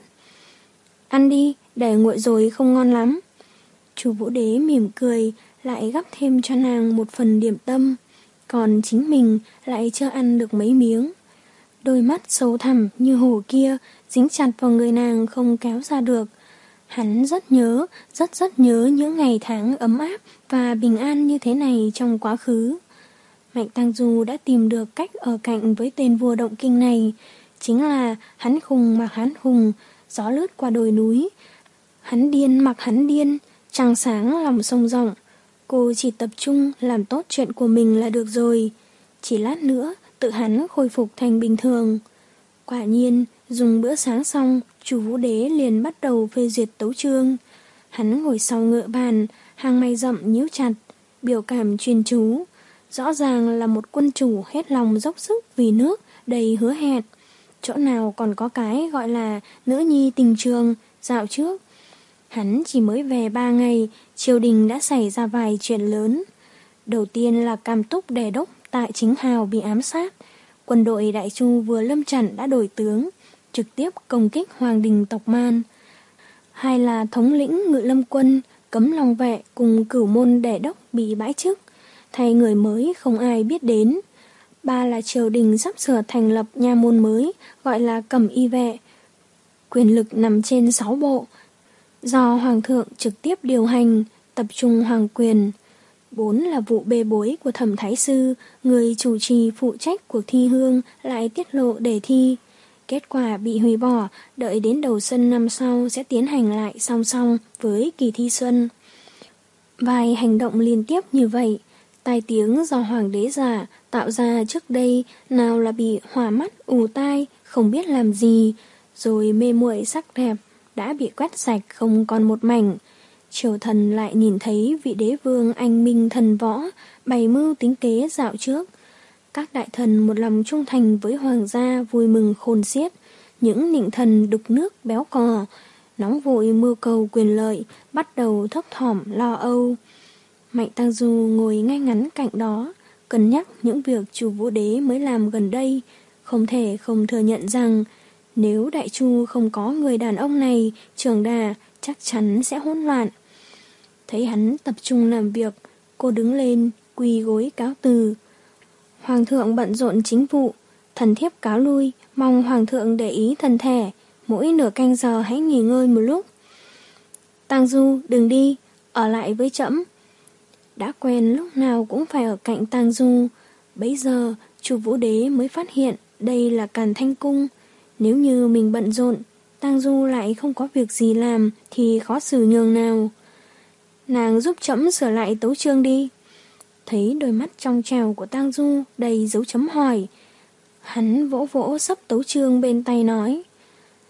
Ăn đi, để nguội rồi không ngon lắm. Chu Vũ Đế mỉm cười, lại gắp thêm cho nàng một phần điểm tâm, còn chính mình lại chưa ăn được mấy miếng. Đôi mắt sâu thẳm như hồ kia dính chặt vào người nàng không kéo ra được. Hắn rất nhớ, rất rất nhớ những ngày tháng ấm áp và bình an như thế này trong quá khứ. Mạnh Tang Du đã tìm được cách ở cạnh với tên vua động kinh này, chính là hắn khùng mặc hắn khùng, gió lướt qua đồi núi. Hắn điên mặc hắn điên, trăng sáng lòng sông rộng. Cô chỉ tập trung làm tốt chuyện của mình là được rồi. Chỉ lát nữa, tự hắn khôi phục thành bình thường. Quả nhiên, dùng bữa sáng xong, Chu Vũ Đế liền bắt đầu phê duyệt tấu chương. Hắn ngồi sau ngựa bàn, hàng mày rậm nhíu chặt, biểu cảm chuyên chú. Rõ ràng là một quân chủ hết lòng dốc sức vì nước, đầy hứa hẹn. Chỗ nào còn có cái gọi là nữ nhi tình trường, dạo trước. Hắn chỉ mới về ba ngày, triều đình đã xảy ra vài chuyện lớn. Đầu tiên là Cam Túc Đề Đốc tại Chính Hào bị ám sát. Quân đội Đại Chu vừa lâm trận đã đổi tướng, trực tiếp công kích Hoàng đình tộc Man. Hai là thống lĩnh Ngự Lâm Quân, Cấm Long Vệ cùng Cửu Môn Đề Đốc bị bãi chức, thay người mới không ai biết đến. Ba là triều đình sắp sửa thành lập nha môn mới, gọi là Cẩm Y Vệ. Quyền lực nằm trên sáu bộ, do Hoàng thượng trực tiếp điều hành, tập trung hoàng quyền. Bốn là vụ bê bối của Thẩm Thái Sư, người chủ trì phụ trách cuộc thi hương lại tiết lộ đề thi. Kết quả bị hủy bỏ, đợi đến đầu xuân năm sau sẽ tiến hành lại song song với kỳ thi xuân. Vài hành động liên tiếp như vậy, tai tiếng do hoàng đế giả tạo ra trước đây nào là bị hỏa mắt ù tai, không biết làm gì, rồi mê muội sắc đẹp đã bị quét sạch không còn một mảnh. Triều thần lại nhìn thấy vị đế vương anh minh thần võ, bày mưu tính kế dạo trước. Các đại thần một lòng trung thành với hoàng gia vui mừng khôn xiết, những nịnh thần đục nước béo cò, nóng vội mưu cầu quyền lợi, bắt đầu thấp thỏm lo âu. Mạnh Tang Du ngồi ngay ngắn cạnh đó, cân nhắc những việc Chu Vũ Đế mới làm gần đây, không thể không thừa nhận rằng nếu Đại Chu không có người đàn ông này trưởng đà, chắc chắn sẽ hỗn loạn. Thấy hắn tập trung làm việc, cô đứng lên, quỳ gối cáo từ. Hoàng thượng bận rộn chính vụ, thần thiếp cáo lui, mong hoàng thượng để ý thân thể, mỗi nửa canh giờ hãy nghỉ ngơi một lúc. Tang Du, đừng đi, ở lại với trẫm. Đã quen lúc nào cũng phải ở cạnh Tang Du, bấy giờ Chu Vũ Đế mới phát hiện đây là Càn Thanh Cung. Nếu như mình bận rộn, Tang Du lại không có việc gì làm thì khó xử nhường nào. Nàng giúp trẫm sửa lại tấu chương đi. Thấy đôi mắt trong trèo của Tang Du đầy dấu chấm hỏi, hắn vỗ vỗ sấp tấu chương bên tay nói,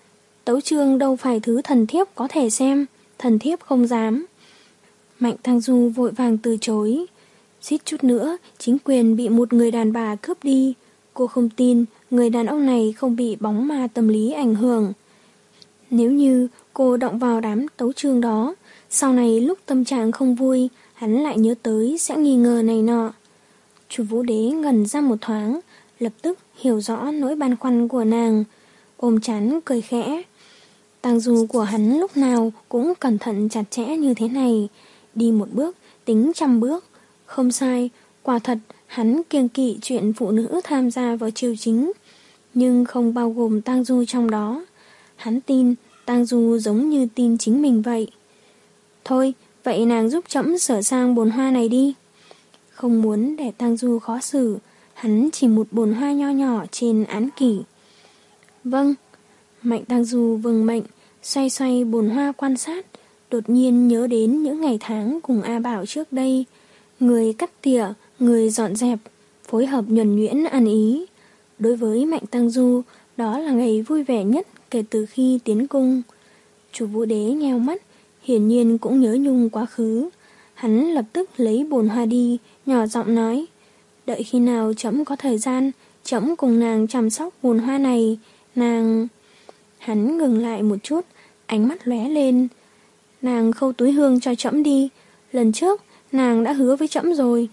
Tấu chương đâu phải thứ thần thiếp có thể xem, thần thiếp không dám. Mạnh Tăng Du vội vàng từ chối. Suýt chút nữa, chính quyền bị một người đàn bà cướp đi. Cô không tin người đàn ông này không bị bóng ma tâm lý ảnh hưởng. Nếu như cô động vào đám tấu chương đó, sau này lúc tâm trạng không vui, hắn lại nhớ tới sẽ nghi ngờ này nọ. Chu Vũ Đế ngẩn ra một thoáng, lập tức hiểu rõ nỗi băn khoăn của nàng, ôm chán cười khẽ. Tang Du của hắn lúc nào cũng cẩn thận chặt chẽ như thế này, đi một bước tính trăm bước. Không sai, quả thật hắn kiêng kỵ chuyện phụ nữ tham gia vào triều chính, nhưng không bao gồm Tang Du trong đó. Hắn tin Tang Du giống như tin chính mình vậy. Thôi, vậy nàng giúp trẫm sửa sang bồn hoa này đi. Không muốn để Tang Du khó xử, hắn chỉ một bồn hoa nho nhỏ trên án kỷ. Vâng. Mạnh Tang Du vâng mệnh, xoay xoay bồn hoa quan sát, đột nhiên nhớ đến những ngày tháng cùng A Bảo trước đây. Người cắt tỉa, người dọn dẹp, phối hợp nhuần nhuyễn ăn ý. Đối với Mạnh Tang Du, đó là ngày vui vẻ nhất kể từ khi tiến cung. Chu Vũ Đế nheo mắt, hiển nhiên cũng nhớ nhung quá khứ. Hắn lập tức lấy bồn hoa đi, nhỏ giọng nói, đợi khi nào trẫm có thời gian, trẫm cùng nàng chăm sóc bồn hoa này, nàng... Hắn ngừng lại một chút, ánh mắt lóe lên. Nàng khâu túi hương cho trẫm đi, lần trước nàng đã hứa với trẫm rồi.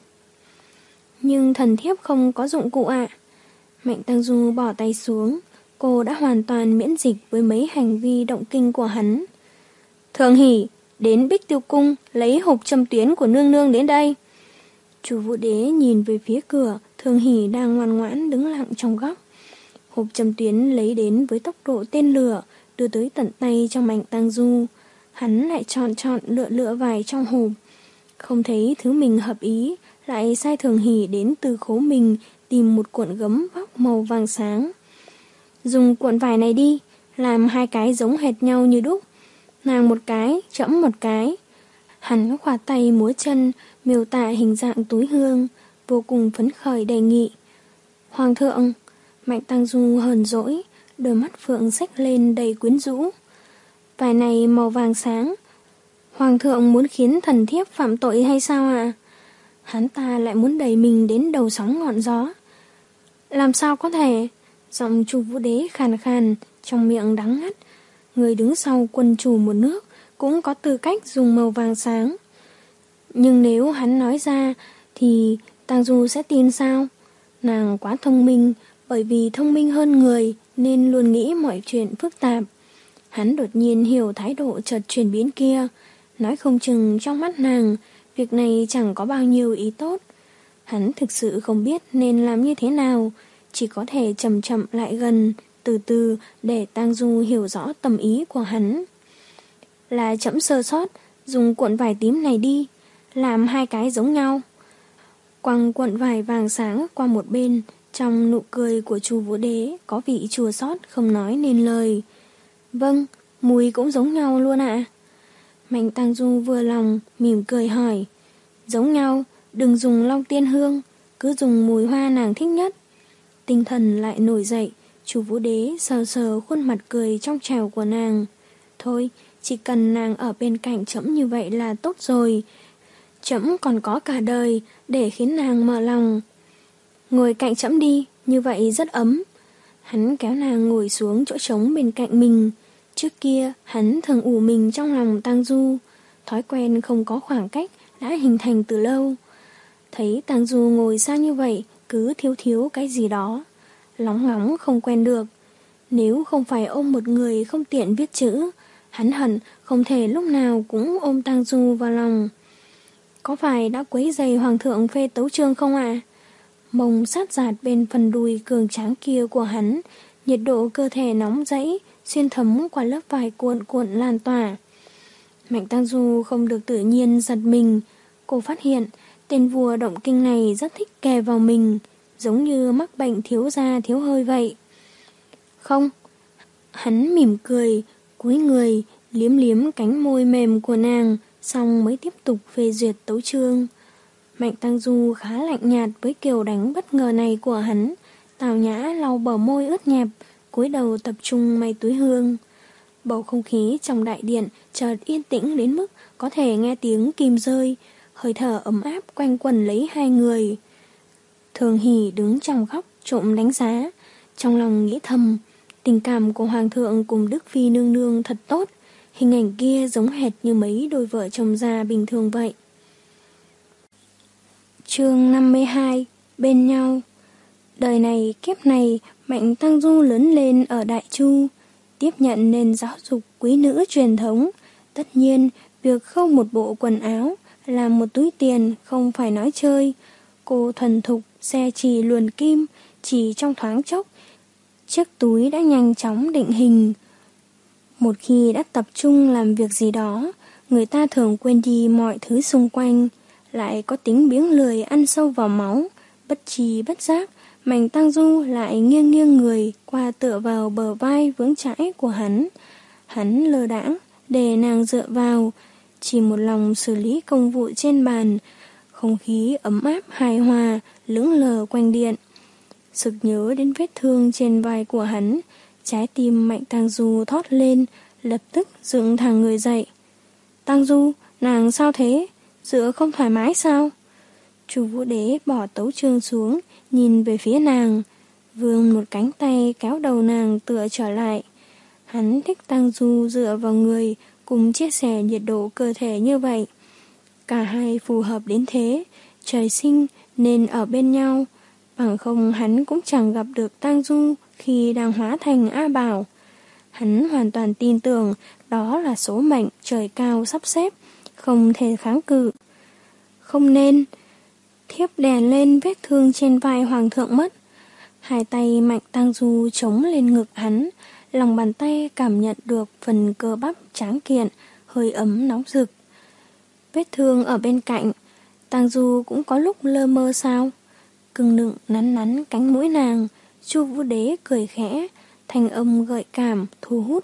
Nhưng thần thiếp không có dụng cụ ạ. Mạnh Tăng Du bỏ tay xuống, cô đã hoàn toàn miễn dịch với mấy hành vi động kinh của hắn. Thường Hỷ, đến Bích Tiêu Cung lấy hộp châm tuyến của nương nương đến đây. Chu Vũ Đế nhìn về phía cửa, Thường Hỷ đang ngoan ngoãn đứng lặng trong góc. Hộp châm tuyến lấy đến với tốc độ tên lửa, đưa tới tận tay cho Mạnh Tăng Du. Hắn lại chọn chọn lựa lựa vài trong hộp. Không thấy thứ mình hợp ý, lại sai Thường Hỷ đến từ khố mình tìm một cuộn gấm vóc màu vàng sáng. Dùng cuộn vải này đi, làm hai cái giống hệt nhau như đúc. Nàng một cái, trẫm một cái. Hắn khoa tay múa chân, miêu tả hình dạng túi hương, vô cùng phấn khởi đề nghị. Hoàng thượng, Mạnh Tăng Du hờn dỗi, đôi mắt phượng xếch lên đầy quyến rũ. Vải này màu vàng sáng. Hoàng thượng muốn khiến thần thiếp phạm tội hay sao ạ? À? Hắn ta lại muốn đẩy mình đến đầu sóng ngọn gió. Làm sao có thể? Giọng Chu Vũ Đế khàn khàn, trong miệng đắng ngắt. Người đứng sau quân chủ một nước cũng có tư cách dùng màu vàng sáng. Nhưng nếu hắn nói ra thì Tang Du sẽ tin sao? Nàng quá thông minh, bởi vì thông minh hơn người nên luôn nghĩ mọi chuyện phức tạp. Hắn đột nhiên hiểu thái độ chợt chuyển biến kia, nói không chừng trong mắt nàng, việc này chẳng có bao nhiêu ý tốt. Hắn thực sự không biết nên làm như thế nào, chỉ có thể chậm chậm lại gần, từ từ để Tang Du hiểu rõ tâm ý của hắn. Là trẫm sơ sót, dùng cuộn vải tím này đi, làm hai cái giống nhau. Quăng cuộn vải vàng sáng qua một bên, trong nụ cười của Chu Vũ Đế có vị chua xót không nói nên lời. Vâng, mùi cũng giống nhau luôn ạ. Mạnh Tăng Du vừa lòng, mỉm cười hỏi. Giống nhau, đừng dùng long tiên hương, cứ dùng mùi hoa nàng thích nhất. Tinh thần lại nổi dậy, Chu Vũ Đế sờ sờ khuôn mặt cười trong trẻo của nàng. Thôi, chỉ cần nàng ở bên cạnh trẫm như vậy là tốt rồi. Trẫm còn có cả đời để khiến nàng mở lòng. Ngồi cạnh trẫm đi, như vậy rất ấm. Hắn kéo nàng ngồi xuống chỗ trống bên cạnh mình. Trước kia, hắn thường ủ mình trong lòng Tang Du. Thói quen không có khoảng cách đã hình thành từ lâu. Thấy Tang Du ngồi xa như vậy, cứ thiếu thiếu cái gì đó. Lóng ngóng không quen được. Nếu không phải ôm một người không tiện viết chữ, hắn hận không thể lúc nào cũng ôm Tang Du vào lòng. Có phải đã quấy rầy hoàng thượng phê tấu chương không ạ? À? Mông sát giạt bên phần đùi cường tráng kia của hắn, nhiệt độ cơ thể nóng rẫy, xuyên thấm qua lớp vải cuộn cuộn lan tỏa. Mạnh Tăng Du không được tự nhiên giật mình, cô phát hiện tên vua động kinh này rất thích kè vào mình, giống như mắc bệnh thiếu da thiếu hơi vậy. Không, hắn mỉm cười, cúi người, liếm liếm cánh môi mềm của nàng, xong mới tiếp tục phê duyệt tấu chương. Mạnh Tăng Du khá lạnh nhạt với kiểu đánh bất ngờ này của hắn, tào nhã lau bờ môi ướt nhẹp, cúi đầu tập trung may túi hương. Bầu không khí trong đại điện chợt yên tĩnh đến mức có thể nghe tiếng kim rơi, hơi thở ấm áp quanh quẩn lấy hai người. Thường Hỷ đứng trong góc trộm đánh giá, trong lòng nghĩ thầm, tình cảm của Hoàng thượng cùng Đức Phi nương nương thật tốt, hình ảnh kia giống hệt như mấy đôi vợ chồng già bình thường vậy. Chương năm mươi hai. Bên nhau. Đời này kiếp này, Mạnh Tăng Du lớn lên ở Đại Chu, tiếp nhận nền giáo dục quý nữ truyền thống. Tất nhiên, việc khâu một bộ quần áo, làm một túi tiền không phải nói chơi. Cô thuần thục, xe chỉ luồn kim, chỉ trong thoáng chốc, chiếc túi đã nhanh chóng định hình. Một khi đã tập trung làm việc gì đó, người ta thường quên đi mọi thứ xung quanh, lại có tính biếng lười ăn sâu vào máu, bất tri bất giác. Mạnh Tăng Du lại nghiêng nghiêng người qua tựa vào bờ vai vững chãi của hắn. Hắn lơ đãng để nàng dựa vào, chỉ một lòng xử lý công vụ trên bàn. Không khí ấm áp hài hòa lững lờ quanh điện. Sực nhớ đến vết thương trên vai của hắn, trái tim Mạnh Tăng Du thót lên, lập tức dựng thẳng người dậy. Tăng Du, nàng sao thế? Dựa không thoải mái sao? Chu Vũ Đế bỏ tấu chương xuống, nhìn về phía nàng, vươn một cánh tay kéo đầu nàng tựa trở lại. Hắn thích Tăng Du dựa vào người, cùng chia sẻ nhiệt độ cơ thể như vậy. Cả hai phù hợp đến thế, trời sinh nên ở bên nhau, bằng không hắn cũng chẳng gặp được Tăng Du khi đang hóa thành A Bảo. Hắn hoàn toàn tin tưởng đó là số mệnh trời cao sắp xếp, không thể kháng cự. Không nên. Thiếp đè lên vết thương trên vai Hoàng thượng mất. Hai tay Mạnh Tăng Du chống lên ngực hắn, lòng bàn tay cảm nhận được phần cơ bắp tráng kiện, hơi ấm nóng rực. Vết thương ở bên cạnh, Tăng Du cũng có lúc lơ mơ sao? Cưng nựng nắn nắn cánh mũi nàng, Chu Vũ Đế cười khẽ, thanh âm gợi cảm, thu hút,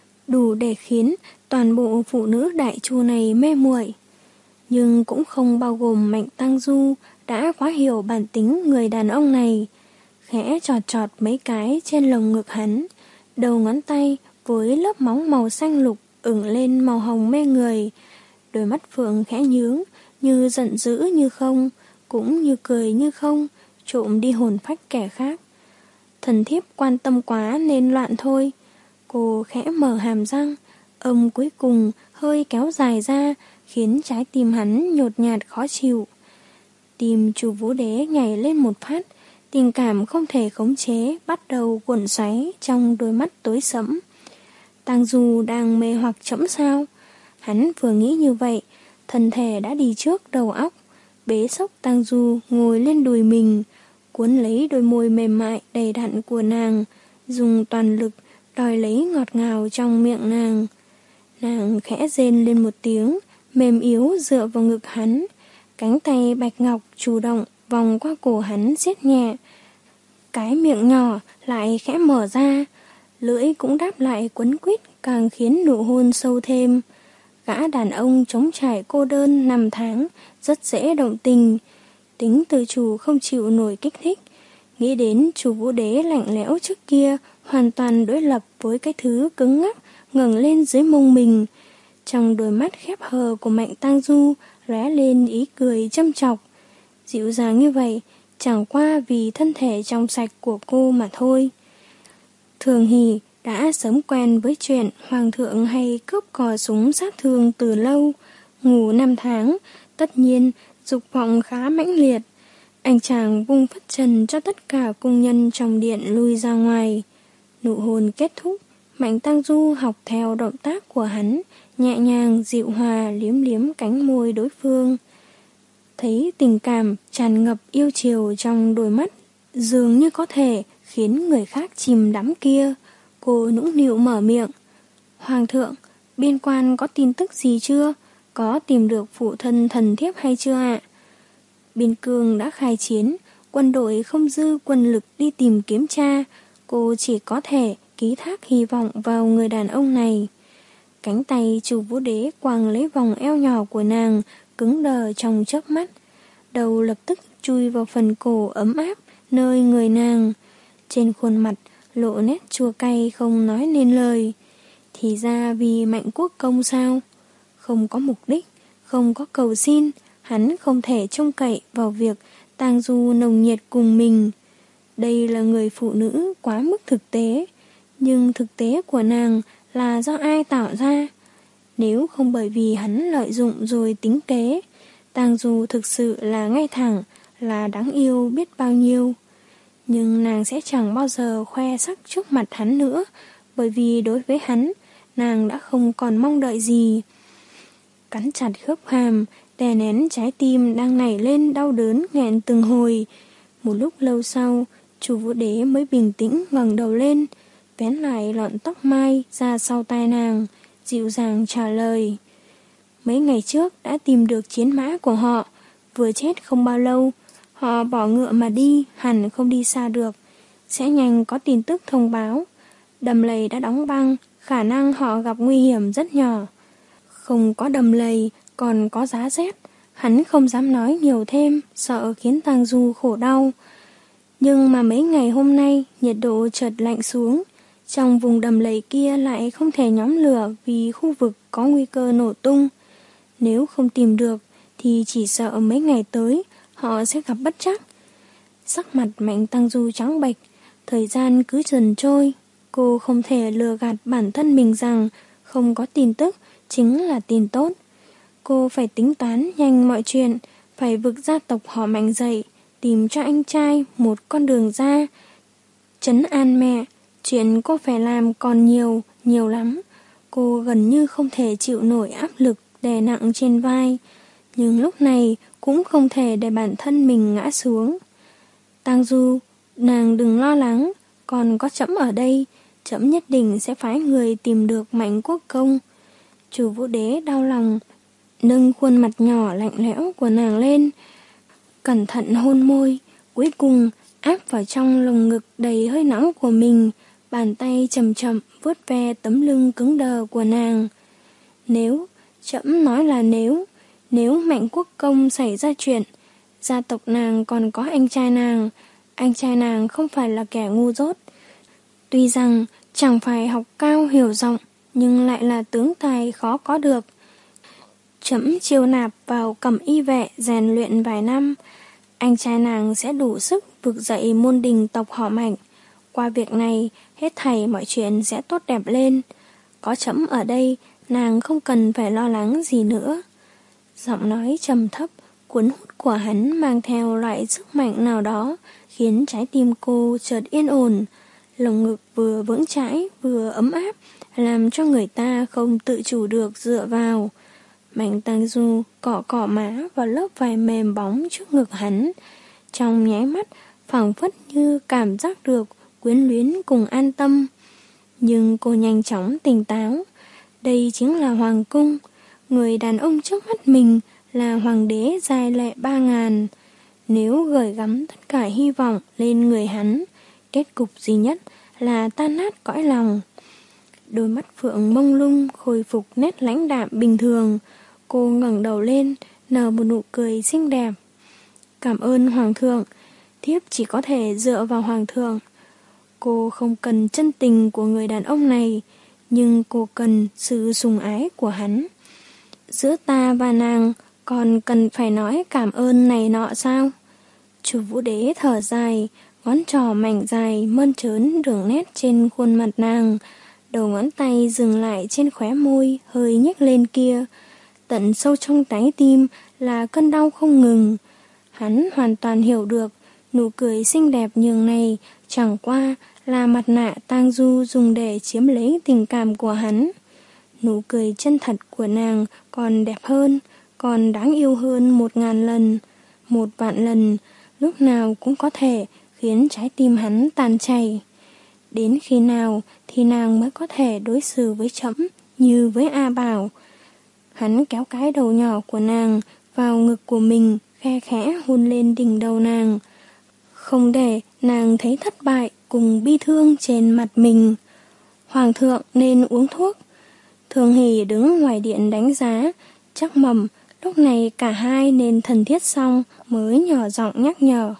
đủ để khiến toàn bộ phụ nữ Đại Chu này mê muội. Nhưng cũng không bao gồm Mạnh Tăng Du đã quá hiểu bản tính người đàn ông này. Khẽ chọt chọt mấy cái trên lồng ngực hắn, đầu ngón tay với lớp móng màu xanh lục ửng lên màu hồng mê người. Đôi mắt phượng khẽ nhướng, như giận dữ như không, cũng như cười như không, trộm đi hồn phách kẻ khác. Thần thiếp quan tâm quá nên loạn thôi. Cô khẽ mở hàm răng, âm cuối cùng hơi kéo dài ra, khiến trái tim hắn nhột nhạt khó chịu. Tim Chu Vũ Đế nhảy lên một phát, tình cảm không thể khống chế bắt đầu cuộn xoáy trong đôi mắt tối sẫm. Tăng Du đang mê hoặc trẫm sao? Hắn vừa nghĩ như vậy, thân thể đã đi trước đầu óc, bế xốc Tăng Du ngồi lên đùi mình, cuốn lấy đôi môi mềm mại đầy đặn của nàng, dùng toàn lực đòi lấy ngọt ngào trong miệng nàng. Nàng khẽ rên lên một tiếng, mềm yếu dựa vào ngực hắn, cánh tay bạch ngọc chủ động vòng qua cổ hắn siết nhẹ. Cái miệng nhỏ lại khẽ mở ra, lưỡi cũng đáp lại quấn quýt, càng khiến nụ hôn sâu thêm. Gã đàn ông trống trải cô đơn năm tháng, rất dễ động tình, tính tự chủ không chịu nổi kích thích. Nghĩ đến Chu Vũ Đế lạnh lẽo trước kia, hoàn toàn đối lập với cái thứ cứng ngắc ngẩng lên dưới mông mình. Trong đôi mắt khép hờ của Mạnh Tăng Du lóe lên ý cười châm chọc. Dịu dàng như vậy, chẳng qua vì thân thể trong sạch của cô mà thôi. Thường Hỷ đã sớm quen với chuyện Hoàng thượng hay cướp cò súng sát thương từ lâu. Ngủ năm tháng, tất nhiên dục vọng khá mãnh liệt. Anh chàng vung phất trần cho tất cả cung nhân trong điện lui ra ngoài. Nụ hôn kết thúc, Mạnh Tăng Du học theo động tác của hắn, nhẹ nhàng dịu hòa liếm liếm cánh môi đối phương. Thấy tình cảm tràn ngập yêu chiều trong đôi mắt, dường như có thể khiến người khác chìm đắm kia, cô nũng nịu mở miệng. Hoàng thượng, biên quan có tin tức gì chưa? Có tìm được phụ thân thần thiếp hay chưa ạ? Biên cương đã khai chiến, quân đội không dư quân lực đi tìm kiếm tra, cô chỉ có thể ký thác hy vọng vào người đàn ông này. Cánh tay Chu Vũ Đế quàng lấy vòng eo nhỏ của nàng, cứng đờ trong chớp mắt. Đầu lập tức chui vào phần cổ ấm áp nơi người nàng. Trên khuôn mặt lộ nét chua cay không nói nên lời. Thì ra vì Mạnh Quốc Công sao? Không có mục đích, không có cầu xin, hắn không thể trông cậy vào việc Tang Du nồng nhiệt cùng mình. Đây là người phụ nữ quá mức thực tế, nhưng thực tế của nàng là do ai tạo ra? Nếu không bởi vì hắn lợi dụng rồi tính kế, Tang Du thực sự là ngay thẳng, là đáng yêu biết bao nhiêu. Nhưng nàng sẽ chẳng bao giờ khoe sắc trước mặt hắn nữa, bởi vì đối với hắn, nàng đã không còn mong đợi gì. Cắn chặt khớp hàm, đè nén trái tim đang nảy lên đau đớn nghẹn từng hồi. Một lúc lâu sau, Chu Vũ Đế mới bình tĩnh ngẩng đầu lên, vén lại lọn tóc mai ra sau tai nàng, dịu dàng trả lời. Mấy ngày trước đã tìm được chiến mã của họ, vừa chết không bao lâu, họ bỏ ngựa mà đi, hẳn không đi xa được. Sẽ nhanh có tin tức thông báo. Đầm lầy đã đóng băng, khả năng họ gặp nguy hiểm rất nhỏ. Không có đầm lầy, còn có giá rét. Hắn không dám nói nhiều thêm, sợ khiến Tang Du khổ đau. Nhưng mà mấy ngày hôm nay, nhiệt độ chợt lạnh xuống. Trong vùng đầm lầy kia lại không thể nhóm lửa vì khu vực có nguy cơ nổ tung. Nếu không tìm được, thì chỉ sợ mấy ngày tới, họ sẽ gặp bất trắc. Sắc mặt Mạnh Tang Du trắng bệch, thời gian cứ dần trôi. Cô không thể lừa gạt bản thân mình rằng không có tin tức chính là tin tốt. Cô phải tính toán nhanh mọi chuyện, phải vực gia tộc họ Mạnh dậy, tìm cho anh trai một con đường ra. Trấn an mẹ, chuyện cô phải làm còn nhiều, nhiều lắm. Cô gần như không thể chịu nổi áp lực đè nặng trên vai, nhưng lúc này cũng không thể để bản thân mình ngã xuống. Tang Du, nàng đừng lo lắng, còn có trẫm ở đây, trẫm nhất định sẽ phái người tìm được Mạnh Quốc Công. Chu Vũ Đế đau lòng, nâng khuôn mặt nhỏ lạnh lẽo của nàng lên, cẩn thận hôn môi, cuối cùng áp vào trong lồng ngực đầy hơi nóng của mình, bàn tay chậm chậm vuốt ve tấm lưng cứng đờ của nàng. Nếu, trẫm nói là nếu, nếu Mạnh Quốc Công xảy ra chuyện, gia tộc nàng còn có anh trai nàng, anh trai nàng không phải là kẻ ngu dốt. Tuy rằng chẳng phải học cao hiểu rộng, nhưng lại là tướng tài khó có được. Trẫm chiêu nạp vào Cẩm Y vệ rèn luyện vài năm, anh trai nàng sẽ đủ sức vực dậy môn đình tộc họ Mạnh. Qua việc này, hết thảy mọi chuyện sẽ tốt đẹp lên. Có trẫm ở đây, nàng không cần phải lo lắng gì nữa. Giọng nói trầm thấp, cuốn hút của hắn mang theo loại sức mạnh nào đó, khiến trái tim cô chợt yên ổn. Lồng ngực vừa vững chãi vừa ấm áp, làm cho người ta không tự chủ được dựa vào. Mạnh Tang Du cọ cọ má vào lớp vải mềm bóng trước ngực hắn. Trong nháy mắt, phảng phất như cảm giác được quyến luyến cùng an tâm. Nhưng cô nhanh chóng tỉnh táo. Đây chính là hoàng cung. Người đàn ông trước mắt mình là hoàng đế giai lệ ba ngàn. Nếu gửi gắm tất cả hy vọng lên người hắn, kết cục duy nhất là tan nát cõi lòng. Đôi mắt phượng mông lung khôi phục nét lãnh đạm bình thường. Cô ngẩng đầu lên, nở một nụ cười xinh đẹp. Cảm ơn hoàng thượng, thiếp chỉ có thể dựa vào hoàng thượng. Cô không cần chân tình của người đàn ông này, nhưng cô cần sự sủng ái của hắn. Giữa ta và nàng còn cần phải nói cảm ơn này nọ sao? Chu Vũ Đế thở dài, ngón trỏ mảnh dài mơn trớn đường nét trên khuôn mặt nàng, đầu ngón tay dừng lại trên khóe môi hơi nhếch lên kia. Tận sâu trong trái tim là cơn đau không ngừng. Hắn hoàn toàn hiểu được nụ cười xinh đẹp nhường này chẳng qua là mặt nạ Tang Du dùng để chiếm lấy tình cảm của hắn. Nụ cười chân thật của nàng còn đẹp hơn, còn đáng yêu hơn một ngàn lần, một vạn lần, lúc nào cũng có thể khiến trái tim hắn tan chảy. Đến khi nào thì nàng mới có thể đối xử với trẫm như với A Bảo? Hắn kéo cái đầu nhỏ của nàng vào ngực của mình, khe khẽ hôn lên đỉnh đầu nàng, không để nàng thấy thất bại cùng bi thương trên mặt mình. Hoàng thượng nên uống thuốc. Thường Hỷ đứng ngoài điện đánh giá, chắc mầm lúc này cả hai nên thân thiết xong mới nhỏ giọng nhắc nhở.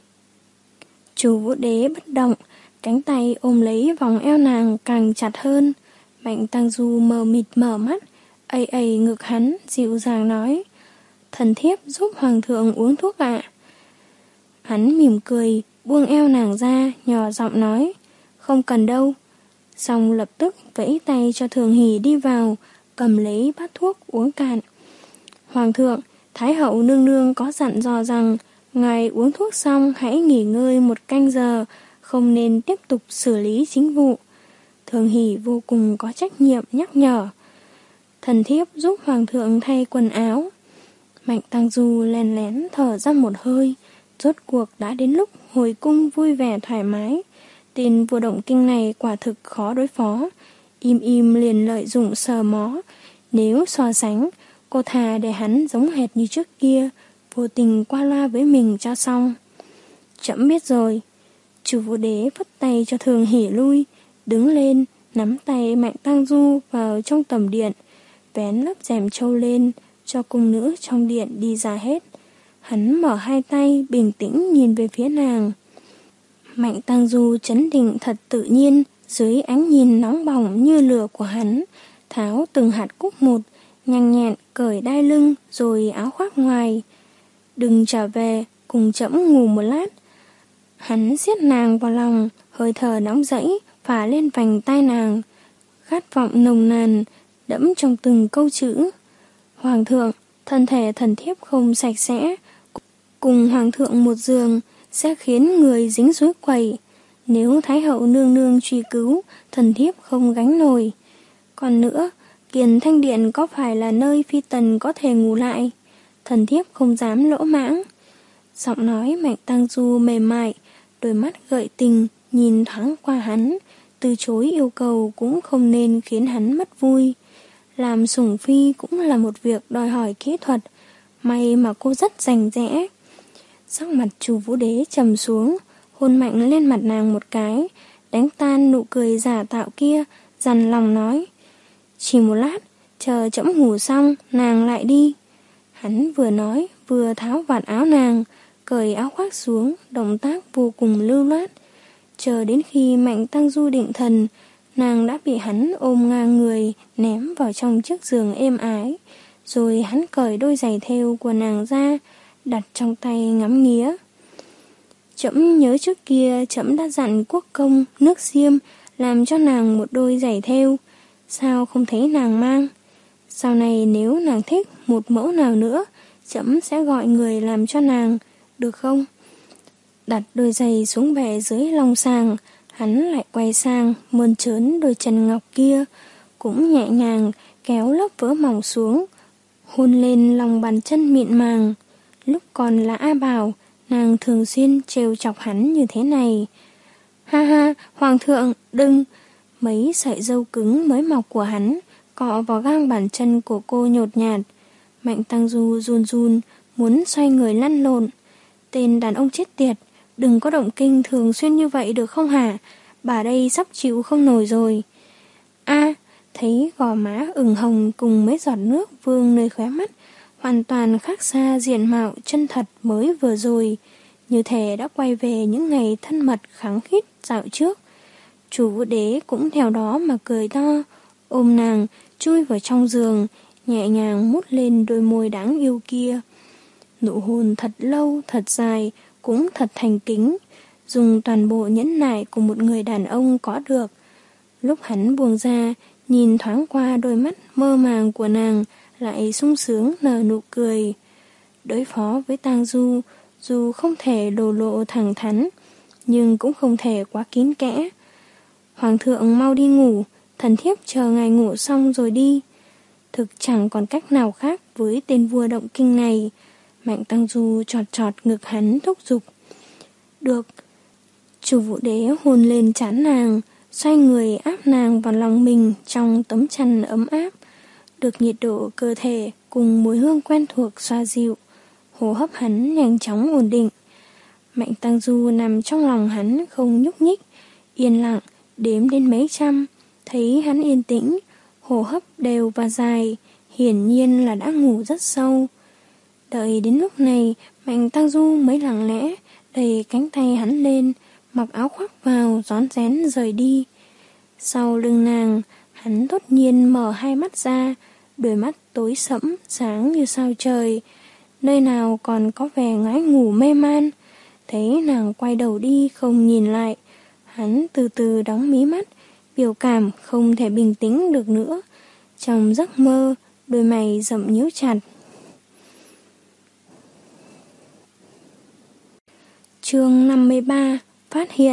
Chu Vũ Đế bất động, cánh tay ôm lấy vòng eo nàng càng chặt hơn. Mạnh Tăng Du mờ mịt mở mắt, ây ây ngực hắn, dịu dàng nói: Thần thiếp giúp hoàng thượng uống thuốc ạ. Hắn mỉm cười, buông eo nàng ra, nhỏ giọng nói: Không cần đâu. Xong lập tức vẫy tay cho Thường Hỷ đi vào, cầm lấy bát thuốc uống cạn. Hoàng thượng, Thái hậu nương nương có dặn dò rằng ngài uống thuốc xong hãy nghỉ ngơi một canh giờ, không nên tiếp tục xử lý chính vụ. Thường Hỷ vô cùng có trách nhiệm nhắc nhở. Thần thiếp giúp hoàng thượng thay quần áo. Mạnh Tăng Du lén lén thở ra một hơi, rốt cuộc đã đến lúc hồi cung vui vẻ thoải mái. Tên vua động kinh này quả thực khó đối phó, im im liền lợi dụng sờ mó. Nếu so sánh, cô thà để hắn giống hệt như trước kia, vô tình qua loa với mình cho xong. Trẫm biết rồi. Chu Vũ Đế phất tay cho Thường Hỷ lui, đứng lên, nắm tay Mạnh Tăng Du vào trong tầm điện, vén lớp rèm trâu lên, cho cung nữ trong điện đi ra hết. Hắn mở hai tay, bình tĩnh nhìn về phía nàng. Mạnh Tăng Du trấn định thật tự nhiên, dưới ánh nhìn nóng bỏng như lửa của hắn, tháo từng hạt cúc một, nhanh nhẹn cởi đai lưng rồi áo khoác ngoài. Đừng trở về, cùng trẫm ngủ một lát. Hắn siết nàng vào lòng, hơi thở nóng rẫy phả lên vành tai nàng, khát vọng nồng nàn đẫm trong từng câu chữ. Hoàng thượng, thân thể thần thiếp không sạch sẽ, cùng hoàng thượng một giường sẽ khiến người dính suối quẩy. Nếu Thái hậu nương nương truy cứu, thần thiếp không gánh nổi. Còn nữa, Kiền Thanh Điện có phải là nơi phi tần có thể ngủ lại? Thần thiếp không dám lỗ mãng. Giọng nói Mạnh Tăng Du mềm mại, đôi mắt gợi tình nhìn thoáng qua hắn, từ chối yêu cầu cũng không nên khiến hắn mất vui. Làm sủng phi cũng là một việc đòi hỏi kỹ thuật, may mà cô rất rành rẽ. Sắc mặt Chu Vũ Đế trầm xuống, hôn mạnh lên mặt nàng một cái, đánh tan nụ cười giả tạo kia, dằn lòng nói: Chỉ một lát, chờ trẫm ngủ xong, nàng lại đi. Hắn vừa nói, vừa tháo vạt áo nàng, cởi áo khoác xuống, động tác vô cùng lưu loát. Chờ đến khi Mạnh Tăng Du định thần, nàng đã bị hắn ôm ngang người, ném vào trong chiếc giường êm ái. Rồi hắn cởi đôi giày thêu của nàng ra, đặt trong tay ngắm nghía. Trẫm nhớ trước kia trẫm đã dặn Quốc công nước Xiêm làm cho nàng một đôi giày thêu, sao không thấy nàng mang? Sau này nếu nàng thích một mẫu nào nữa, trẫm sẽ gọi người làm cho nàng, được không? Đặt đôi giày xuống bệ dưới lòng sàng, hắn lại quay sang mơn trớn đôi chân ngọc kia, cũng nhẹ nhàng kéo lớp vỡ mỏng xuống, hôn lên lòng bàn chân mịn màng. Lúc còn là A Bảo, nàng thường xuyên trêu chọc hắn như thế này. Ha ha, hoàng thượng, đừng! Mấy sợi râu cứng mới mọc của hắn cọ vào gang bàn chân của cô nhột nhạt. Mạnh Tăng Du run run, muốn xoay người lăn lộn. Tên đàn ông chết tiệt, đừng có động kinh thường xuyên như vậy được không hả? Bà đây sắp chịu không nổi rồi. A, thấy gò má ửng hồng cùng mấy giọt nước vương nơi khóe mắt, hoàn toàn khác xa diện mạo chân thật mới vừa rồi, như thể đã quay về những ngày thân mật kháng khít dạo trước. Chu Vũ Đế cũng theo đó mà cười to, ôm nàng chui vào trong giường, nhẹ nhàng mút lên đôi môi đáng yêu kia. Nụ hôn thật lâu, thật dài, cũng thật thành kính, dùng toàn bộ nhẫn nại của một người đàn ông có được. Lúc hắn buông ra, nhìn thoáng qua đôi mắt mơ màng của nàng, lại sung sướng nở nụ cười. Đối phó với Tang Du, dù không thể lộ lộ thẳng thắn, nhưng cũng không thể quá kín kẽ. Hoàng thượng mau đi ngủ, thần thiếp chờ ngài ngủ xong rồi đi. Thực chẳng còn cách nào khác với tên vua động kinh này. Mạnh Tăng Du chọt chọt ngực hắn thúc giục. Được. Chu Vũ Đế hôn lên trán nàng, xoay người áp nàng vào lòng mình trong tấm chăn ấm áp. Được nhiệt độ cơ thể cùng mùi hương quen thuộc xoa dịu, hô hấp hắn nhanh chóng ổn định. Mạnh Tăng Du nằm trong lòng hắn không nhúc nhích, yên lặng, đếm đến mấy trăm, thấy hắn yên tĩnh, hô hấp đều và dài, hiển nhiên là đã ngủ rất sâu. Đợi đến lúc này, Mạnh Tăng Du mới lặng lẽ đẩy cánh tay hắn lên, mặc áo khoác vào, rón rén rời đi. Sau lưng nàng, Hắn đột nhiên mở hai mắt ra, đôi mắt tối sẫm, sáng như sao trời. Nơi nào còn có vẻ ngái ngủ mê man. Thấy nàng quay đầu đi không nhìn lại, hắn từ từ đóng mí mắt, biểu cảm không thể bình tĩnh được nữa. Trong giấc mơ, đôi mày rậm nhíu chặt. Chương năm mươi ba. Phát hiện.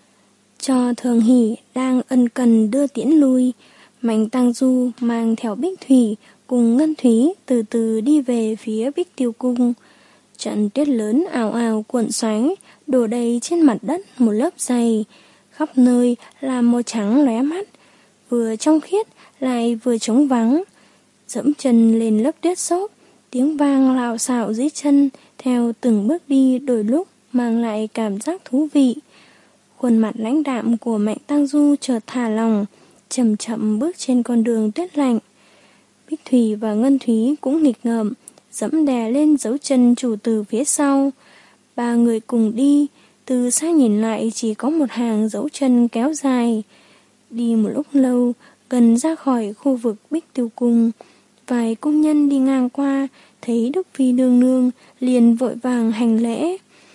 Cho Thường Hỷ đang ân cần đưa tiễn lui, Mạnh Tang Du mang theo Bích Thủy cùng Ngân Thúy từ từ đi về phía Bích Tiêu Cung. Trận tuyết lớn ào ào cuộn xoáy, đổ đầy trên mặt đất một lớp dày, khắp nơi là màu trắng lóe mắt, vừa trong khiết lại vừa trống vắng. Dẫm chân lên lớp tuyết xốp, tiếng vang lạo xạo dưới chân theo từng bước đi đôi lúc mang lại cảm giác thú vị. Khuôn mặt lãnh đạm của Mạnh Tang Du chợt thả lòng, chậm chậm bước trên con đường tuyết lạnh. Bích Thủy và Ngân Thúy cũng nghịch ngợm, dẫm đè lên dấu chân chủ từ phía sau. Ba người cùng đi, từ xa nhìn lại chỉ có một hàng dấu chân kéo dài. Đi một lúc lâu, gần ra khỏi khu vực Bích Tiêu Cung, vài công nhân đi ngang qua, thấy Đức Phi nương nương liền vội vàng hành lễ.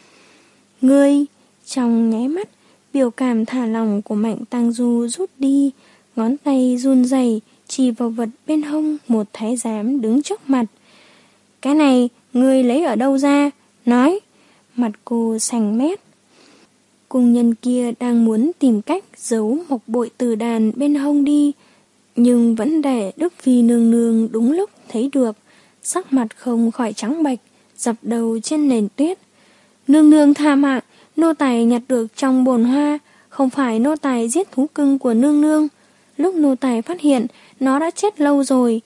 Ngươi, trong nháy mắt, biểu cảm thả lỏng của Mạnh Tang Du rút đi, ngón tay run rẩy chỉ vào vật bên hông một thái giám đứng trước mặt. Cái này, ngươi lấy ở đâu ra? Nói. Mặt cô xanh mét. Cung nhân kia đang muốn tìm cách giấu một bội tử đàn bên hông đi, nhưng vẫn để Đức Phi nương nương đúng lúc thấy được, sắc mặt không khỏi trắng bệch, dập đầu trên nền tuyết. Nương nương tha mạng, nô tài nhặt được trong bồn hoa, không phải nô tài giết thú cưng của nương nương. Lúc nô tài phát hiện, nó đã chết lâu rồi.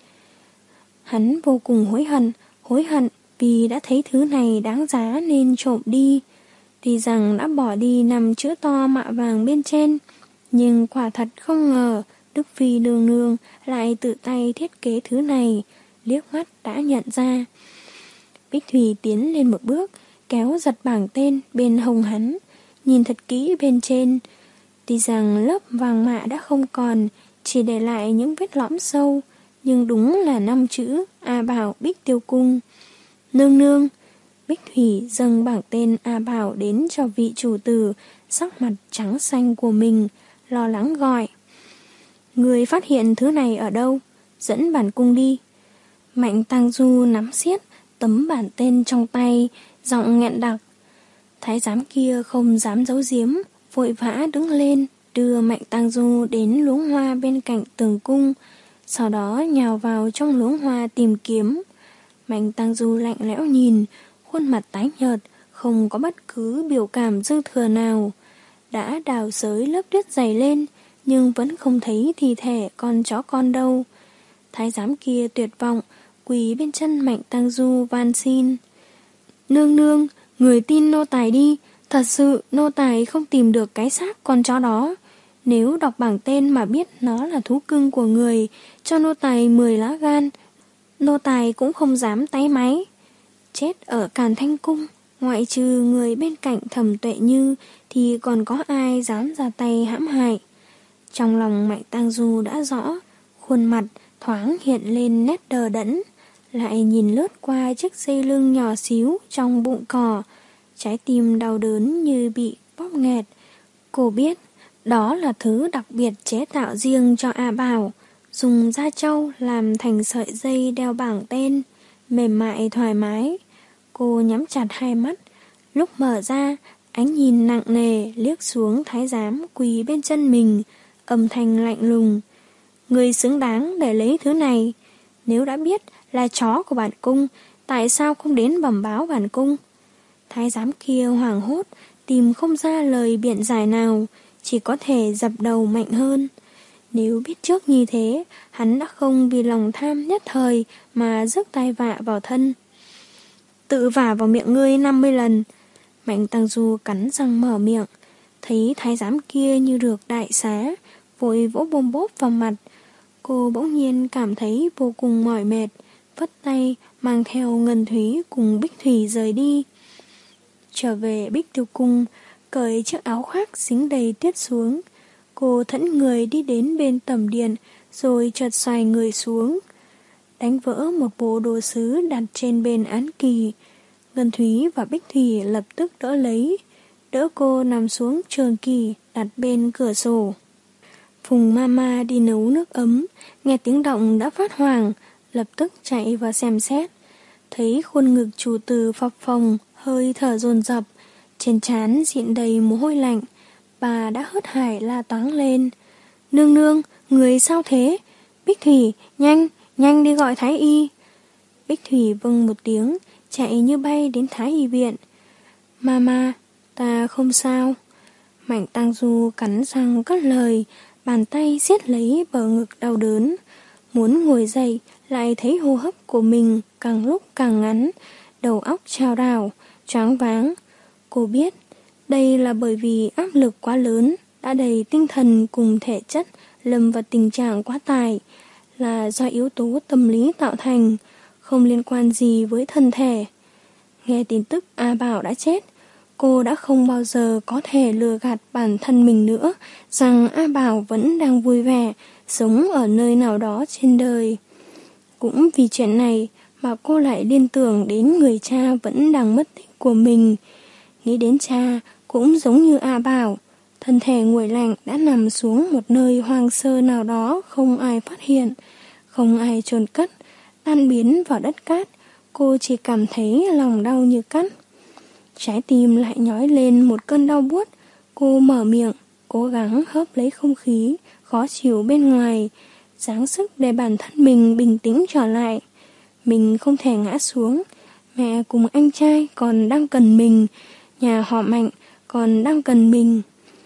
Hắn vô cùng hối hận, hối hận vì đã thấy thứ này đáng giá nên trộm đi. Tuy rằng đã bỏ đi nằm chữ to mạ vàng bên trên, nhưng quả thật không ngờ Đức Phi nương nương lại tự tay thiết kế thứ này, liếc mắt đã nhận ra. Bích Thủy tiến lên một bước, kéo giật bảng tên bên hông hắn, nhìn thật kỹ bên trên. Tuy rằng lớp vàng mạ đã không còn, chỉ để lại những vết lõm sâu, nhưng đúng là năm chữ A Bảo Bích Tiêu Cung. Nương nương. Bích Thủy dâng bảng tên A Bảo đến cho vị chủ tử, sắc mặt trắng xanh của mình, lo lắng gọi. Người phát hiện thứ này ở đâu? Dẫn bản cung đi. Mạnh Tang Du nắm siết tấm bản tên trong tay, giọng nghẹn đặc. Thái giám kia không dám giấu giếm, vội vã đứng lên, đưa Mạnh Tang Du đến luống hoa bên cạnh tường cung, sau đó nhào vào trong luống hoa tìm kiếm. Mạnh Tang Du lạnh lẽo nhìn, khuôn mặt tái nhợt, không có bất cứ biểu cảm dư thừa nào. Đã đào xới lớp tuyết dày lên, nhưng vẫn không thấy thi thể con chó con đâu. Thái giám kia tuyệt vọng, quỳ bên chân Mạnh Tang Du van xin. Nương nương, người tin nô tài đi, thật sự nô tài không tìm được cái xác con chó đó. Nếu đọc bảng tên mà biết nó là thú cưng của người, cho nô tài mười lá gan, nô tài cũng không dám táy máy. Chết ở Càn Thanh Cung, ngoại trừ người bên cạnh Thẩm Tuệ Như thì còn có ai dám ra tay hãm hại. Trong lòng Mạnh Tang Du đã rõ, khuôn mặt thoáng hiện lên nét đờ đẫn, lại nhìn lướt qua chiếc dây lưng nhỏ xíu trong bụng cỏ, trái tim đau đớn như bị bóp nghẹt. Cô biết, đó là thứ đặc biệt chế tạo riêng cho A Bảo, dùng da trâu làm thành sợi dây đeo bảng tên, mềm mại thoải mái. Cô nhắm chặt hai mắt, lúc mở ra, ánh nhìn nặng nề liếc xuống thái giám quỳ bên chân mình, âm thanh lạnh lùng. Người xứng đáng để lấy thứ này, nếu đã biết là chó của bản cung, tại sao không đến bẩm báo bản cung? Thái giám kia hoảng hốt, tìm không ra lời biện giải nào, chỉ có thể dập đầu mạnh hơn. Nếu biết trước như thế, hắn đã không vì lòng tham nhất thời mà rước tai vạ vào thân. Tự vả vào miệng ngươi năm mươi lần. Mạnh Tang Du cắn răng mở miệng, thấy thái giám kia như được đại xá, vội vỗ bôm bốp vào mặt. Cô bỗng nhiên cảm thấy vô cùng mỏi mệt, vất tay mang theo Ngân Thúy cùng Bích Thủy rời đi. Trở về Bích Tiêu Cung, cởi chiếc áo khoác dính đầy tuyết xuống. Cô thẫn người đi đến bên tẩm điện, rồi chợt xoay người xuống, đánh vỡ một bộ đồ sứ đặt trên bên án kỳ. Ngân Thúy và Bích Thủy lập tức đỡ lấy, đỡ cô nằm xuống trường kỳ đặt bên cửa sổ. Phùng Mama đi nấu nước ấm, nghe tiếng động đã phát hoảng, lập tức chạy vào xem xét. Thấy khuôn ngực chủ tử phập phồng, hơi thở dồn dập, trên trán dịn đầy mồ hôi lạnh. Bà đã hớt hải la toáng lên. Nương nương, người sao thế? Bích Thủy, nhanh, nhanh đi gọi Thái Y. Bích Thủy vâng một tiếng, chạy như bay đến Thái Y viện. Mama, ta không sao. Mạnh Tang Du cắn răng cất lời, bàn tay siết lấy bờ ngực đau đớn. Muốn ngồi dậy, lại thấy hô hấp của mình càng lúc càng ngắn, đầu óc trao đảo, choáng váng. Cô biết, đây là bởi vì áp lực quá lớn, đã đẩy tinh thần cùng thể chất lâm vào tình trạng quá tải, là do yếu tố tâm lý tạo thành, không liên quan gì với thân thể. Nghe tin tức A Bảo đã chết, cô đã không bao giờ có thể lừa gạt bản thân mình nữa rằng A Bảo vẫn đang vui vẻ, sống ở nơi nào đó trên đời. Cũng vì chuyện này mà cô lại liên tưởng đến người cha vẫn đang mất tích của mình. Nghĩ đến cha cũng giống như A Bảo, thân thể nguội lạnh đã nằm xuống một nơi hoang sơ nào đó không ai phát hiện, không ai chôn cất, tan biến vào đất cát. Cô chỉ cảm thấy lòng đau như cắt. Trái tim lại nhói lên một cơn đau buốt. Cô mở miệng, cố gắng hớp lấy không khí khó chịu bên ngoài, giáng sức để bản thân mình bình tĩnh trở lại. Mình không thể ngã xuống. Mẹ cùng anh trai còn đang cần mình, nhà họ Mạnh còn đang cần mình.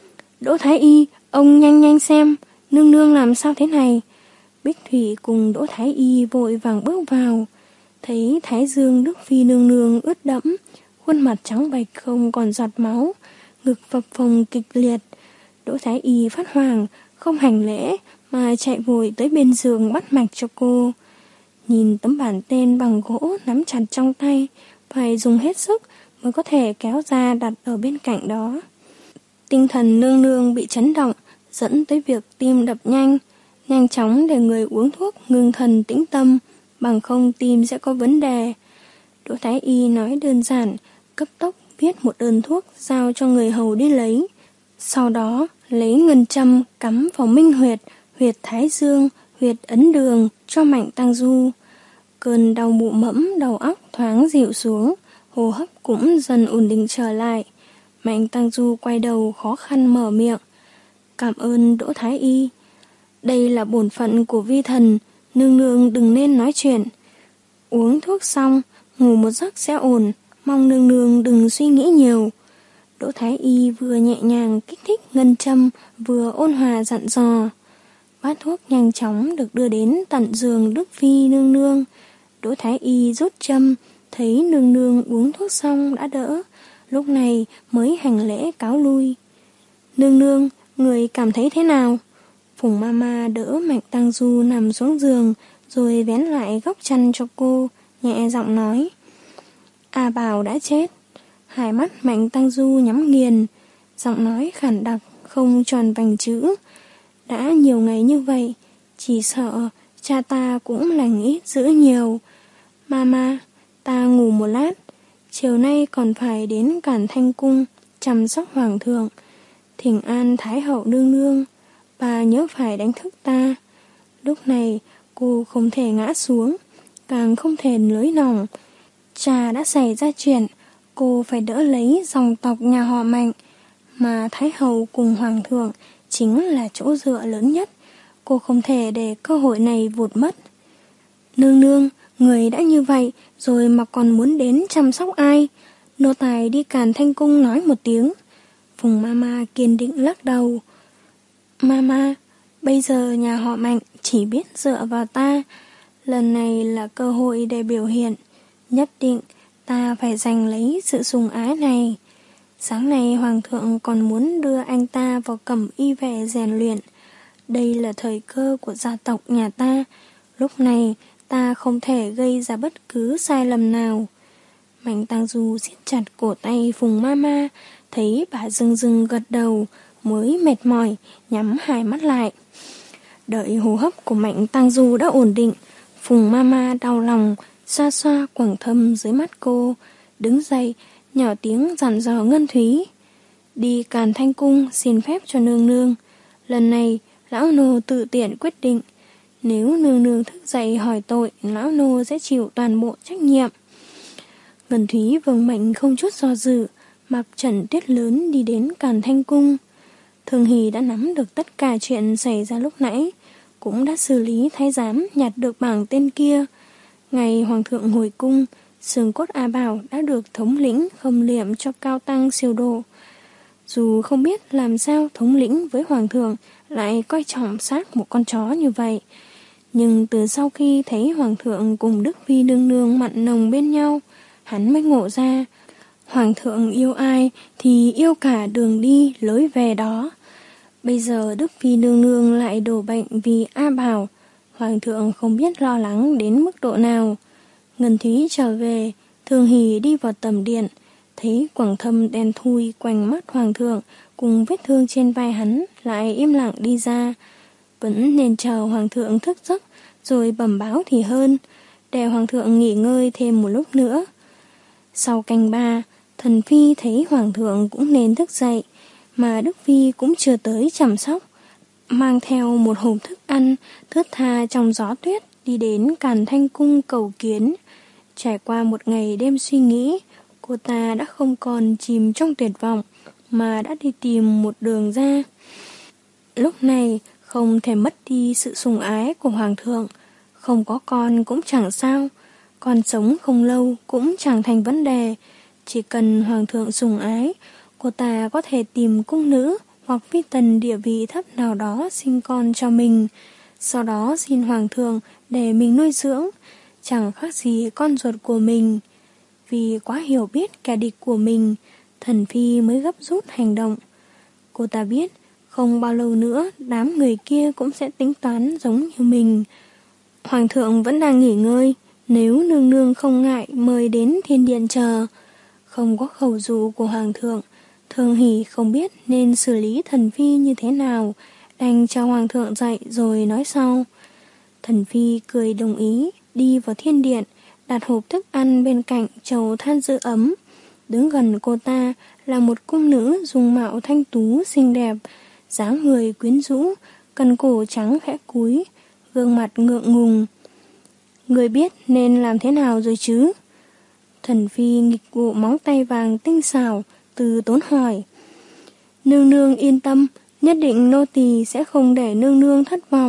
Đỗ Thái Y, ông nhanh nhanh xem, nương nương làm sao thế này? Bích Thủy cùng Đỗ Thái Y vội vàng bước vào. Thấy thái dương Đức Phi nương nương ướt đẫm, khuôn mặt trắng bệch không còn giọt máu, ngực phập phồng kịch liệt. Đỗ Thái Y phát hoảng, không hành lễ mà chạy vội tới bên giường bắt mạch cho cô. Nhìn tấm bản tên bằng gỗ nắm chặt trong tay, phải dùng hết sức mới có thể kéo ra đặt ở bên cạnh đó. Tinh thần nương nương bị chấn động, dẫn tới việc tim đập nhanh, nhanh chóng để người uống thuốc ngưng thần tĩnh tâm, bằng không tim sẽ có vấn đề. Đỗ Thái Y nói đơn giản, cấp tốc viết một đơn thuốc giao cho người hầu đi lấy. Sau đó lấy ngân châm cắm vào minh huyệt, huyệt thái dương, huyệt ấn đường cho Mạnh Tang Du. Cơn đau mụ mẫm đầu óc thoáng dịu xuống, hô hấp cũng dần ổn định trở lại. Mạnh Tang Du quay đầu khó khăn mở miệng. Cảm ơn Đỗ Thái Y. Đây là bổn phận của vi thần, nương nương đừng nên nói chuyện. Uống thuốc xong, ngủ một giấc sẽ ổn, mong nương nương đừng suy nghĩ nhiều. Đỗ Thái Y vừa nhẹ nhàng kích thích ngân châm, vừa ôn hòa dặn dò. Bát thuốc nhanh chóng được đưa đến tận giường Đức Phi nương nương. Đỗ Thái Y rút châm, thấy nương nương uống thuốc xong đã đỡ, lúc này mới hành lễ cáo lui. Nương nương, người cảm thấy thế nào? Phùng Mama đỡ Mạnh Tang Du nằm xuống giường, rồi vén lại góc chăn cho cô, nhẹ giọng nói. A Bảo đã chết. Hai mắt Mạnh Tang Du nhắm nghiền, giọng nói khản đặc, không tròn vành chữ. Đã nhiều ngày như vậy, chỉ sợ cha ta cũng lành ít dữ nhiều. Mama, ta ngủ một lát, chiều nay còn phải đến Càn Thanh Cung chăm sóc hoàng thượng, thỉnh an Thái hậu nương nương. Bà nhớ phải đánh thức ta. Lúc này cô không thể ngã xuống, càng không thể nới lỏng. Cha đã xảy ra chuyện, cô phải đỡ lấy dòng tộc nhà họ Mạnh, mà Thái hậu cùng hoàng thượng chính là chỗ dựa lớn nhất. Cô không thể để cơ hội này vụt mất. Nương nương, người đã như vậy rồi mà còn muốn đến chăm sóc ai? Nô tài đi Càn Thanh Cung nói một tiếng. Phùng Mama kiên định lắc đầu. Mama, bây giờ nhà họ Mạnh chỉ biết dựa vào ta. Lần này là cơ hội để biểu hiện. Nhất định ta phải giành lấy sự sủng ái này. Sáng nay hoàng thượng còn muốn đưa anh ta vào cẩm y vệ rèn luyện. Đây là thời cơ của gia tộc nhà ta. Lúc này ta không thể gây ra bất cứ sai lầm nào. Mạnh Tang Du siết chặt cổ tay Phùng Mama, thấy bà rưng rưng gật đầu, mới mệt mỏi, nhắm hai mắt lại. Đợi hô hấp của Mạnh Tang Du đã ổn định, Phùng Mama đau lòng, xoa xoa quầng thâm dưới mắt cô, đứng dậy, nhỏ tiếng dặn dò Ngân Thúy. Đi Càn Thanh Cung xin phép cho nương nương. Lần này, lão nô tự tiện quyết định. Nếu nương nương thức dậy hỏi tội, lão nô sẽ chịu toàn bộ trách nhiệm. Ngân Thúy vâng mệnh không chút do dự, mặc trận tuyết lớn đi đến Càn Thanh Cung. Thường Hỷ đã nắm được tất cả chuyện xảy ra lúc nãy, cũng đã xử lý thái giám nhặt được bảng tên kia. Ngày Hoàng thượng hồi cung, xương cốt A Bảo đã được thống lĩnh khâm liệm cho cao tăng siêu độ. Dù không biết làm sao thống lĩnh với Hoàng thượng lại coi trọng xác một con chó như vậy, nhưng từ sau khi thấy Hoàng thượng cùng Đức Phi nương nương mặn nồng bên nhau, hắn mới ngộ ra, Hoàng thượng yêu ai thì yêu cả đường đi lối về đó. Bây giờ Đức Phi nương nương lại đổ bệnh vì A Bảo, Hoàng thượng không biết lo lắng đến mức độ nào. Ngân Thúy trở về, Thường Hỷ đi vào tầm điện, thấy quầng thâm đen thui quanh mắt Hoàng thượng cùng vết thương trên vai hắn lại im lặng đi ra. Vẫn nên chờ Hoàng thượng thức giấc rồi bẩm báo thì hơn, để Hoàng thượng nghỉ ngơi thêm một lúc nữa. Sau canh ba, Thần Phi thấy Hoàng thượng cũng nên thức dậy, mà Đức Phi cũng chưa tới chăm sóc, mang theo một hộp thức ăn thướt tha trong gió tuyết đi đến Càn Thanh Cung cầu kiến. Trải qua một ngày đêm suy nghĩ, cô ta đã không còn chìm trong tuyệt vọng mà đã đi tìm một đường ra. Lúc này không thể mất đi sự sủng ái của Hoàng thượng, không có con cũng chẳng sao, con sống không lâu cũng chẳng thành vấn đề. Chỉ cần Hoàng thượng sủng ái, cô ta có thể tìm cung nữ hoặc phi tần địa vị thấp nào đó sinh con cho mình, sau đó xin Hoàng thượng để mình nuôi dưỡng, chẳng khác gì con ruột của mình. Vì quá hiểu biết kẻ địch của mình, Thần Phi mới gấp rút hành động. Cô ta biết không bao lâu nữa đám người kia cũng sẽ tính toán giống như mình. Hoàng thượng vẫn đang nghỉ ngơi, nếu nương nương không ngại mời đến thiên điện chờ. Không có khẩu dụ của Hoàng thượng, Thường Hỷ không biết nên xử lý Thần Phi như thế nào, đành cho Hoàng thượng dậy rồi nói sau. Thần Phi cười đồng ý, đi vào thiên điện, đặt hộp thức ăn bên cạnh chậu than giữ ấm. Đứng gần cô ta là một cung nữ dung mạo thanh tú xinh đẹp, dáng người quyến rũ, cần cổ trắng khẽ cúi, gương mặt ngượng ngùng. Người biết nên làm thế nào rồi chứ? Thần Phi nghịch bộ móng tay vàng tinh xảo, từ tốn hỏi. Nương nương yên tâm, nhất định nô tỳ sẽ không để nương nương thất vọng.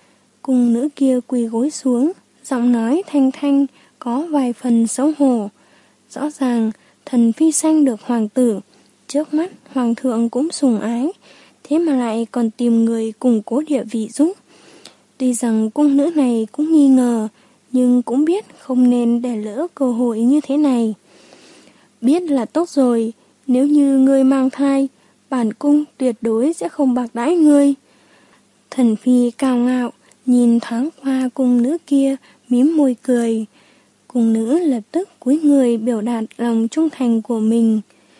Cung nữ kia quỳ gối xuống, giọng nói thanh thanh, có vài phần xấu hổ. Rõ ràng, Thần Phi sanh được hoàng tử, trước mắt Hoàng thượng cũng sủng ái, thế mà lại còn tìm người củng cố địa vị giúp. Tuy rằng cung nữ này cũng nghi ngờ, nhưng cũng biết không nên để lỡ cơ hội như thế này. Biết là tốt rồi, nếu như ngươi mang thai, bản cung tuyệt đối sẽ không bạc đãi ngươi. Thần Phi cao ngạo, nhìn thoáng qua cung nữ kia, mím môi cười. Cung nữ lập tức cúi người biểu đạt lòng trung thành của mình.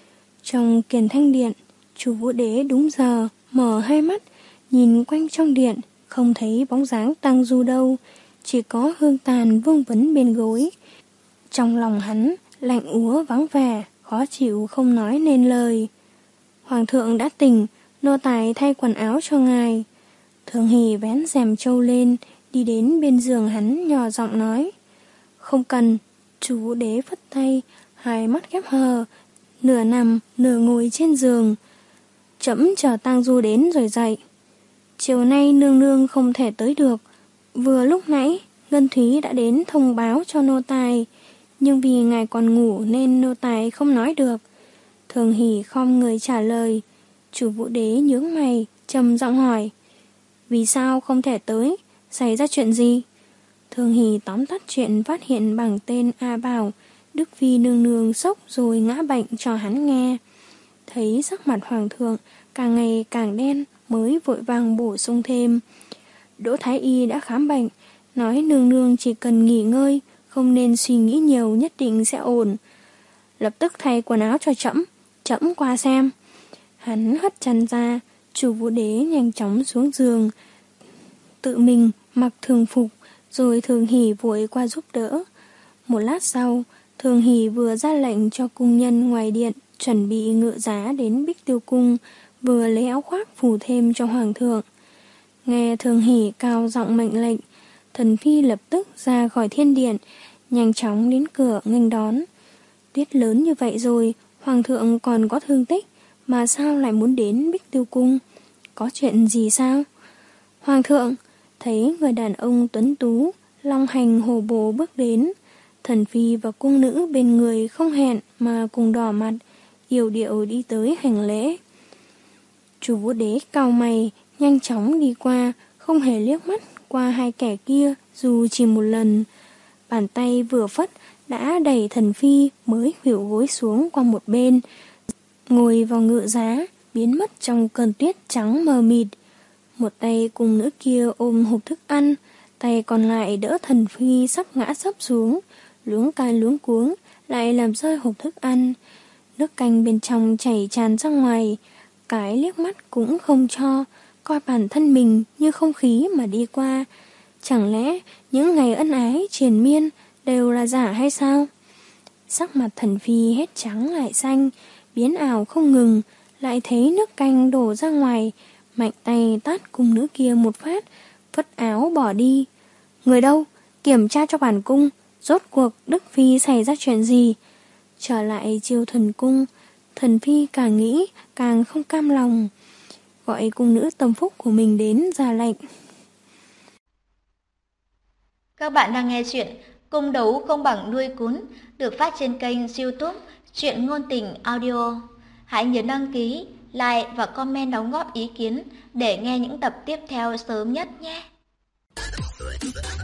Trong Kiền Thanh Điện, chủ Vũ Đế đúng giờ mở hai mắt, nhìn quanh trong điện, không thấy bóng dáng Tang Du đâu, chỉ có hương tàn vương vấn bên gối. Trong lòng hắn lạnh úa vắng vẻ, khó chịu không nói nên lời. Hoàng thượng đã tỉnh, nô tài thay quần áo cho ngài. Thường Hỷ vén rèm trâu lên, đi đến bên giường hắn nhỏ giọng nói. Không cần. Chủ Vũ Đế phất tay, hai mắt khép hờ, nửa nằm nửa ngồi trên giường. Trẫm chờ Tang Du đến rồi dậy. Chiều nay nương nương không thể tới được. Vừa lúc nãy Ngân Thúy đã đến thông báo cho nô tài, nhưng vì ngài còn ngủ nên nô tài không nói được. Thường Hỷ khom người trả lời. Chủ Vũ Đế nhướng mày, trầm giọng hỏi. Vì sao không thể tới? Xảy ra chuyện gì? Thường Hỷ tóm tắt chuyện phát hiện bằng tên A Bảo, Đức Phi nương nương sốc rồi ngã bệnh cho hắn nghe. Thấy sắc mặt Hoàng thượng càng ngày càng đen mới vội vàng bổ sung thêm. Đỗ Thái Y đã khám bệnh, nói nương nương chỉ cần nghỉ ngơi, không nên suy nghĩ nhiều, nhất định sẽ ổn. Lập tức thay quần áo cho trẫm, trẫm qua xem. Hắn hất chân ra, Chủ Vũ Đế nhanh chóng xuống giường, tự mình mặc thường phục, rồi Thường Hỷ vội qua giúp đỡ. Một lát sau, Thường Hỷ vừa ra lệnh cho cung nhân ngoài điện chuẩn bị ngựa giá đến Bích Tiêu Cung, vừa lấy áo khoác phủ thêm cho hoàng thượng. Nghe Thường Hỷ cao giọng mệnh lệnh, Thần Phi lập tức ra khỏi thiên điện, nhanh chóng đến cửa nghênh đón. Tuyết lớn như vậy rồi, hoàng thượng còn có thương tích, mà sao lại muốn đến Bích Tiêu Cung? Có chuyện gì sao? Hoàng thượng thấy người đàn ông tuấn tú, long hành hổ bổ bước đến. Thần Phi và cung nữ bên người không hẹn mà cùng đỏ mặt, yểu điệu đi tới hành lễ. Chủ Vũ Đế cau mày, nhanh chóng đi qua, không hề liếc mắt qua hai kẻ kia dù chỉ một lần. Bàn tay vừa phất đã đẩy Thần Phi mới khuỵu gối xuống qua một bên, ngồi vào ngựa giá, biến mất trong cơn tuyết trắng mờ mịt. Một tay cung nữ kia ôm hộp thức ăn, tay còn lại đỡ Thần Phi sắp ngã sấp xuống, luống tai luống cuống lại làm rơi hộp thức ăn. Nước canh bên trong chảy tràn ra ngoài, cái liếc mắt cũng không cho, coi bản thân mình như không khí mà đi qua. Chẳng lẽ những ngày ân ái triền miên đều là giả hay sao? Sắc mặt Thần Phi hết trắng lại xanh, biến ảo không ngừng, lại thấy nước canh đổ ra ngoài, mạnh tay tát cung nữ kia một phát, phất áo bỏ đi. Người đâu? Kiểm tra cho bản cung, rốt cuộc Đức Phi xảy ra chuyện gì? Trở lại Chiêu Thần Cung, Thần Phi càng nghĩ càng không cam lòng, gọi cung nữ tâm phúc của mình đến ra lệnh. Các bạn đang nghe chuyện Cung đấu không bằng đuôi cún, được phát trên kênh YouTube Truyện Ngôn Tình Audio. Hãy nhớ đăng ký, like và comment đóng góp ý kiến để nghe những tập tiếp theo sớm nhất nhé.